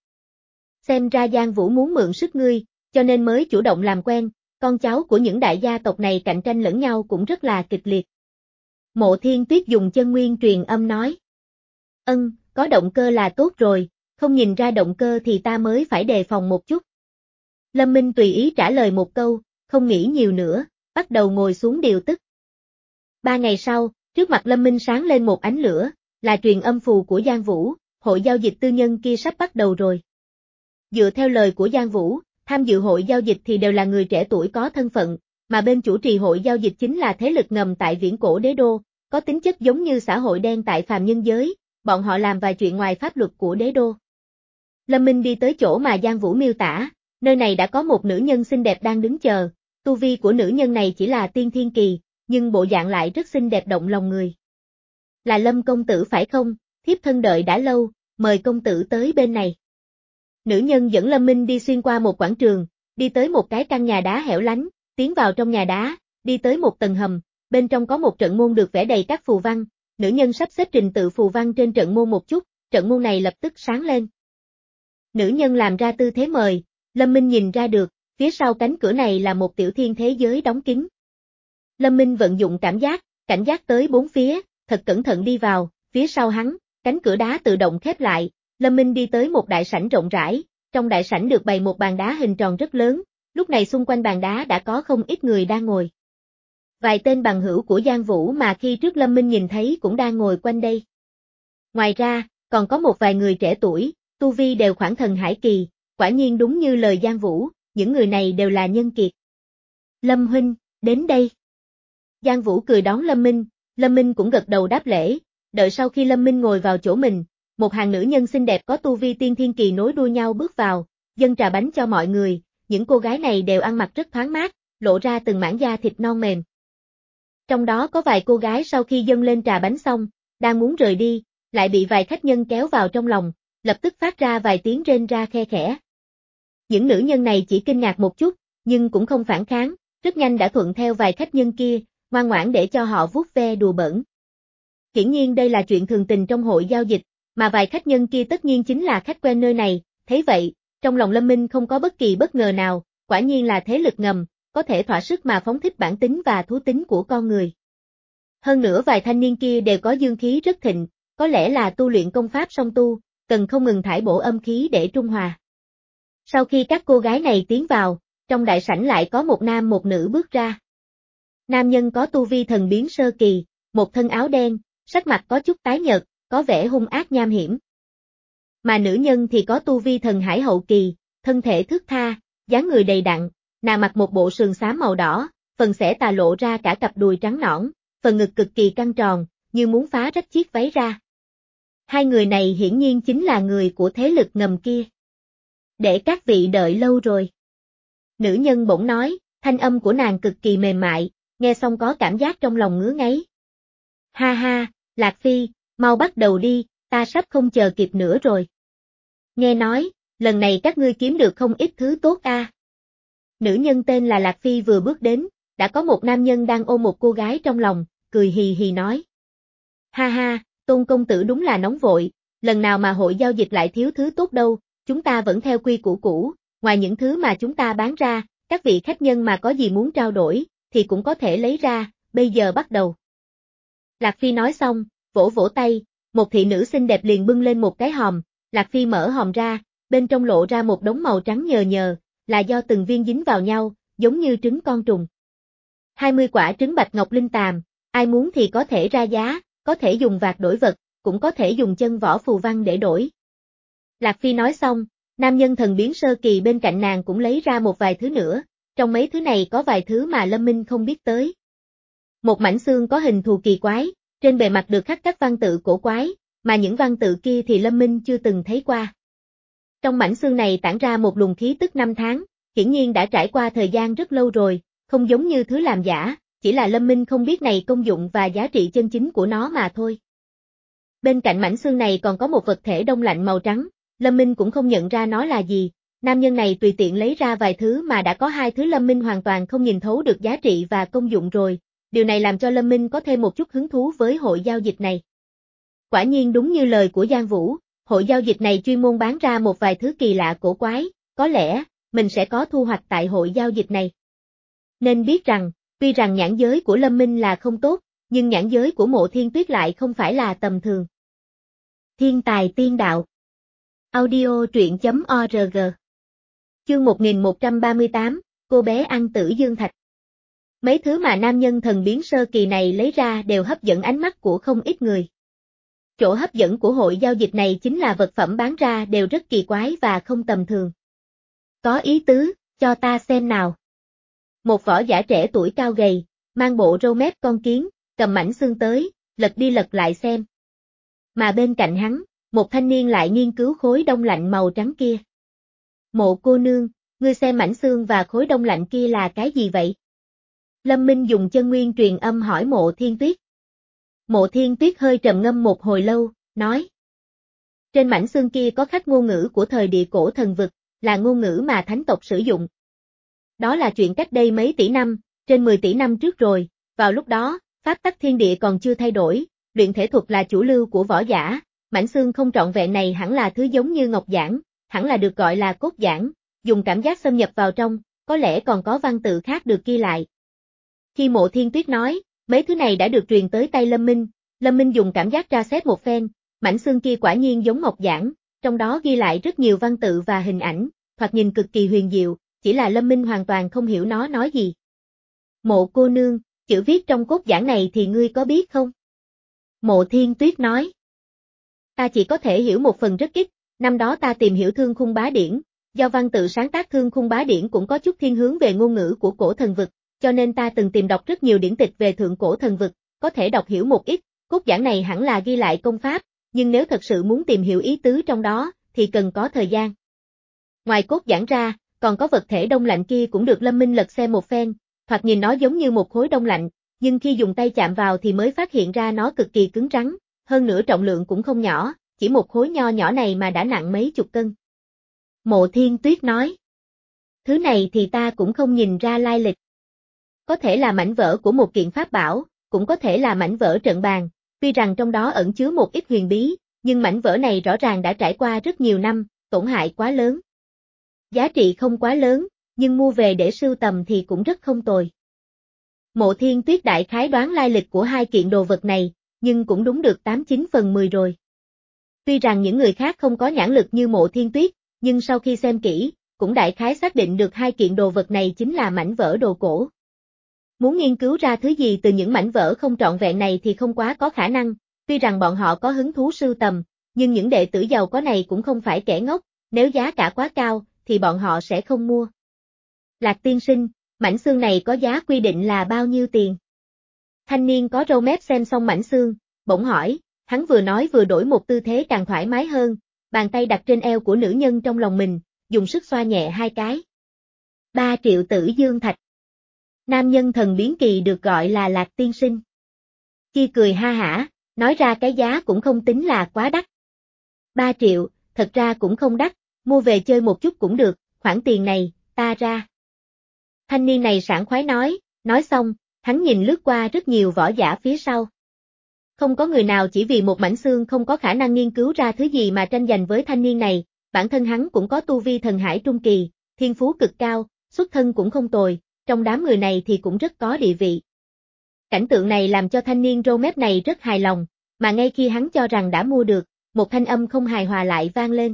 Xem ra Giang Vũ muốn mượn sức ngươi, cho nên mới chủ động làm quen, con cháu của những đại gia tộc này cạnh tranh lẫn nhau cũng rất là kịch liệt. Mộ Thiên Tuyết dùng chân nguyên truyền âm nói. Ân, có động cơ là tốt rồi, không nhìn ra động cơ thì ta mới phải đề phòng một chút. Lâm Minh tùy ý trả lời một câu, không nghĩ nhiều nữa, bắt đầu ngồi xuống điều tức. Ba ngày sau, trước mặt Lâm Minh sáng lên một ánh lửa, là truyền âm phù của Giang Vũ, hội giao dịch tư nhân kia sắp bắt đầu rồi. Dựa theo lời của Giang Vũ, tham dự hội giao dịch thì đều là người trẻ tuổi có thân phận, mà bên chủ trì hội giao dịch chính là thế lực ngầm tại viễn cổ đế đô, có tính chất giống như xã hội đen tại phàm nhân giới, bọn họ làm vài chuyện ngoài pháp luật của đế đô. Lâm Minh đi tới chỗ mà Giang Vũ miêu tả, nơi này đã có một nữ nhân xinh đẹp đang đứng chờ, tu vi của nữ nhân này chỉ là tiên thiên kỳ, nhưng bộ dạng lại rất xinh đẹp động lòng người. Là Lâm công tử phải không, thiếp thân đợi đã lâu, mời công tử tới bên này. Nữ nhân dẫn Lâm Minh đi xuyên qua một quảng trường, đi tới một cái căn nhà đá hẻo lánh, tiến vào trong nhà đá, đi tới một tầng hầm, bên trong có một trận môn được vẽ đầy các phù văn, nữ nhân sắp xếp trình tự phù văn trên trận môn một chút, trận môn này lập tức sáng lên. Nữ nhân làm ra tư thế mời, Lâm Minh nhìn ra được, phía sau cánh cửa này là một tiểu thiên thế giới đóng kín. Lâm Minh vận dụng cảm giác, cảnh giác tới bốn phía, thật cẩn thận đi vào, phía sau hắn, cánh cửa đá tự động khép lại, Lâm Minh đi tới một đại sảnh rộng rãi, trong đại sảnh được bày một bàn đá hình tròn rất lớn, Lúc này xung quanh bàn đá đã có không ít người đang ngồi. Vài tên bằng hữu của Giang Vũ mà khi trước Lâm Minh nhìn thấy cũng đang ngồi quanh đây. Ngoài ra, còn có một vài người trẻ tuổi, tu vi đều khoảng thần hải kỳ, quả nhiên đúng như lời Giang Vũ, những người này đều là nhân kiệt. Lâm huynh, đến đây. Giang Vũ cười đón Lâm Minh, Lâm Minh cũng gật đầu đáp lễ, đợi sau khi Lâm Minh ngồi vào chỗ mình, một hàng nữ nhân xinh đẹp có tu vi tiên thiên kỳ nối đuôi nhau bước vào, dâng trà bánh cho mọi người, những cô gái này đều ăn mặc rất thoáng mát, lộ ra từng mảng da thịt non mềm. Trong đó có vài cô gái sau khi dâng lên trà bánh xong, đang muốn rời đi, lại bị vài khách nhân kéo vào trong lòng, lập tức phát ra vài tiếng rên ra khe khẽ. Những nữ nhân này chỉ kinh ngạc một chút, nhưng cũng không phản kháng, rất nhanh đã thuận theo vài khách nhân kia, ngoan ngoãn để cho họ vuốt ve đùa bỡn. Hiển nhiên đây là chuyện thường tình trong hội giao dịch, mà vài khách nhân kia tất nhiên chính là khách quen nơi này, thấy vậy, trong lòng Lâm Minh không có bất kỳ bất ngờ nào, quả nhiên là thế lực ngầm, có thể thỏa sức mà phóng thích bản tính và thú tính của con người. Hơn nữa vài thanh niên kia đều có dương khí rất thịnh, có lẽ là tu luyện công pháp song tu, cần không ngừng thải bổ âm khí để trung hòa. Sau khi các cô gái này tiến vào, trong đại sảnh lại có một nam một nữ bước ra. Nam nhân có tu vi thần biến sơ kỳ, một thân áo đen, sắc mặt có chút tái nhợt, có vẻ hung ác nham hiểm. Mà nữ nhân thì có tu vi thần hải hậu kỳ, thân thể thướt tha, dáng người đầy đặn, nàng mặc một bộ sườn xám màu đỏ, phần xẻ tà lộ ra cả cặp đùi trắng nõn, phần ngực cực kỳ căng tròn, như muốn phá rách chiếc váy ra. Hai người này hiển nhiên chính là người của thế lực ngầm kia. Để các vị đợi lâu rồi. Nữ nhân bỗng nói, thanh âm của nàng cực kỳ mềm mại, nghe xong có cảm giác trong lòng ngứa ngáy. Ha ha, Lạc Phi, mau bắt đầu đi, ta sắp không chờ kịp nữa rồi. Nghe nói, lần này các ngươi kiếm được không ít thứ tốt a. À. Nữ nhân tên là Lạc Phi vừa bước đến, đã có một nam nhân đang ôm một cô gái trong lòng, cười hì hì nói. Ha ha, Tôn công tử đúng là nóng vội, lần nào mà hội giao dịch lại thiếu thứ tốt đâu, chúng ta vẫn theo quy củ cũ, ngoài những thứ mà chúng ta bán ra, các vị khách nhân mà có gì muốn trao đổi, thì cũng có thể lấy ra, bây giờ bắt đầu. Lạc Phi nói xong, vỗ vỗ tay, một thị nữ xinh đẹp liền bưng lên một cái hòm, Lạc Phi mở hòm ra, bên trong lộ ra một đống màu trắng nhờ nhờ, là do từng viên dính vào nhau, giống như trứng con trùng. hai mươi quả trứng bạch ngọc linh tàm, ai muốn thì có thể ra giá, có thể dùng vạt đổi vật, cũng có thể dùng chân võ phù văn để đổi. Lạc Phi nói xong, nam nhân thần biến sơ kỳ bên cạnh nàng cũng lấy ra một vài thứ nữa, trong mấy thứ này có vài thứ mà Lâm Minh không biết tới. Một mảnh xương có hình thù kỳ quái, trên bề mặt được khắc các văn tự cổ quái, mà những văn tự kia thì Lâm Minh chưa từng thấy qua. Trong mảnh xương này tản ra một luồng khí tức năm tháng, hiển nhiên đã trải qua thời gian rất lâu rồi, không giống như thứ làm giả, chỉ là Lâm Minh không biết này công dụng và giá trị chân chính của nó mà thôi. Bên cạnh mảnh xương này còn có một vật thể đông lạnh màu trắng, Lâm Minh cũng không nhận ra nó là gì, nam nhân này tùy tiện lấy ra vài thứ mà đã có hai thứ Lâm Minh hoàn toàn không nhìn thấu được giá trị và công dụng rồi, điều này làm cho Lâm Minh có thêm một chút hứng thú với hội giao dịch này. Quả nhiên đúng như lời của Giang Vũ, hội giao dịch này chuyên môn bán ra một vài thứ kỳ lạ cổ quái, có lẽ, mình sẽ có thu hoạch tại hội giao dịch này. Nên biết rằng, tuy rằng nhãn giới của Lâm Minh là không tốt, nhưng nhãn giới của Mộ Thiên Tuyết lại không phải là tầm thường. Thiên tài tiên đạo. Audio truyện chấm org. Chương một nghìn một trăm ba mươi tám, cô bé ăn tử dương thạch. Mấy thứ mà nam nhân thần biến sơ kỳ này lấy ra đều hấp dẫn ánh mắt của không ít người. Chỗ hấp dẫn của hội giao dịch này chính là vật phẩm bán ra đều rất kỳ quái và không tầm thường. Có ý tứ, cho ta xem nào. Một võ giả trẻ tuổi cao gầy, mang bộ râu mép con kiến, cầm mảnh xương tới, lật đi lật lại xem. Mà bên cạnh hắn, một thanh niên lại nghiên cứu khối đông lạnh màu trắng kia. Mộ cô nương, ngươi xem mảnh xương và khối đông lạnh kia là cái gì vậy? Lâm Minh dùng chân nguyên truyền âm hỏi Mộ Thiên Tuyết. Mộ Thiên Tuyết hơi trầm ngâm một hồi lâu, nói. Trên mảnh xương kia có khắc ngôn ngữ của thời địa cổ thần vực, là ngôn ngữ mà thánh tộc sử dụng. Đó là chuyện cách đây mấy tỷ năm, trên mười tỷ năm trước rồi, vào lúc đó, pháp tắc thiên địa còn chưa thay đổi, luyện thể thuật là chủ lưu của võ giả, mảnh xương không trọn vẹn này hẳn là thứ giống như ngọc giản, hẳn là được gọi là cốt giản, dùng cảm giác xâm nhập vào trong, có lẽ còn có văn tự khác được ghi lại. Khi Mộ Thiên Tuyết nói, mấy thứ này đã được truyền tới tay Lâm Minh, Lâm Minh dùng cảm giác tra xét một phen, mảnh xương kia quả nhiên giống ngọc giản, trong đó ghi lại rất nhiều văn tự và hình ảnh, thoạt nhìn cực kỳ huyền diệu, chỉ là Lâm Minh hoàn toàn không hiểu nó nói gì. Mộ cô nương, chữ viết trong cốt giảng này thì ngươi có biết không? Mộ Thiên Tuyết nói. Ta chỉ có thể hiểu một phần rất ít, năm đó ta tìm hiểu Thương Khung Bá Điển, do văn tự sáng tác Thương Khung Bá Điển cũng có chút thiên hướng về ngôn ngữ của cổ thần vực, cho nên ta từng tìm đọc rất nhiều điển tịch về thượng cổ thần vực, có thể đọc hiểu một ít, cốt giảng này hẳn là ghi lại công pháp, nhưng nếu thật sự muốn tìm hiểu ý tứ trong đó, thì cần có thời gian. Ngoài cốt giảng ra, còn có vật thể đông lạnh kia cũng được Lâm Minh lật xem một phen, thoạt nhìn nó giống như một khối đông lạnh, nhưng khi dùng tay chạm vào thì mới phát hiện ra nó cực kỳ cứng rắn, hơn nữa trọng lượng cũng không nhỏ, chỉ một khối nho nhỏ này mà đã nặng mấy chục cân. Mộ Thiên Tuyết nói. Thứ này thì ta cũng không nhìn ra lai lịch. Có thể là mảnh vỡ của một kiện pháp bảo, cũng có thể là mảnh vỡ trận bàn, tuy rằng trong đó ẩn chứa một ít huyền bí, nhưng mảnh vỡ này rõ ràng đã trải qua rất nhiều năm, tổn hại quá lớn. Giá trị không quá lớn, nhưng mua về để sưu tầm thì cũng rất không tồi. Mộ Thiên Tuyết đại khái đoán lai lịch của hai kiện đồ vật này, nhưng cũng đúng được tám chín phần mười rồi. Tuy rằng những người khác không có nhãn lực như Mộ Thiên Tuyết, nhưng sau khi xem kỹ, cũng đại khái xác định được hai kiện đồ vật này chính là mảnh vỡ đồ cổ. Muốn nghiên cứu ra thứ gì từ những mảnh vỡ không trọn vẹn này thì không quá có khả năng, tuy rằng bọn họ có hứng thú sưu tầm, nhưng những đệ tử giàu có này cũng không phải kẻ ngốc, nếu giá cả quá cao, thì bọn họ sẽ không mua. Lạc tiên sinh, mảnh xương này có giá quy định là bao nhiêu tiền? Thanh niên có râu mép xem xong mảnh xương, bỗng hỏi, hắn vừa nói vừa đổi một tư thế càng thoải mái hơn, bàn tay đặt trên eo của nữ nhân trong lòng mình, dùng sức xoa nhẹ hai cái. Ba triệu tử dương thạch. Nam nhân thần biến kỳ được gọi là Lạc tiên sinh. Kia cười ha hả, nói ra cái giá cũng không tính là quá đắt. Ba triệu, thật ra cũng không đắt, mua về chơi một chút cũng được, khoản tiền này, ta ra. Thanh niên này sảng khoái nói, nói xong, hắn nhìn lướt qua rất nhiều võ giả phía sau. Không có người nào chỉ vì một mảnh xương không có khả năng nghiên cứu ra thứ gì mà tranh giành với thanh niên này, bản thân hắn cũng có tu vi thần hải trung kỳ, thiên phú cực cao, xuất thân cũng không tồi, trong đám người này thì cũng rất có địa vị. Cảnh tượng này làm cho thanh niên râu mép này rất hài lòng, mà ngay khi hắn cho rằng đã mua được, một thanh âm không hài hòa lại vang lên.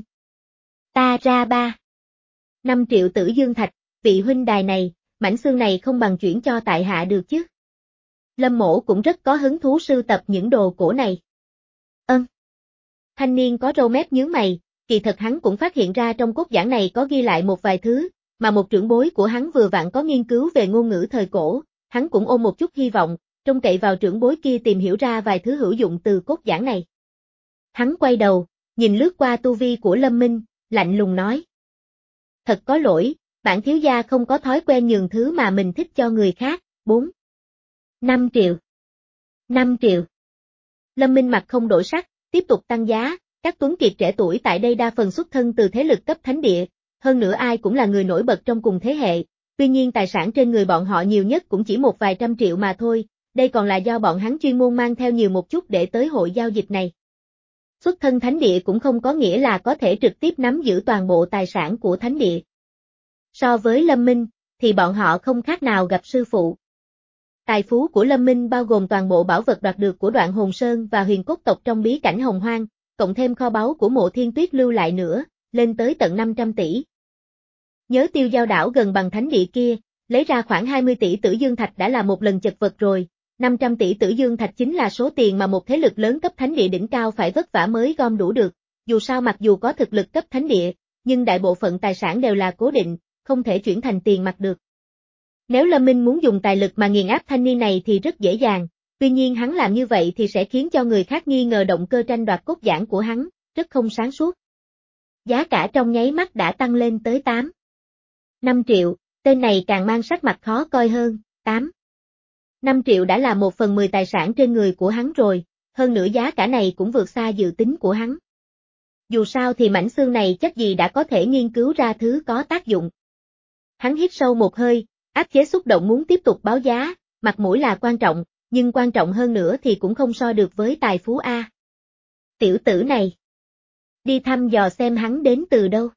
Ta ra ba. Năm triệu tử dương thạch, vị huynh đài này, mảnh xương này không bằng chuyển cho tại hạ được chứ. Lâm Mỗ cũng rất có hứng thú sưu tập những đồ cổ này. Ân. Thanh niên có râu mép nhướng mày, kỳ thật hắn cũng phát hiện ra trong cốt giảng này có ghi lại một vài thứ, mà một trưởng bối của hắn vừa vặn có nghiên cứu về ngôn ngữ thời cổ, hắn cũng ôm một chút hy vọng, trông cậy vào trưởng bối kia tìm hiểu ra vài thứ hữu dụng từ cốt giảng này. Hắn quay đầu, nhìn lướt qua tu vi của Lâm Minh, lạnh lùng nói. Thật có lỗi, bản thiếu gia không có thói quen nhường thứ mà mình thích cho người khác, bốn. năm triệu. năm triệu. Lâm Minh mặt không đổi sắc, tiếp tục tăng giá, các tuấn kiệt trẻ tuổi tại đây đa phần xuất thân từ thế lực cấp thánh địa, hơn nữa ai cũng là người nổi bật trong cùng thế hệ, tuy nhiên tài sản trên người bọn họ nhiều nhất cũng chỉ một vài trăm triệu mà thôi, đây còn là do bọn hắn chuyên môn mang theo nhiều một chút để tới hội giao dịch này. Xuất thân thánh địa cũng không có nghĩa là có thể trực tiếp nắm giữ toàn bộ tài sản của thánh địa. So với Lâm Minh, thì bọn họ không khác nào gặp sư phụ. Tài phú của Lâm Minh bao gồm toàn bộ bảo vật đoạt được của Đoạn Hồn Sơn và huyền cốt tộc trong bí cảnh Hồng Hoang, cộng thêm kho báu của Mộ Thiên Tuyết lưu lại nữa, lên tới tận năm trăm tỷ. Nhớ Tiêu Giao đảo gần bằng thánh địa kia, lấy ra khoảng hai mươi tỷ tử dương thạch đã là một lần chật vật rồi, năm trăm tỷ tử dương thạch chính là số tiền mà một thế lực lớn cấp thánh địa đỉnh cao phải vất vả mới gom đủ được, dù sao mặc dù có thực lực cấp thánh địa, nhưng đại bộ phận tài sản đều là cố định, không thể chuyển thành tiền mặt được. Nếu Lâm Minh muốn dùng tài lực mà nghiền áp thanh niên này thì rất dễ dàng, tuy nhiên hắn làm như vậy thì sẽ khiến cho người khác nghi ngờ động cơ tranh đoạt cốt giảng của hắn, rất không sáng suốt. Giá cả trong nháy mắt đã tăng lên tới tám. năm triệu, tên này càng mang sắc mặt khó coi hơn, tám. năm triệu đã là một phần mười tài sản trên người của hắn rồi, hơn nữa giá cả này cũng vượt xa dự tính của hắn. Dù sao thì mảnh xương này chắc gì đã có thể nghiên cứu ra thứ có tác dụng. Hắn hít sâu một hơi, áp chế xúc động muốn tiếp tục báo giá, mặt mũi là quan trọng, nhưng quan trọng hơn nữa thì cũng không so được với tài phú A. Tiểu tử này. Đi thăm dò xem hắn đến từ đâu.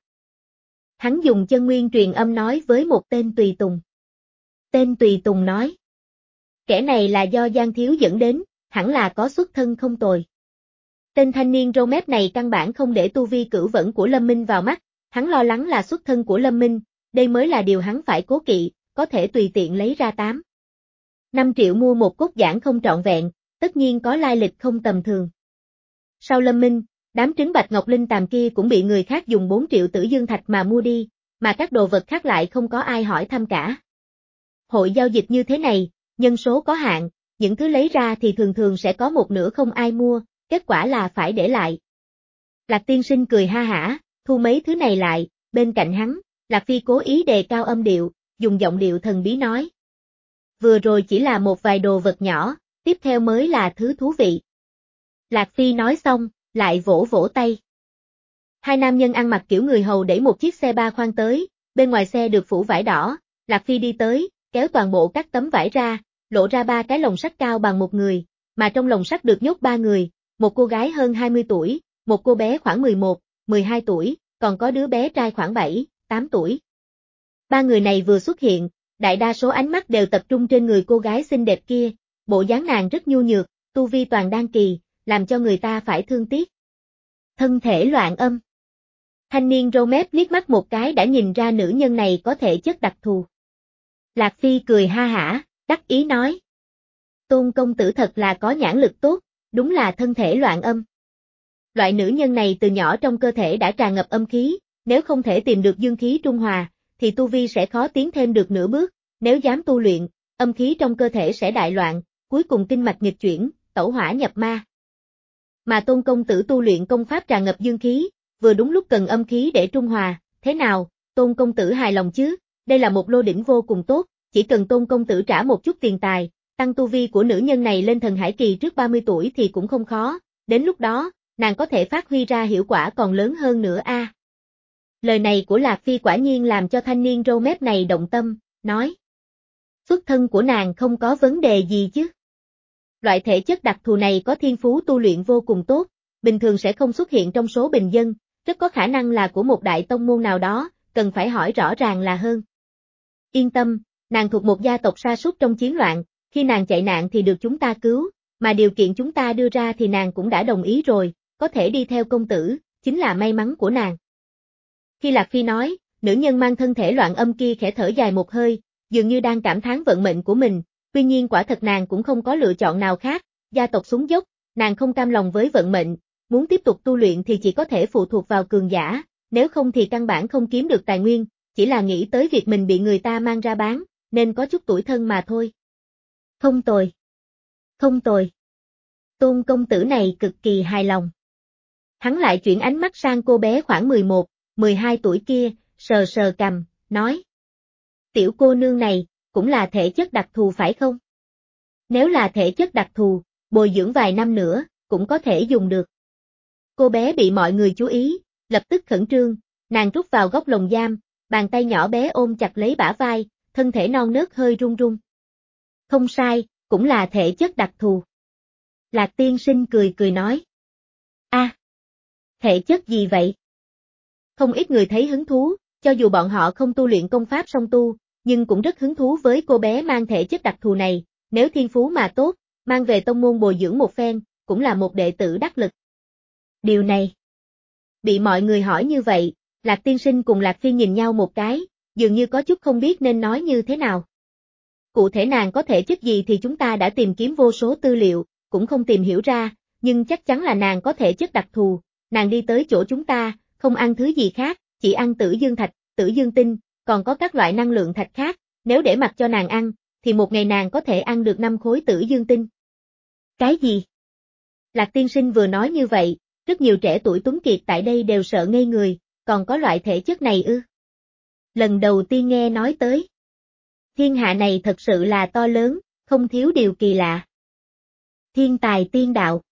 Hắn dùng chân nguyên truyền âm nói với một tên tùy tùng. Tên tùy tùng nói. Kẻ này là do Giang Thiếu dẫn đến, hẳn là có xuất thân không tồi. Tên thanh niên râu mép này căn bản không để tu vi cửu vẫn của Lâm Minh vào mắt, hắn lo lắng là xuất thân của Lâm Minh, đây mới là điều hắn phải cố kỵ, có thể tùy tiện lấy ra tám năm triệu mua một cốt giản không trọn vẹn, tất nhiên có lai lịch không tầm thường. Sau Lâm Minh, đám trứng bạch ngọc linh tàm kia cũng bị người khác dùng bốn triệu tử dương thạch mà mua đi, mà các đồ vật khác lại không có ai hỏi thăm cả. Hội giao dịch như thế này, nhân số có hạn, những thứ lấy ra thì thường thường sẽ có một nửa không ai mua, kết quả là phải để lại. Lạc tiên sinh cười ha hả, thu mấy thứ này lại, bên cạnh hắn, Lạc Phi cố ý đề cao âm điệu, dùng giọng điệu thần bí nói. Vừa rồi chỉ là một vài đồ vật nhỏ, tiếp theo mới là thứ thú vị. Lạc Phi nói xong, lại vỗ vỗ tay. Hai nam nhân ăn mặc kiểu người hầu đẩy một chiếc xe ba khoang tới, bên ngoài xe được phủ vải đỏ, Lạc Phi đi tới, kéo toàn bộ các tấm vải ra, lộ ra ba cái lồng sắt cao bằng một người, mà trong lồng sắt được nhốt ba người, một cô gái hơn hai mươi tuổi, một cô bé khoảng mười một, mười hai tuổi, còn có đứa bé trai khoảng bảy, tám tuổi. Ba người này vừa xuất hiện, đại đa số ánh mắt đều tập trung trên người cô gái xinh đẹp kia, bộ dáng nàng rất nhu nhược, tu vi toàn đan kỳ, làm cho người ta phải thương tiếc. Thân thể loạn âm. Thanh niên râu mép liếc mắt một cái đã nhìn ra nữ nhân này có thể chất đặc thù. Lạc Phi cười ha hả, đắc ý nói. Tôn công tử thật là có nhãn lực tốt, đúng là thân thể loạn âm. Loại nữ nhân này từ nhỏ trong cơ thể đã tràn ngập âm khí, nếu không thể tìm được dương khí trung hòa, thì tu vi sẽ khó tiến thêm được nửa bước, nếu dám tu luyện, âm khí trong cơ thể sẽ đại loạn, cuối cùng kinh mạch nghịch chuyển, tẩu hỏa nhập ma. Mà Tôn công tử tu luyện công pháp tràn ngập dương khí, vừa đúng lúc cần âm khí để trung hòa, thế nào, Tôn công tử hài lòng chứ, đây là một lô đỉnh vô cùng tốt, chỉ cần Tôn công tử trả một chút tiền tài, tăng tu vi của nữ nhân này lên thần hải kỳ trước ba mươi tuổi thì cũng không khó, đến lúc đó, nàng có thể phát huy ra hiệu quả còn lớn hơn nữa a. À. Lời này của Lạc Phi quả nhiên làm cho thanh niên râu mép này động tâm, nói. Xuất thân của nàng không có vấn đề gì chứ. Loại thể chất đặc thù này có thiên phú tu luyện vô cùng tốt, bình thường sẽ không xuất hiện trong số bình dân, rất có khả năng là của một đại tông môn nào đó, cần phải hỏi rõ ràng là hơn. Yên tâm, nàng thuộc một gia tộc sa sút trong chiến loạn, khi nàng chạy nạn thì được chúng ta cứu, mà điều kiện chúng ta đưa ra thì nàng cũng đã đồng ý rồi, có thể đi theo công tử, chính là may mắn của nàng. Khi Lạc Phi nói, nữ nhân mang thân thể loạn âm kia khẽ thở dài một hơi, dường như đang cảm thán vận mệnh của mình, tuy nhiên quả thật nàng cũng không có lựa chọn nào khác, gia tộc xuống dốc, nàng không cam lòng với vận mệnh, muốn tiếp tục tu luyện thì chỉ có thể phụ thuộc vào cường giả, nếu không thì căn bản không kiếm được tài nguyên, chỉ là nghĩ tới việc mình bị người ta mang ra bán, nên có chút tủi thân mà thôi. Không tồi. Không tồi. Tôn công tử này cực kỳ hài lòng. Hắn lại chuyển ánh mắt sang cô bé khoảng mười một, mười hai tuổi kia, sờ sờ cằm, nói. Tiểu cô nương này, cũng là thể chất đặc thù phải không? Nếu là thể chất đặc thù, bồi dưỡng vài năm nữa, cũng có thể dùng được. Cô bé bị mọi người chú ý, lập tức khẩn trương, nàng rút vào góc lồng giam, bàn tay nhỏ bé ôm chặt lấy bả vai, thân thể non nớt hơi run run. Không sai, cũng là thể chất đặc thù. Lạc tiên sinh cười cười nói. A, à, thể chất gì vậy? Không ít người thấy hứng thú, cho dù bọn họ không tu luyện công pháp song tu, nhưng cũng rất hứng thú với cô bé mang thể chất đặc thù này, nếu thiên phú mà tốt, mang về tông môn bồi dưỡng một phen, cũng là một đệ tử đắc lực. Điều này, bị mọi người hỏi như vậy, Lạc tiên sinh cùng Lạc Phi nhìn nhau một cái, dường như có chút không biết nên nói như thế nào. Cụ thể nàng có thể chất gì thì chúng ta đã tìm kiếm vô số tư liệu, cũng không tìm hiểu ra, nhưng chắc chắn là nàng có thể chất đặc thù, nàng đi tới chỗ chúng ta, không ăn thứ gì khác, chỉ ăn tử dương thạch, tử dương tinh, còn có các loại năng lượng thạch khác, nếu để mặc cho nàng ăn, thì một ngày nàng có thể ăn được năm khối tử dương tinh. Cái gì? Lạc tiên sinh vừa nói như vậy, rất nhiều trẻ tuổi tuấn kiệt tại đây đều sợ ngây người, còn có loại thể chất này ư? Lần đầu tiên nghe nói tới. Thiên hạ này thật sự là to lớn, không thiếu điều kỳ lạ. Thiên tài tiên đạo.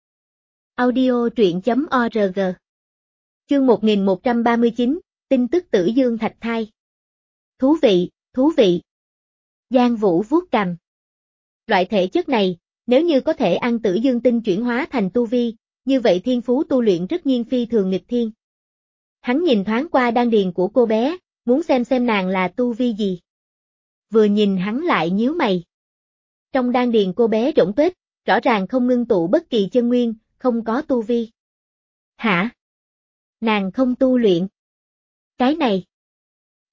Audio truyện chấm org. Chương một nghìn một trăm ba mươi chín, tin tức tử dương thạch thai. Thú vị, thú vị. Giang Vũ vuốt cằm. Loại thể chất này, nếu như có thể ăn tử dương tinh chuyển hóa thành tu vi, như vậy thiên phú tu luyện rất nhiên phi thường nghịch thiên. Hắn nhìn thoáng qua đan điền của cô bé, muốn xem xem nàng là tu vi gì. Vừa nhìn hắn lại nhíu mày. Trong đan điền cô bé rỗng tuếch, rõ ràng không ngưng tụ bất kỳ chân nguyên, không có tu vi. Hả? Nàng không tu luyện. Cái này.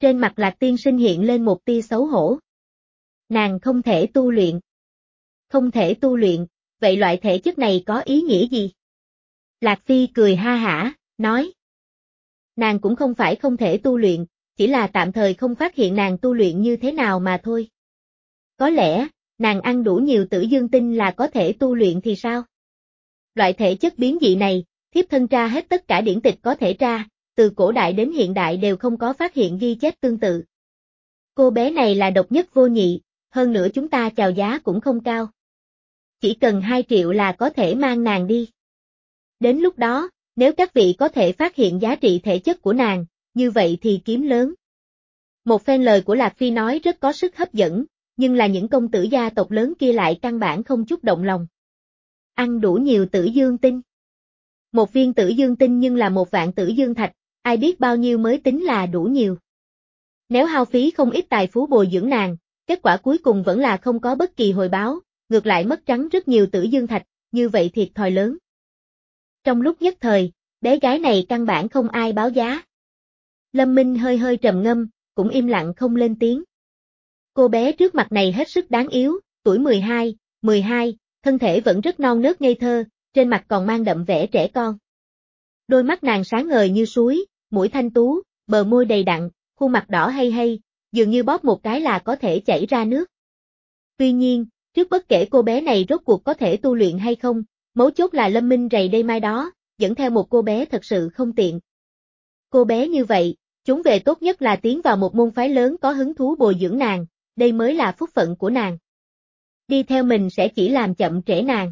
Trên mặt Lạc tiên sinh hiện lên một tia xấu hổ. Nàng không thể tu luyện. Không thể tu luyện, vậy loại thể chất này có ý nghĩa gì? Lạc Phi cười ha hả, nói. Nàng cũng không phải không thể tu luyện, chỉ là tạm thời không phát hiện nàng tu luyện như thế nào mà thôi. Có lẽ, nàng ăn đủ nhiều tử dương tinh là có thể tu luyện thì sao? Loại thể chất biến dị này, thiếp thân tra hết tất cả điển tịch có thể tra, từ cổ đại đến hiện đại đều không có phát hiện ghi chép tương tự. Cô bé này là độc nhất vô nhị, hơn nữa chúng ta chào giá cũng không cao. Chỉ cần hai triệu là có thể mang nàng đi. Đến lúc đó, nếu các vị có thể phát hiện giá trị thể chất của nàng, như vậy thì kiếm lớn. Một phen lời của Lạc Phi nói rất có sức hấp dẫn, nhưng là những công tử gia tộc lớn kia lại căn bản không chút động lòng. Ăn đủ nhiều tử dương tinh. Một viên tử dương tinh nhưng là một vạn tử dương thạch, ai biết bao nhiêu mới tính là đủ nhiều. Nếu hao phí không ít tài phú bồi dưỡng nàng, kết quả cuối cùng vẫn là không có bất kỳ hồi báo, ngược lại mất trắng rất nhiều tử dương thạch, như vậy thiệt thòi lớn. Trong lúc nhất thời, bé gái này căn bản không ai báo giá. Lâm Minh hơi hơi trầm ngâm, cũng im lặng không lên tiếng. Cô bé trước mặt này hết sức đáng yếu, tuổi mười hai, mười hai, thân thể vẫn rất non nớt ngây thơ, trên mặt còn mang đậm vẻ trẻ con. Đôi mắt nàng sáng ngời như suối, mũi thanh tú, bờ môi đầy đặn, khuôn mặt đỏ hay hay, dường như bóp một cái là có thể chảy ra nước. Tuy nhiên, trước bất kể cô bé này rốt cuộc có thể tu luyện hay không, mấu chốt là Lâm Minh rầy đây mai đó, dẫn theo một cô bé thật sự không tiện. Cô bé như vậy, chúng về tốt nhất là tiến vào một môn phái lớn có hứng thú bồi dưỡng nàng, đây mới là phúc phận của nàng. Đi theo mình sẽ chỉ làm chậm trễ nàng.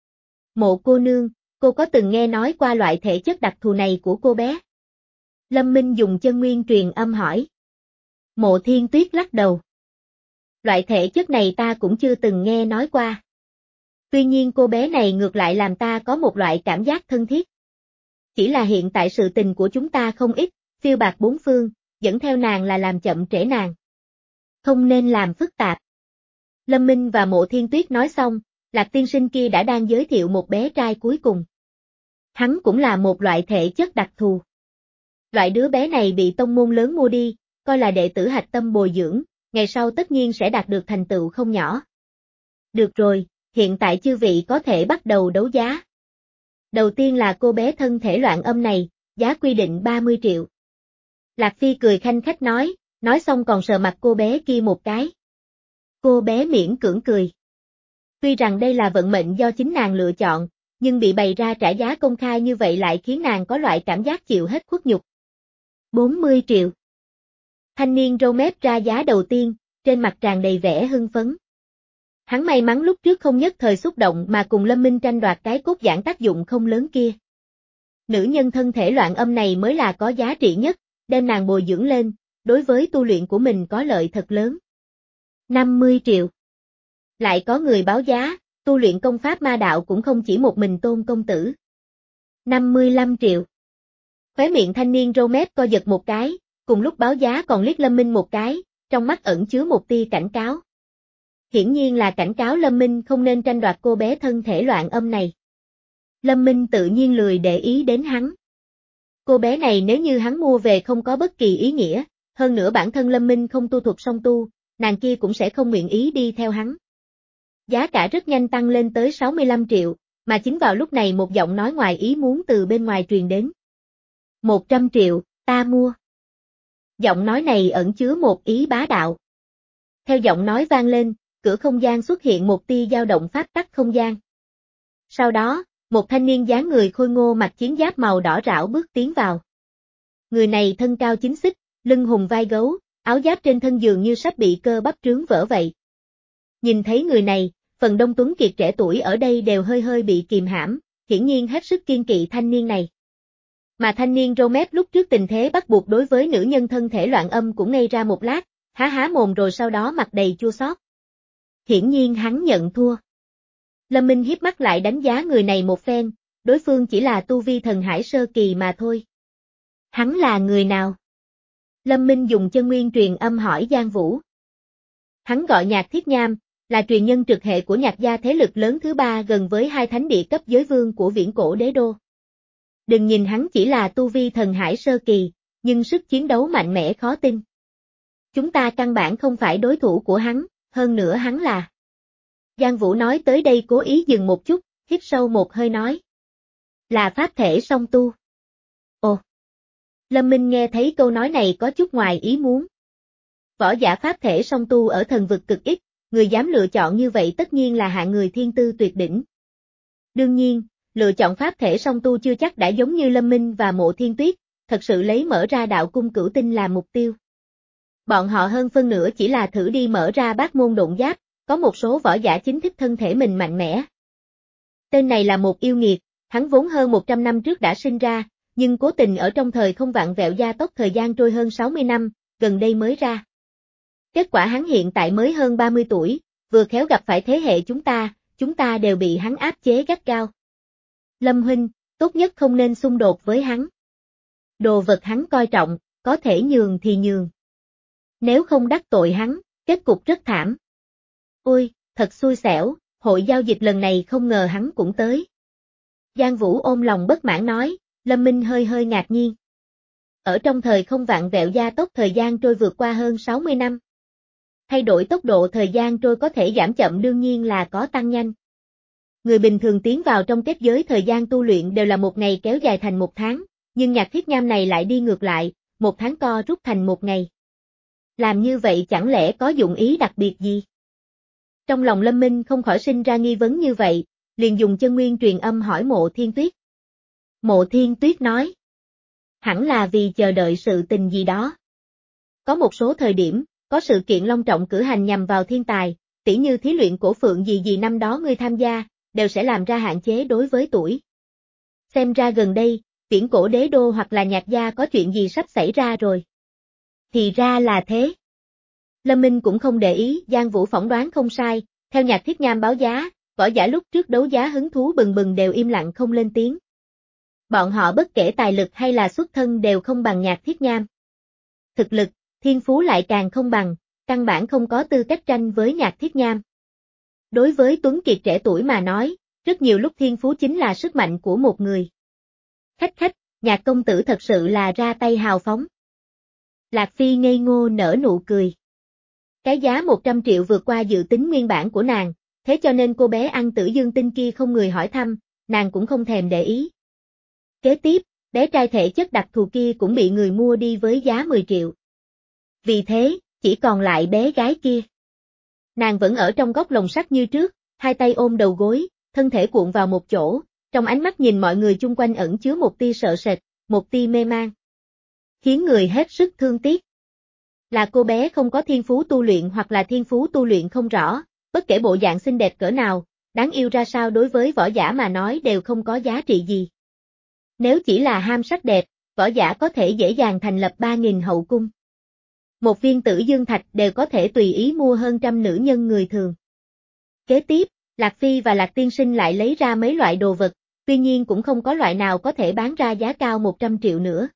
Mộ cô nương, cô có từng nghe nói qua loại thể chất đặc thù này của cô bé? Lâm Minh dùng chân nguyên truyền âm hỏi. Mộ Thiên Tuyết lắc đầu. Loại thể chất này ta cũng chưa từng nghe nói qua. Tuy nhiên cô bé này ngược lại làm ta có một loại cảm giác thân thiết. Chỉ là hiện tại sự tình của chúng ta không ít, phiêu bạc bốn phương, dẫn theo nàng là làm chậm trễ nàng. Không nên làm phức tạp. Lâm Minh và Mộ Thiên Tuyết nói xong, Lạc tiên sinh kia đã đang giới thiệu một bé trai cuối cùng. Hắn cũng là một loại thể chất đặc thù. Loại đứa bé này bị tông môn lớn mua đi, coi là đệ tử hạch tâm bồi dưỡng, ngày sau tất nhiên sẽ đạt được thành tựu không nhỏ. Được rồi, hiện tại chư vị có thể bắt đầu đấu giá. Đầu tiên là cô bé thân thể loạn âm này, giá quy định ba mươi triệu. Lạc Phi cười khanh khách nói, nói xong còn sờ mặt cô bé kia một cái. Cô bé miễn cưỡng cười. Tuy rằng đây là vận mệnh do chính nàng lựa chọn, nhưng bị bày ra trả giá công khai như vậy lại khiến nàng có loại cảm giác chịu hết khuất nhục. bốn mươi triệu. Thanh niên râu mép ra giá đầu tiên, trên mặt tràn đầy vẻ hưng phấn. Hắn may mắn lúc trước không nhất thời xúc động mà cùng Lâm Minh tranh đoạt cái cốt giảng tác dụng không lớn kia. Nữ nhân thân thể loạn âm này mới là có giá trị nhất, đem nàng bồi dưỡng lên, đối với tu luyện của mình có lợi thật lớn. năm mươi triệu. Lại có người báo giá, tu luyện công pháp ma đạo cũng không chỉ một mình Tôn công tử. năm mươi lăm triệu. Khóe miệng thanh niên râu mép co giật một cái, cùng lúc báo giá còn liếc Lâm Minh một cái, trong mắt ẩn chứa một tia cảnh cáo. Hiển nhiên là cảnh cáo Lâm Minh không nên tranh đoạt cô bé thân thể loạn âm này. Lâm Minh tự nhiên lười để ý đến hắn. Cô bé này nếu như hắn mua về không có bất kỳ ý nghĩa, hơn nữa bản thân Lâm Minh không tu thuộc song tu, nàng kia cũng sẽ không nguyện ý đi theo hắn. Giá cả rất nhanh tăng lên tới sáu mươi lăm triệu, mà chính vào lúc này một giọng nói ngoài ý muốn từ bên ngoài truyền đến. một trăm triệu, ta mua. Giọng nói này ẩn chứa một ý bá đạo. Theo giọng nói vang lên, cửa không gian xuất hiện một tia dao động pháp tắc không gian. Sau đó, một thanh niên dáng người khôi ngô mặc chiến giáp màu đỏ rảo bước tiến vào. Người này thân cao chín xích, lưng hùng vai gấu, áo giáp trên thân dường như sắp bị cơ bắp trướng vỡ vậy. Nhìn thấy người này, phần đông tuấn kiệt trẻ tuổi ở đây đều hơi hơi bị kìm hãm, hiển nhiên hết sức kiên kỵ thanh niên này. Mà thanh niên râu mép lúc trước tình thế bắt buộc đối với nữ nhân thân thể loạn âm cũng ngây ra một lát, há há mồm rồi sau đó mặt đầy chua xót. Hiển nhiên hắn nhận thua. Lâm Minh hiếp mắt lại đánh giá người này một phen, đối phương chỉ là tu vi thần hải sơ kỳ mà thôi. Hắn là người nào? Lâm Minh dùng chân nguyên truyền âm hỏi Giang Vũ. Hắn gọi Nhạc Thiết Nham, là truyền nhân trực hệ của Nhạc gia thế lực lớn thứ ba gần với hai thánh địa cấp giới vương của viễn cổ đế đô. Đừng nhìn hắn chỉ là tu vi thần hải sơ kỳ, nhưng sức chiến đấu mạnh mẽ khó tin. chúng ta căn bản không phải đối thủ của hắn, hơn nữa hắn là. Giang Vũ nói tới đây cố ý dừng một chút, hít sâu một hơi nói. Là pháp thể song tu. Ồ! Lâm Minh nghe thấy câu nói này có chút ngoài ý muốn. Võ giả pháp thể song tu ở thần vực cực ít, người dám lựa chọn như vậy tất nhiên là hạng người thiên tư tuyệt đỉnh. Đương nhiên, lựa chọn pháp thể song tu chưa chắc đã giống như Lâm Minh và Mộ Thiên Tuyết, thật sự lấy mở ra đạo cung cửu tinh làm mục tiêu. Bọn họ hơn phân nửa chỉ là thử đi mở ra bát môn độn giáp, có một số võ giả chính thích thân thể mình mạnh mẽ. Tên này là một yêu nghiệt, hắn vốn hơn một trăm năm trước đã sinh ra, nhưng cố tình ở trong thời không vạn vẹo gia tốc thời gian trôi hơn sáu mươi năm, gần đây mới ra. Kết quả hắn hiện tại mới hơn ba mươi tuổi, vừa khéo gặp phải thế hệ chúng ta, chúng ta đều bị hắn áp chế gắt gao. Lâm huynh, tốt nhất không nên xung đột với hắn. Đồ vật hắn coi trọng, có thể nhường thì nhường. Nếu không đắc tội hắn, kết cục rất thảm. Ôi, thật xui xẻo, hội giao dịch lần này không ngờ hắn cũng tới. Giang Vũ ôm lòng bất mãn nói, Lâm Minh hơi hơi ngạc nhiên. Ở trong thời không vạn vẹo gia tốc thời gian trôi vượt qua hơn sáu mươi năm. Thay đổi tốc độ thời gian trôi có thể giảm chậm đương nhiên là có tăng nhanh. Người bình thường tiến vào trong kết giới thời gian tu luyện đều là một ngày kéo dài thành một tháng, nhưng Nhạc Thiết Nham này lại đi ngược lại, một tháng co rút thành một ngày. Làm như vậy chẳng lẽ có dụng ý đặc biệt gì? Trong lòng Lâm Minh không khỏi sinh ra nghi vấn như vậy, liền dùng chân nguyên truyền âm hỏi Mộ Thiên Tuyết. Mộ Thiên Tuyết nói, hẳn là vì chờ đợi sự tình gì đó. Có một số thời điểm, có sự kiện long trọng cử hành nhằm vào thiên tài, tỉ như thí luyện cổ phượng gì gì năm đó ngươi tham gia, đều sẽ làm ra hạn chế đối với tuổi. Xem ra gần đây, Viễn Cổ Đế Đô hoặc là Nhạc gia có chuyện gì sắp xảy ra rồi. Thì ra là thế. Lâm Minh cũng không để ý, Giang Vũ phỏng đoán không sai, theo Nhạc Thiết Nham báo giá, võ giả lúc trước đấu giá hứng thú bừng bừng đều im lặng không lên tiếng. Bọn họ bất kể tài lực hay là xuất thân đều không bằng Nhạc Thiết Nham. Thực lực, thiên phú lại càng không bằng, căn bản không có tư cách tranh với Nhạc Thiết Nham. Đối với Tuấn Kiệt trẻ tuổi mà nói, rất nhiều lúc thiên phú chính là sức mạnh của một người. Khách khách, Nhạc công tử thật sự là ra tay hào phóng. Lạc Phi ngây ngô nở nụ cười. Cái giá một trăm triệu vượt qua dự tính nguyên bản của nàng, thế cho nên cô bé ăn tử dương tinh kia không người hỏi thăm, nàng cũng không thèm để ý. Kế tiếp, bé trai thể chất đặc thù kia cũng bị người mua đi với giá mười triệu. Vì thế, chỉ còn lại bé gái kia. Nàng vẫn ở trong góc lồng sắt như trước, hai tay ôm đầu gối, thân thể cuộn vào một chỗ, trong ánh mắt nhìn mọi người chung quanh ẩn chứa một tia sợ sệt, một tia mê man. Khiến người hết sức thương tiếc. Là cô bé không có thiên phú tu luyện hoặc là thiên phú tu luyện không rõ, bất kể bộ dạng xinh đẹp cỡ nào, đáng yêu ra sao đối với võ giả mà nói đều không có giá trị gì. Nếu chỉ là ham sắc đẹp, võ giả có thể dễ dàng thành lập ba nghìn hậu cung. Một viên tử dương thạch đều có thể tùy ý mua hơn trăm nữ nhân người thường. Kế tiếp, Lạc Phi và Lạc Tiên Sinh lại lấy ra mấy loại đồ vật, tuy nhiên cũng không có loại nào có thể bán ra giá cao một trăm triệu nữa.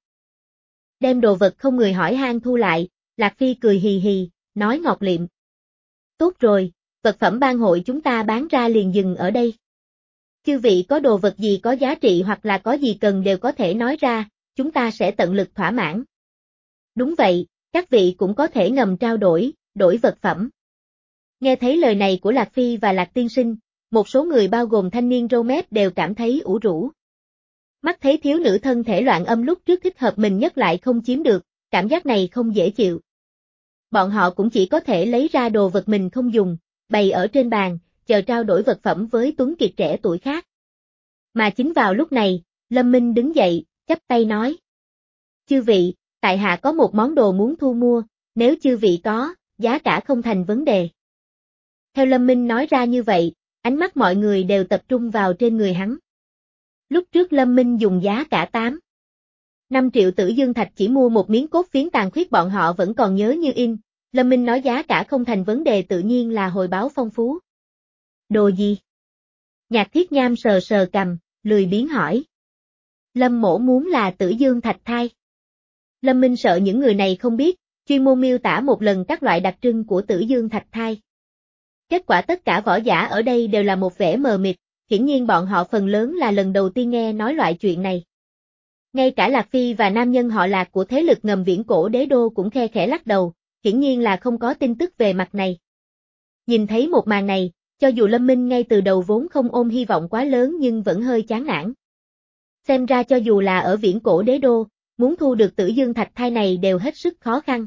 Đem đồ vật không người hỏi han thu lại, Lạc Phi cười hì hì, nói ngọt liệm. Tốt rồi, vật phẩm ban hội chúng ta bán ra liền dừng ở đây. Chư vị có đồ vật gì có giá trị hoặc là có gì cần đều có thể nói ra, chúng ta sẽ tận lực thỏa mãn. Đúng vậy, các vị cũng có thể ngầm trao đổi, đổi vật phẩm. Nghe thấy lời này của Lạc Phi và Lạc Tiên Sinh, một số người bao gồm thanh niên râu mép đều cảm thấy ủ rũ. Mắt thấy thiếu nữ thân thể loạn âm lúc trước thích hợp mình nhất lại không chiếm được, cảm giác này không dễ chịu. Bọn họ cũng chỉ có thể lấy ra đồ vật mình không dùng, bày ở trên bàn, chờ trao đổi vật phẩm với Tuấn Kiệt trẻ tuổi khác. Mà chính vào lúc này, Lâm Minh đứng dậy, chắp tay nói. Chư vị, tại hạ có một món đồ muốn thu mua, nếu chư vị có, giá cả không thành vấn đề. Theo Lâm Minh nói ra như vậy, ánh mắt mọi người đều tập trung vào trên người hắn. Lúc trước Lâm Minh dùng giá cả tám. năm triệu tử dương thạch chỉ mua một miếng cốt phiến tàn khuyết bọn họ vẫn còn nhớ như in, Lâm Minh nói giá cả không thành vấn đề tự nhiên là hồi báo phong phú. Đồ gì? Nhạc Thiết Nham sờ sờ cằm, lười biếng hỏi. Lâm mổ muốn là tử dương thạch thai. Lâm Minh sợ những người này không biết, chuyên môn miêu tả một lần các loại đặc trưng của tử dương thạch thai. Kết quả tất cả võ giả ở đây đều là một vẻ mờ mịt, hiển nhiên bọn họ phần lớn là lần đầu tiên nghe nói loại chuyện này. Ngay cả Lạc Phi và nam nhân họ Lạc của thế lực ngầm Viễn Cổ Đế Đô cũng khe khẽ lắc đầu, hiển nhiên là không có tin tức về mặt này. Nhìn thấy một màn này, cho dù Lâm Minh ngay từ đầu vốn không ôm hy vọng quá lớn nhưng vẫn hơi chán nản. Xem ra cho dù là ở viễn cổ đế đô, muốn thu được Tử Dương Thạch Thai này đều hết sức khó khăn.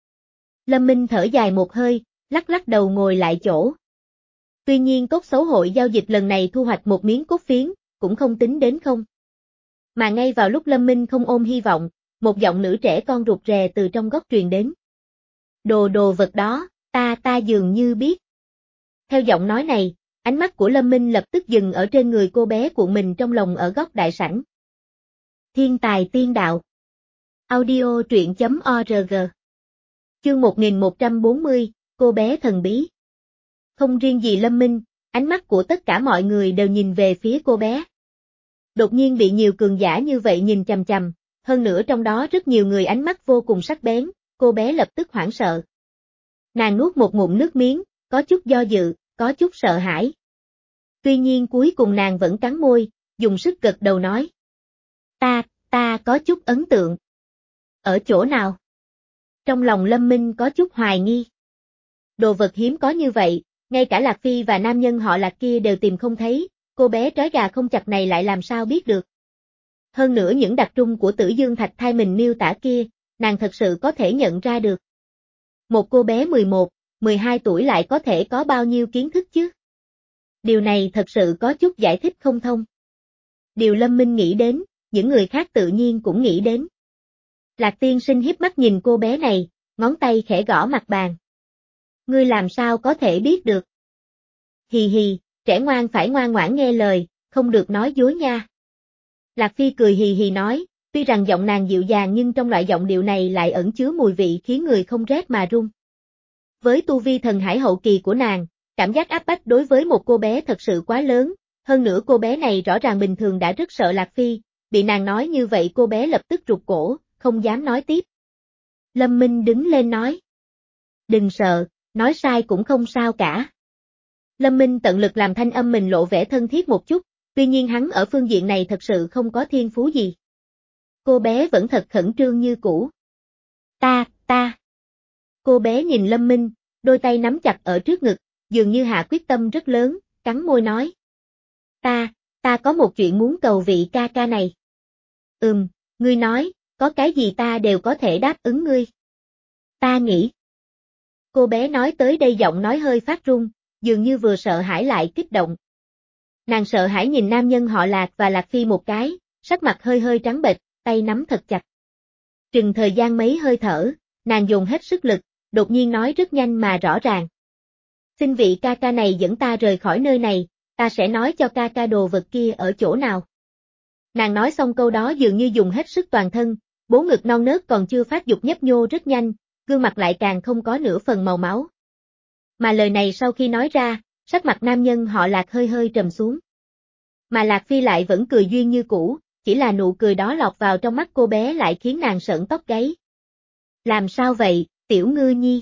Lâm Minh thở dài một hơi, lắc lắc đầu ngồi lại chỗ. Tuy nhiên cốt xấu hội giao dịch lần này thu hoạch một miếng cốt phiến, cũng không tính đến không. Mà ngay vào lúc Lâm Minh không ôm hy vọng, một giọng nữ trẻ con rụt rè từ trong góc truyền đến. Đồ đồ vật đó, ta ta dường như biết. Theo giọng nói này, ánh mắt của Lâm Minh lập tức dừng ở trên người cô bé cuộn mình trong lòng ở góc đại sảnh. Thiên tài tiên đạo. Audio truyện chấm org. Chương một nghìn một trăm bốn mươi, cô bé thần bí. Không riêng gì Lâm Minh, ánh mắt của tất cả mọi người đều nhìn về phía cô bé. Đột nhiên bị nhiều cường giả như vậy nhìn chằm chằm, hơn nữa trong đó rất nhiều người ánh mắt vô cùng sắc bén, cô bé lập tức hoảng sợ. Nàng nuốt một ngụm nước miếng, có chút do dự, có chút sợ hãi. Tuy nhiên cuối cùng nàng vẫn cắn môi, dùng sức gật đầu nói. Ta, ta có chút ấn tượng. Ở chỗ nào? Trong lòng Lâm Minh có chút hoài nghi. Đồ vật hiếm có như vậy, ngay cả Lạc Phi và nam nhân họ Lạc kia đều tìm không thấy, cô bé trói gà không chặt này lại làm sao biết được. Hơn nữa những đặc trưng của Tử Dương Thạch Thai mình miêu tả kia, nàng thật sự có thể nhận ra được. Một cô bé mười một, mười hai tuổi lại có thể có bao nhiêu kiến thức chứ? Điều này thật sự có chút giải thích không thông. Điều Lâm Minh nghĩ đến, những người khác tự nhiên cũng nghĩ đến. Lạc tiên sinh hiếp mắt nhìn cô bé này, ngón tay khẽ gõ mặt bàn. Ngươi làm sao có thể biết được? Hì hì, trẻ ngoan phải ngoan ngoãn nghe lời, không được nói dối nha. Lạc Phi cười hì hì nói, tuy rằng giọng nàng dịu dàng nhưng trong loại giọng điệu này lại ẩn chứa mùi vị khiến người không rét mà run. Với tu vi thần hải hậu kỳ của nàng, cảm giác áp bách đối với một cô bé thật sự quá lớn, hơn nữa cô bé này rõ ràng bình thường đã rất sợ Lạc Phi, bị nàng nói như vậy cô bé lập tức rụt cổ, không dám nói tiếp. Lâm Minh đứng lên nói. Đừng sợ, nói sai cũng không sao cả. Lâm Minh tận lực làm thanh âm mình lộ vẻ thân thiết một chút, tuy nhiên hắn ở phương diện này thật sự không có thiên phú gì. Cô bé vẫn thật khẩn trương như cũ. Ta, ta. Cô bé nhìn Lâm Minh, đôi tay nắm chặt ở trước ngực, dường như hạ quyết tâm rất lớn, cắn môi nói. Ta, ta có một chuyện muốn cầu vị ca ca này. Ừm, ngươi nói, có cái gì ta đều có thể đáp ứng ngươi. Ta nghĩ. Cô bé nói tới đây giọng nói hơi phát run, dường như vừa sợ hãi lại kích động. Nàng sợ hãi nhìn nam nhân họ Lạc và Lạc Phi một cái, sắc mặt hơi hơi trắng bệch, tay nắm thật chặt. Chừng thời gian mấy hơi thở, nàng dùng hết sức lực, đột nhiên nói rất nhanh mà rõ ràng. Xin vị ca ca này dẫn ta rời khỏi nơi này, ta sẽ nói cho ca ca đồ vật kia ở chỗ nào. Nàng nói xong câu đó dường như dùng hết sức toàn thân, bố ngực non nớt còn chưa phát dục nhấp nhô rất nhanh, gương mặt lại càng không có nửa phần màu máu. Mà lời này sau khi nói ra, sắc mặt nam nhân họ Lạc hơi hơi trầm xuống. Mà Lạc Phi lại vẫn cười duyên như cũ, chỉ là nụ cười đó lọt vào trong mắt cô bé lại khiến nàng sởn tóc gáy. Làm sao vậy, tiểu ngư nhi?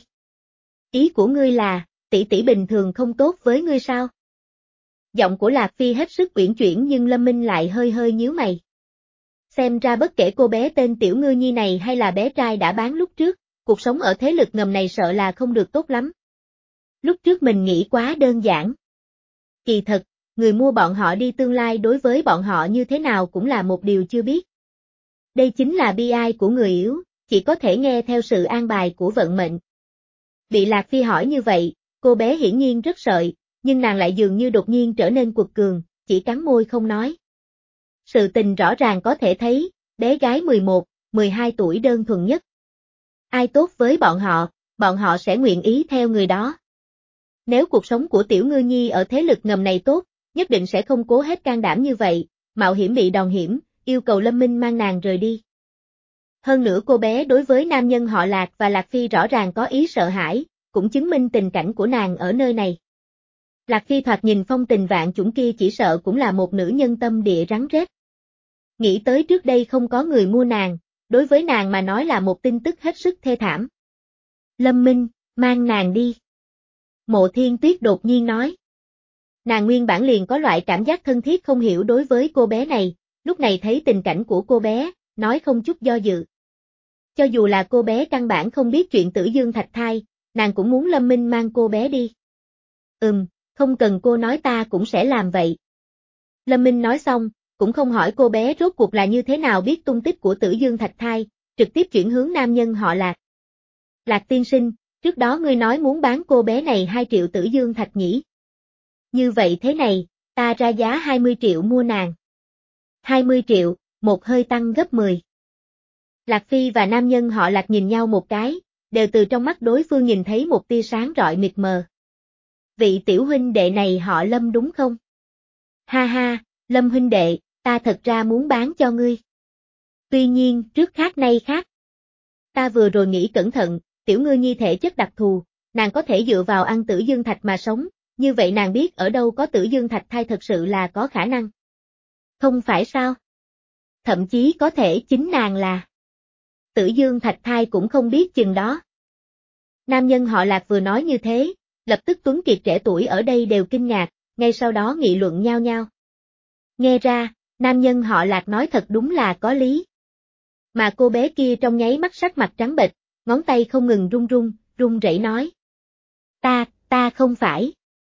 Ý của ngươi là, tỷ tỷ bình thường không tốt với ngươi sao? Giọng của Lạc Phi hết sức uyển chuyển nhưng Lâm Minh lại hơi hơi nhíu mày. Xem ra bất kể cô bé tên tiểu ngư nhi này hay là bé trai đã bán lúc trước, cuộc sống ở thế lực ngầm này sợ là không được tốt lắm. Lúc trước mình nghĩ quá đơn giản. Kỳ thật, người mua bọn họ đi tương lai đối với bọn họ như thế nào cũng là một điều chưa biết. Đây chính là bi ai của người yếu, chỉ có thể nghe theo sự an bài của vận mệnh. Bị Lạc Phi hỏi như vậy, cô bé hiển nhiên rất sợ, nhưng nàng lại dường như đột nhiên trở nên quật cường, chỉ cắn môi không nói. Sự tình rõ ràng có thể thấy, bé gái mười một, mười hai tuổi đơn thuần nhất. Ai tốt với bọn họ, bọn họ sẽ nguyện ý theo người đó. Nếu cuộc sống của tiểu ngư nhi ở thế lực ngầm này tốt, nhất định sẽ không cố hết can đảm như vậy, mạo hiểm bị đòn hiểm, yêu cầu Lâm Minh mang nàng rời đi. Hơn nữa cô bé đối với nam nhân họ Lạc và Lạc Phi rõ ràng có ý sợ hãi, cũng chứng minh tình cảnh của nàng ở nơi này. Lạc Phi thoạt nhìn phong tình vạn chủng kia chỉ sợ cũng là một nữ nhân tâm địa rắn rết. Nghĩ tới trước đây không có người mua nàng, đối với nàng mà nói là một tin tức hết sức thê thảm. Lâm Minh, mang nàng đi. Mộ Thiên Tuyết đột nhiên nói. Nàng nguyên bản liền có loại cảm giác thân thiết không hiểu đối với cô bé này, lúc này thấy tình cảnh của cô bé, nói không chút do dự. Cho dù là cô bé căn bản không biết chuyện Tử Dương Thạch thai, nàng cũng muốn Lâm Minh mang cô bé đi. Ừm, không cần cô nói ta cũng sẽ làm vậy. Lâm Minh nói xong, cũng không hỏi cô bé rốt cuộc là như thế nào biết tung tích của Tử Dương Thạch thai, trực tiếp chuyển hướng nam nhân họ Lạc. Lạc tiên sinh, trước đó ngươi nói muốn bán cô bé này hai triệu Tử Dương Thạch nhỉ? Như vậy thế này, ta ra giá hai mươi triệu mua nàng. hai mươi triệu, một hơi tăng gấp mười. Lạc Phi và nam nhân họ Lạc nhìn nhau một cái, đều từ trong mắt đối phương nhìn thấy một tia sáng rọi mịt mờ. Vị tiểu huynh đệ này họ Lâm đúng không? Ha ha, Lâm huynh đệ, ta thật ra muốn bán cho ngươi. Tuy nhiên, trước khác nay khác. Ta vừa rồi nghĩ cẩn thận, tiểu ngư nhi thể chất đặc thù, nàng có thể dựa vào ăn Tử Dương Thạch mà sống, như vậy nàng biết ở đâu có Tử Dương Thạch thai thật sự là có khả năng. Không phải sao? Thậm chí có thể chính nàng là Tử Dương Thạch thai cũng không biết chừng đó. Nam nhân họ Lạc vừa nói như thế, lập tức Tuấn Kiệt trẻ tuổi ở đây đều kinh ngạc, ngay sau đó nghị luận nhau nhau. Nghe ra, nam nhân họ Lạc nói thật đúng là có lý. Mà cô bé kia trong nháy mắt sắc mặt trắng bệch, ngón tay không ngừng run run, run rẩy nói. Ta, ta không phải.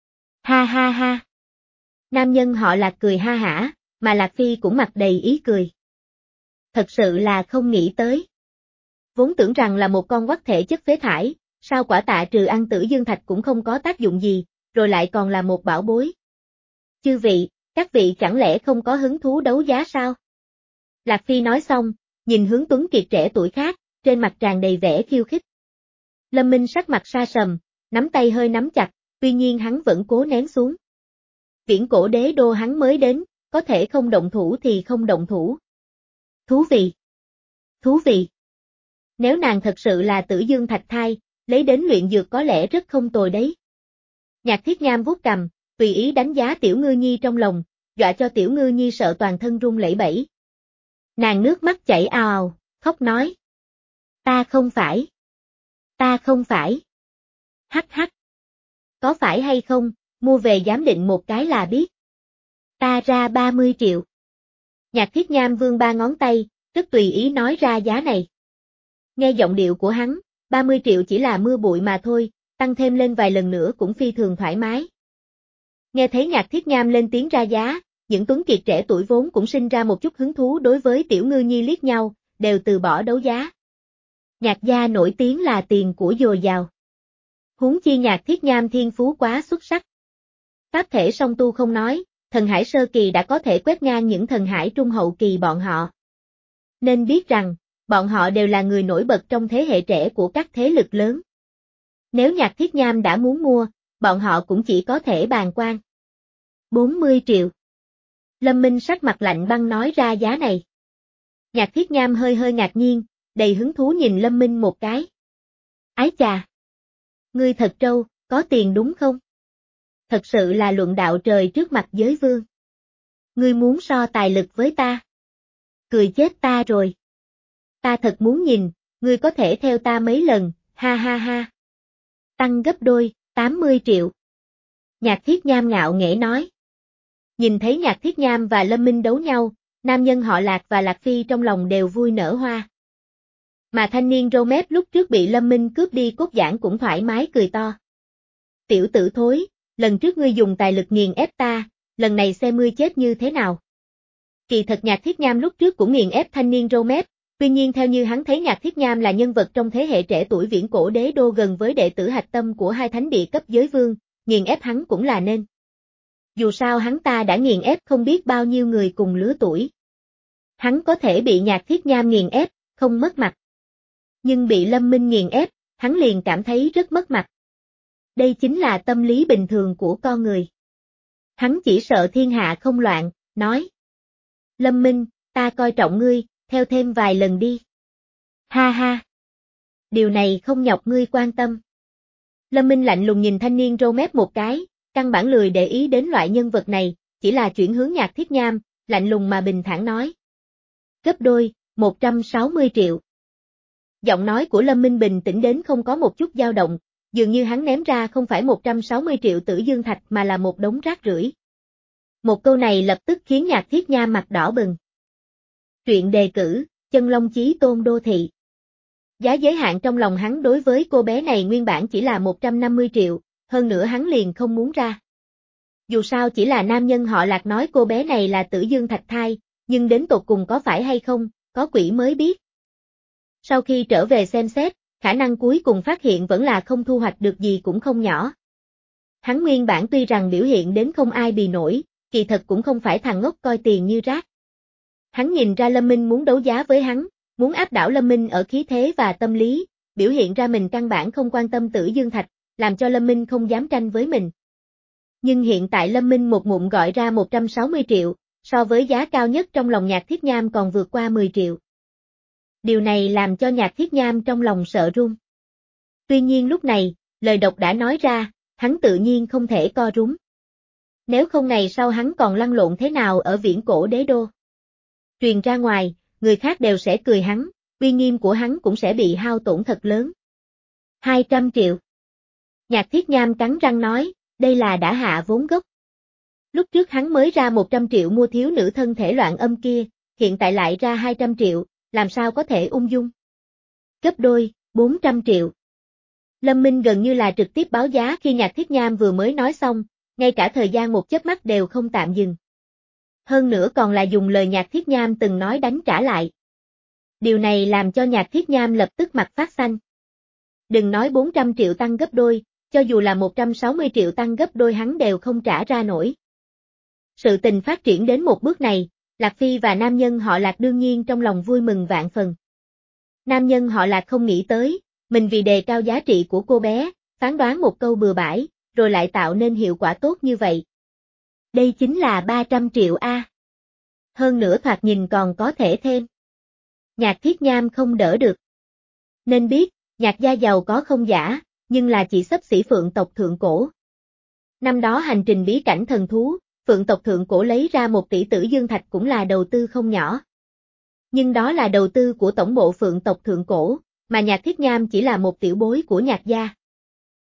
Ha ha ha. Nam nhân họ Lạc cười ha hả, mà Lạc Phi cũng mặt đầy ý cười. Thật sự là không nghĩ tới. Vốn tưởng rằng là một con quắc thể chất phế thải, sao quả tạ trừ ăn Tử Dương Thạch cũng không có tác dụng gì, rồi lại còn là một bảo bối. Chư vị, các vị chẳng lẽ không có hứng thú đấu giá sao? Lạc Phi nói xong, nhìn hướng Tuấn Kiệt trẻ tuổi khác, trên mặt tràn đầy vẻ khiêu khích. Lâm Minh sắc mặt sa sầm, nắm tay hơi nắm chặt, tuy nhiên hắn vẫn cố nén xuống. Viễn cổ đế đô hắn mới đến, có thể không động thủ thì không động thủ. Thú vị. Thú vị. Nếu nàng thật sự là Tử Dương Thạch thai, lấy đến luyện dược có lẽ rất không tồi đấy. Nhạc Thiết Nham vuốt cằm, tùy ý đánh giá Tiểu Ngư Nhi trong lòng, dọa cho Tiểu Ngư Nhi sợ toàn thân run lẩy bẩy. Nàng nước mắt chảy ào ào, khóc nói. Ta không phải. Ta không phải. Hắc hắc. Có phải hay không, mua về giám định một cái là biết. Ta ra ba mươi triệu. Nhạc Thiết Nham vươn ba ngón tay, rất tùy ý nói ra giá này. Nghe giọng điệu của hắn, ba mươi triệu chỉ là mưa bụi mà thôi, tăng thêm lên vài lần nữa cũng phi thường thoải mái. Nghe thấy Nhạc Thiết Nham lên tiếng ra giá, những Tuấn Kiệt trẻ tuổi vốn cũng sinh ra một chút hứng thú đối với Tiểu Ngư Nhi liếc nhau, đều từ bỏ đấu giá. Nhạc gia nổi tiếng là tiền của dồi dào. Huống chi Nhạc Thiết Nham thiên phú quá xuất sắc. Pháp thể song tu không nói, thần hải sơ kỳ đã có thể quét ngang những thần hải trung hậu kỳ bọn họ. Nên biết rằng, bọn họ đều là người nổi bật trong thế hệ trẻ của các thế lực lớn. Nếu Nhạc Thiết Nham đã muốn mua, bọn họ cũng chỉ có thể bàn quan. bốn mươi triệu. Lâm Minh sắc mặt lạnh băng nói ra giá này. Nhạc Thiết Nham hơi hơi ngạc nhiên, đầy hứng thú nhìn Lâm Minh một cái. Ái chà! Ngươi thật trâu, có tiền đúng không? Thật sự là luận đạo trời trước mặt giới vương. Ngươi muốn so tài lực với ta? Cười chết ta rồi. Ta thật muốn nhìn, ngươi có thể theo ta mấy lần, ha ha ha. Tăng gấp đôi, tám mươi triệu. Nhạc Thiết Nham ngạo nghễ nói. Nhìn thấy Nhạc Thiết Nham và Lâm Minh đấu nhau, nam nhân họ Lạc và Lạc Phi trong lòng đều vui nở hoa. Mà thanh niên râu mép lúc trước bị Lâm Minh cướp đi cốt giảng cũng thoải mái cười to. Tiểu tử thối, lần trước ngươi dùng tài lực nghiền ép ta, lần này xem ngươi chết như thế nào. Kỳ thật Nhạc Thiết Nham lúc trước cũng nghiền ép thanh niên râu mép, tuy nhiên theo như hắn thấy Nhạc Thiết Nham là nhân vật trong thế hệ trẻ tuổi viễn cổ đế đô gần với đệ tử hạch tâm của hai thánh địa cấp giới vương, nghiền ép hắn cũng là nên. Dù sao hắn ta đã nghiền ép không biết bao nhiêu người cùng lứa tuổi. Hắn có thể bị Nhạc Thiết Nham nghiền ép, không mất mặt. Nhưng bị Lâm Minh nghiền ép, hắn liền cảm thấy rất mất mặt. Đây chính là tâm lý bình thường của con người. Hắn chỉ sợ thiên hạ không loạn, nói. Lâm Minh, ta coi trọng ngươi, theo thêm vài lần đi. Ha ha. Điều này không nhọc ngươi quan tâm. Lâm Minh lạnh lùng nhìn thanh niên râu mép một cái, căn bản lười để ý đến loại nhân vật này, chỉ là chuyển hướng Nhạc Thiết Nham, lạnh lùng mà bình thản nói. Gấp đôi, một trăm sáu mươi triệu. Giọng nói của Lâm Minh bình tĩnh đến không có một chút dao động, dường như hắn ném ra không phải một trăm sáu mươi triệu Tử Dương Thạch mà là một đống rác rưởi. Một câu này lập tức khiến Nhạc Thiết Nham mặt đỏ bừng. Truyện đề cử, Chân Long Chí Tôn Đô Thị. Giá giới hạn trong lòng hắn đối với cô bé này nguyên bản chỉ là một trăm năm mươi triệu, hơn nữa hắn liền không muốn ra. Dù sao chỉ là nam nhân họ Lạc nói cô bé này là Tử Dương Thạch Thai, nhưng đến tột cùng có phải hay không, có quỷ mới biết. Sau khi trở về xem xét, khả năng cuối cùng phát hiện vẫn là không thu hoạch được gì cũng không nhỏ. Hắn nguyên bản tuy rằng biểu hiện đến không ai bì nổi, kỳ thật cũng không phải thằng ngốc coi tiền như rác. Hắn nhìn ra Lâm Minh muốn đấu giá với hắn, muốn áp đảo Lâm Minh ở khí thế và tâm lý, biểu hiện ra mình căn bản không quan tâm Tử Dương Thạch, làm cho Lâm Minh không dám tranh với mình. Nhưng hiện tại Lâm Minh một ngụm gọi ra một trăm sáu mươi triệu, so với giá cao nhất trong lòng Nhạc Thiết Nham còn vượt qua mười triệu. Điều này làm cho Nhạc Thiết Nham trong lòng sợ run. Tuy nhiên lúc này, lời độc đã nói ra, hắn tự nhiên không thể co rúm. Nếu không ngày sau hắn còn lăn lộn thế nào ở viễn cổ đế đô. Truyền ra ngoài, người khác đều sẽ cười hắn, uy nghiêm của hắn cũng sẽ bị hao tổn thật lớn. hai trăm triệu. Nhạc Thiết Nham cắn răng nói, đây là đã hạ vốn gốc. Lúc trước hắn mới ra một trăm triệu mua thiếu nữ thân thể loạn âm kia, hiện tại lại ra hai trăm triệu, làm sao có thể ung dung. Gấp đôi, bốn trăm triệu. Lâm Minh gần như là trực tiếp báo giá khi Nhạc Thiết Nham vừa mới nói xong, ngay cả thời gian một chớp mắt đều không tạm dừng. Hơn nữa còn là dùng lời Nhạc Thiết Nham từng nói đánh trả lại. Điều này làm cho Nhạc Thiết Nham lập tức mặt phát xanh. Đừng nói bốn trăm triệu tăng gấp đôi, cho dù là một trăm sáu mươi triệu tăng gấp đôi hắn đều không trả ra nổi. Sự tình phát triển đến một bước này, Lạc Phi và nam nhân họ Lạc đương nhiên trong lòng vui mừng vạn phần. Nam nhân họ Lạc không nghĩ tới, mình vì đề cao giá trị của cô bé, phán đoán một câu bừa bãi, rồi lại tạo nên hiệu quả tốt như vậy. Đây chính là ba trăm triệu A. Hơn nữa thoạt nhìn còn có thể thêm. Nhạc Thiết Nham không đỡ được. Nên biết, Nhạc gia giàu có không giả, nhưng là chỉ xấp xỉ Phượng tộc thượng cổ. Năm đó hành trình bí cảnh thần thú, Phượng tộc thượng cổ lấy ra một tỷ Tử Dương Thạch cũng là đầu tư không nhỏ. Nhưng đó là đầu tư của tổng bộ Phượng tộc thượng cổ, mà Nhạc Thiết Nham chỉ là một tiểu bối của Nhạc gia.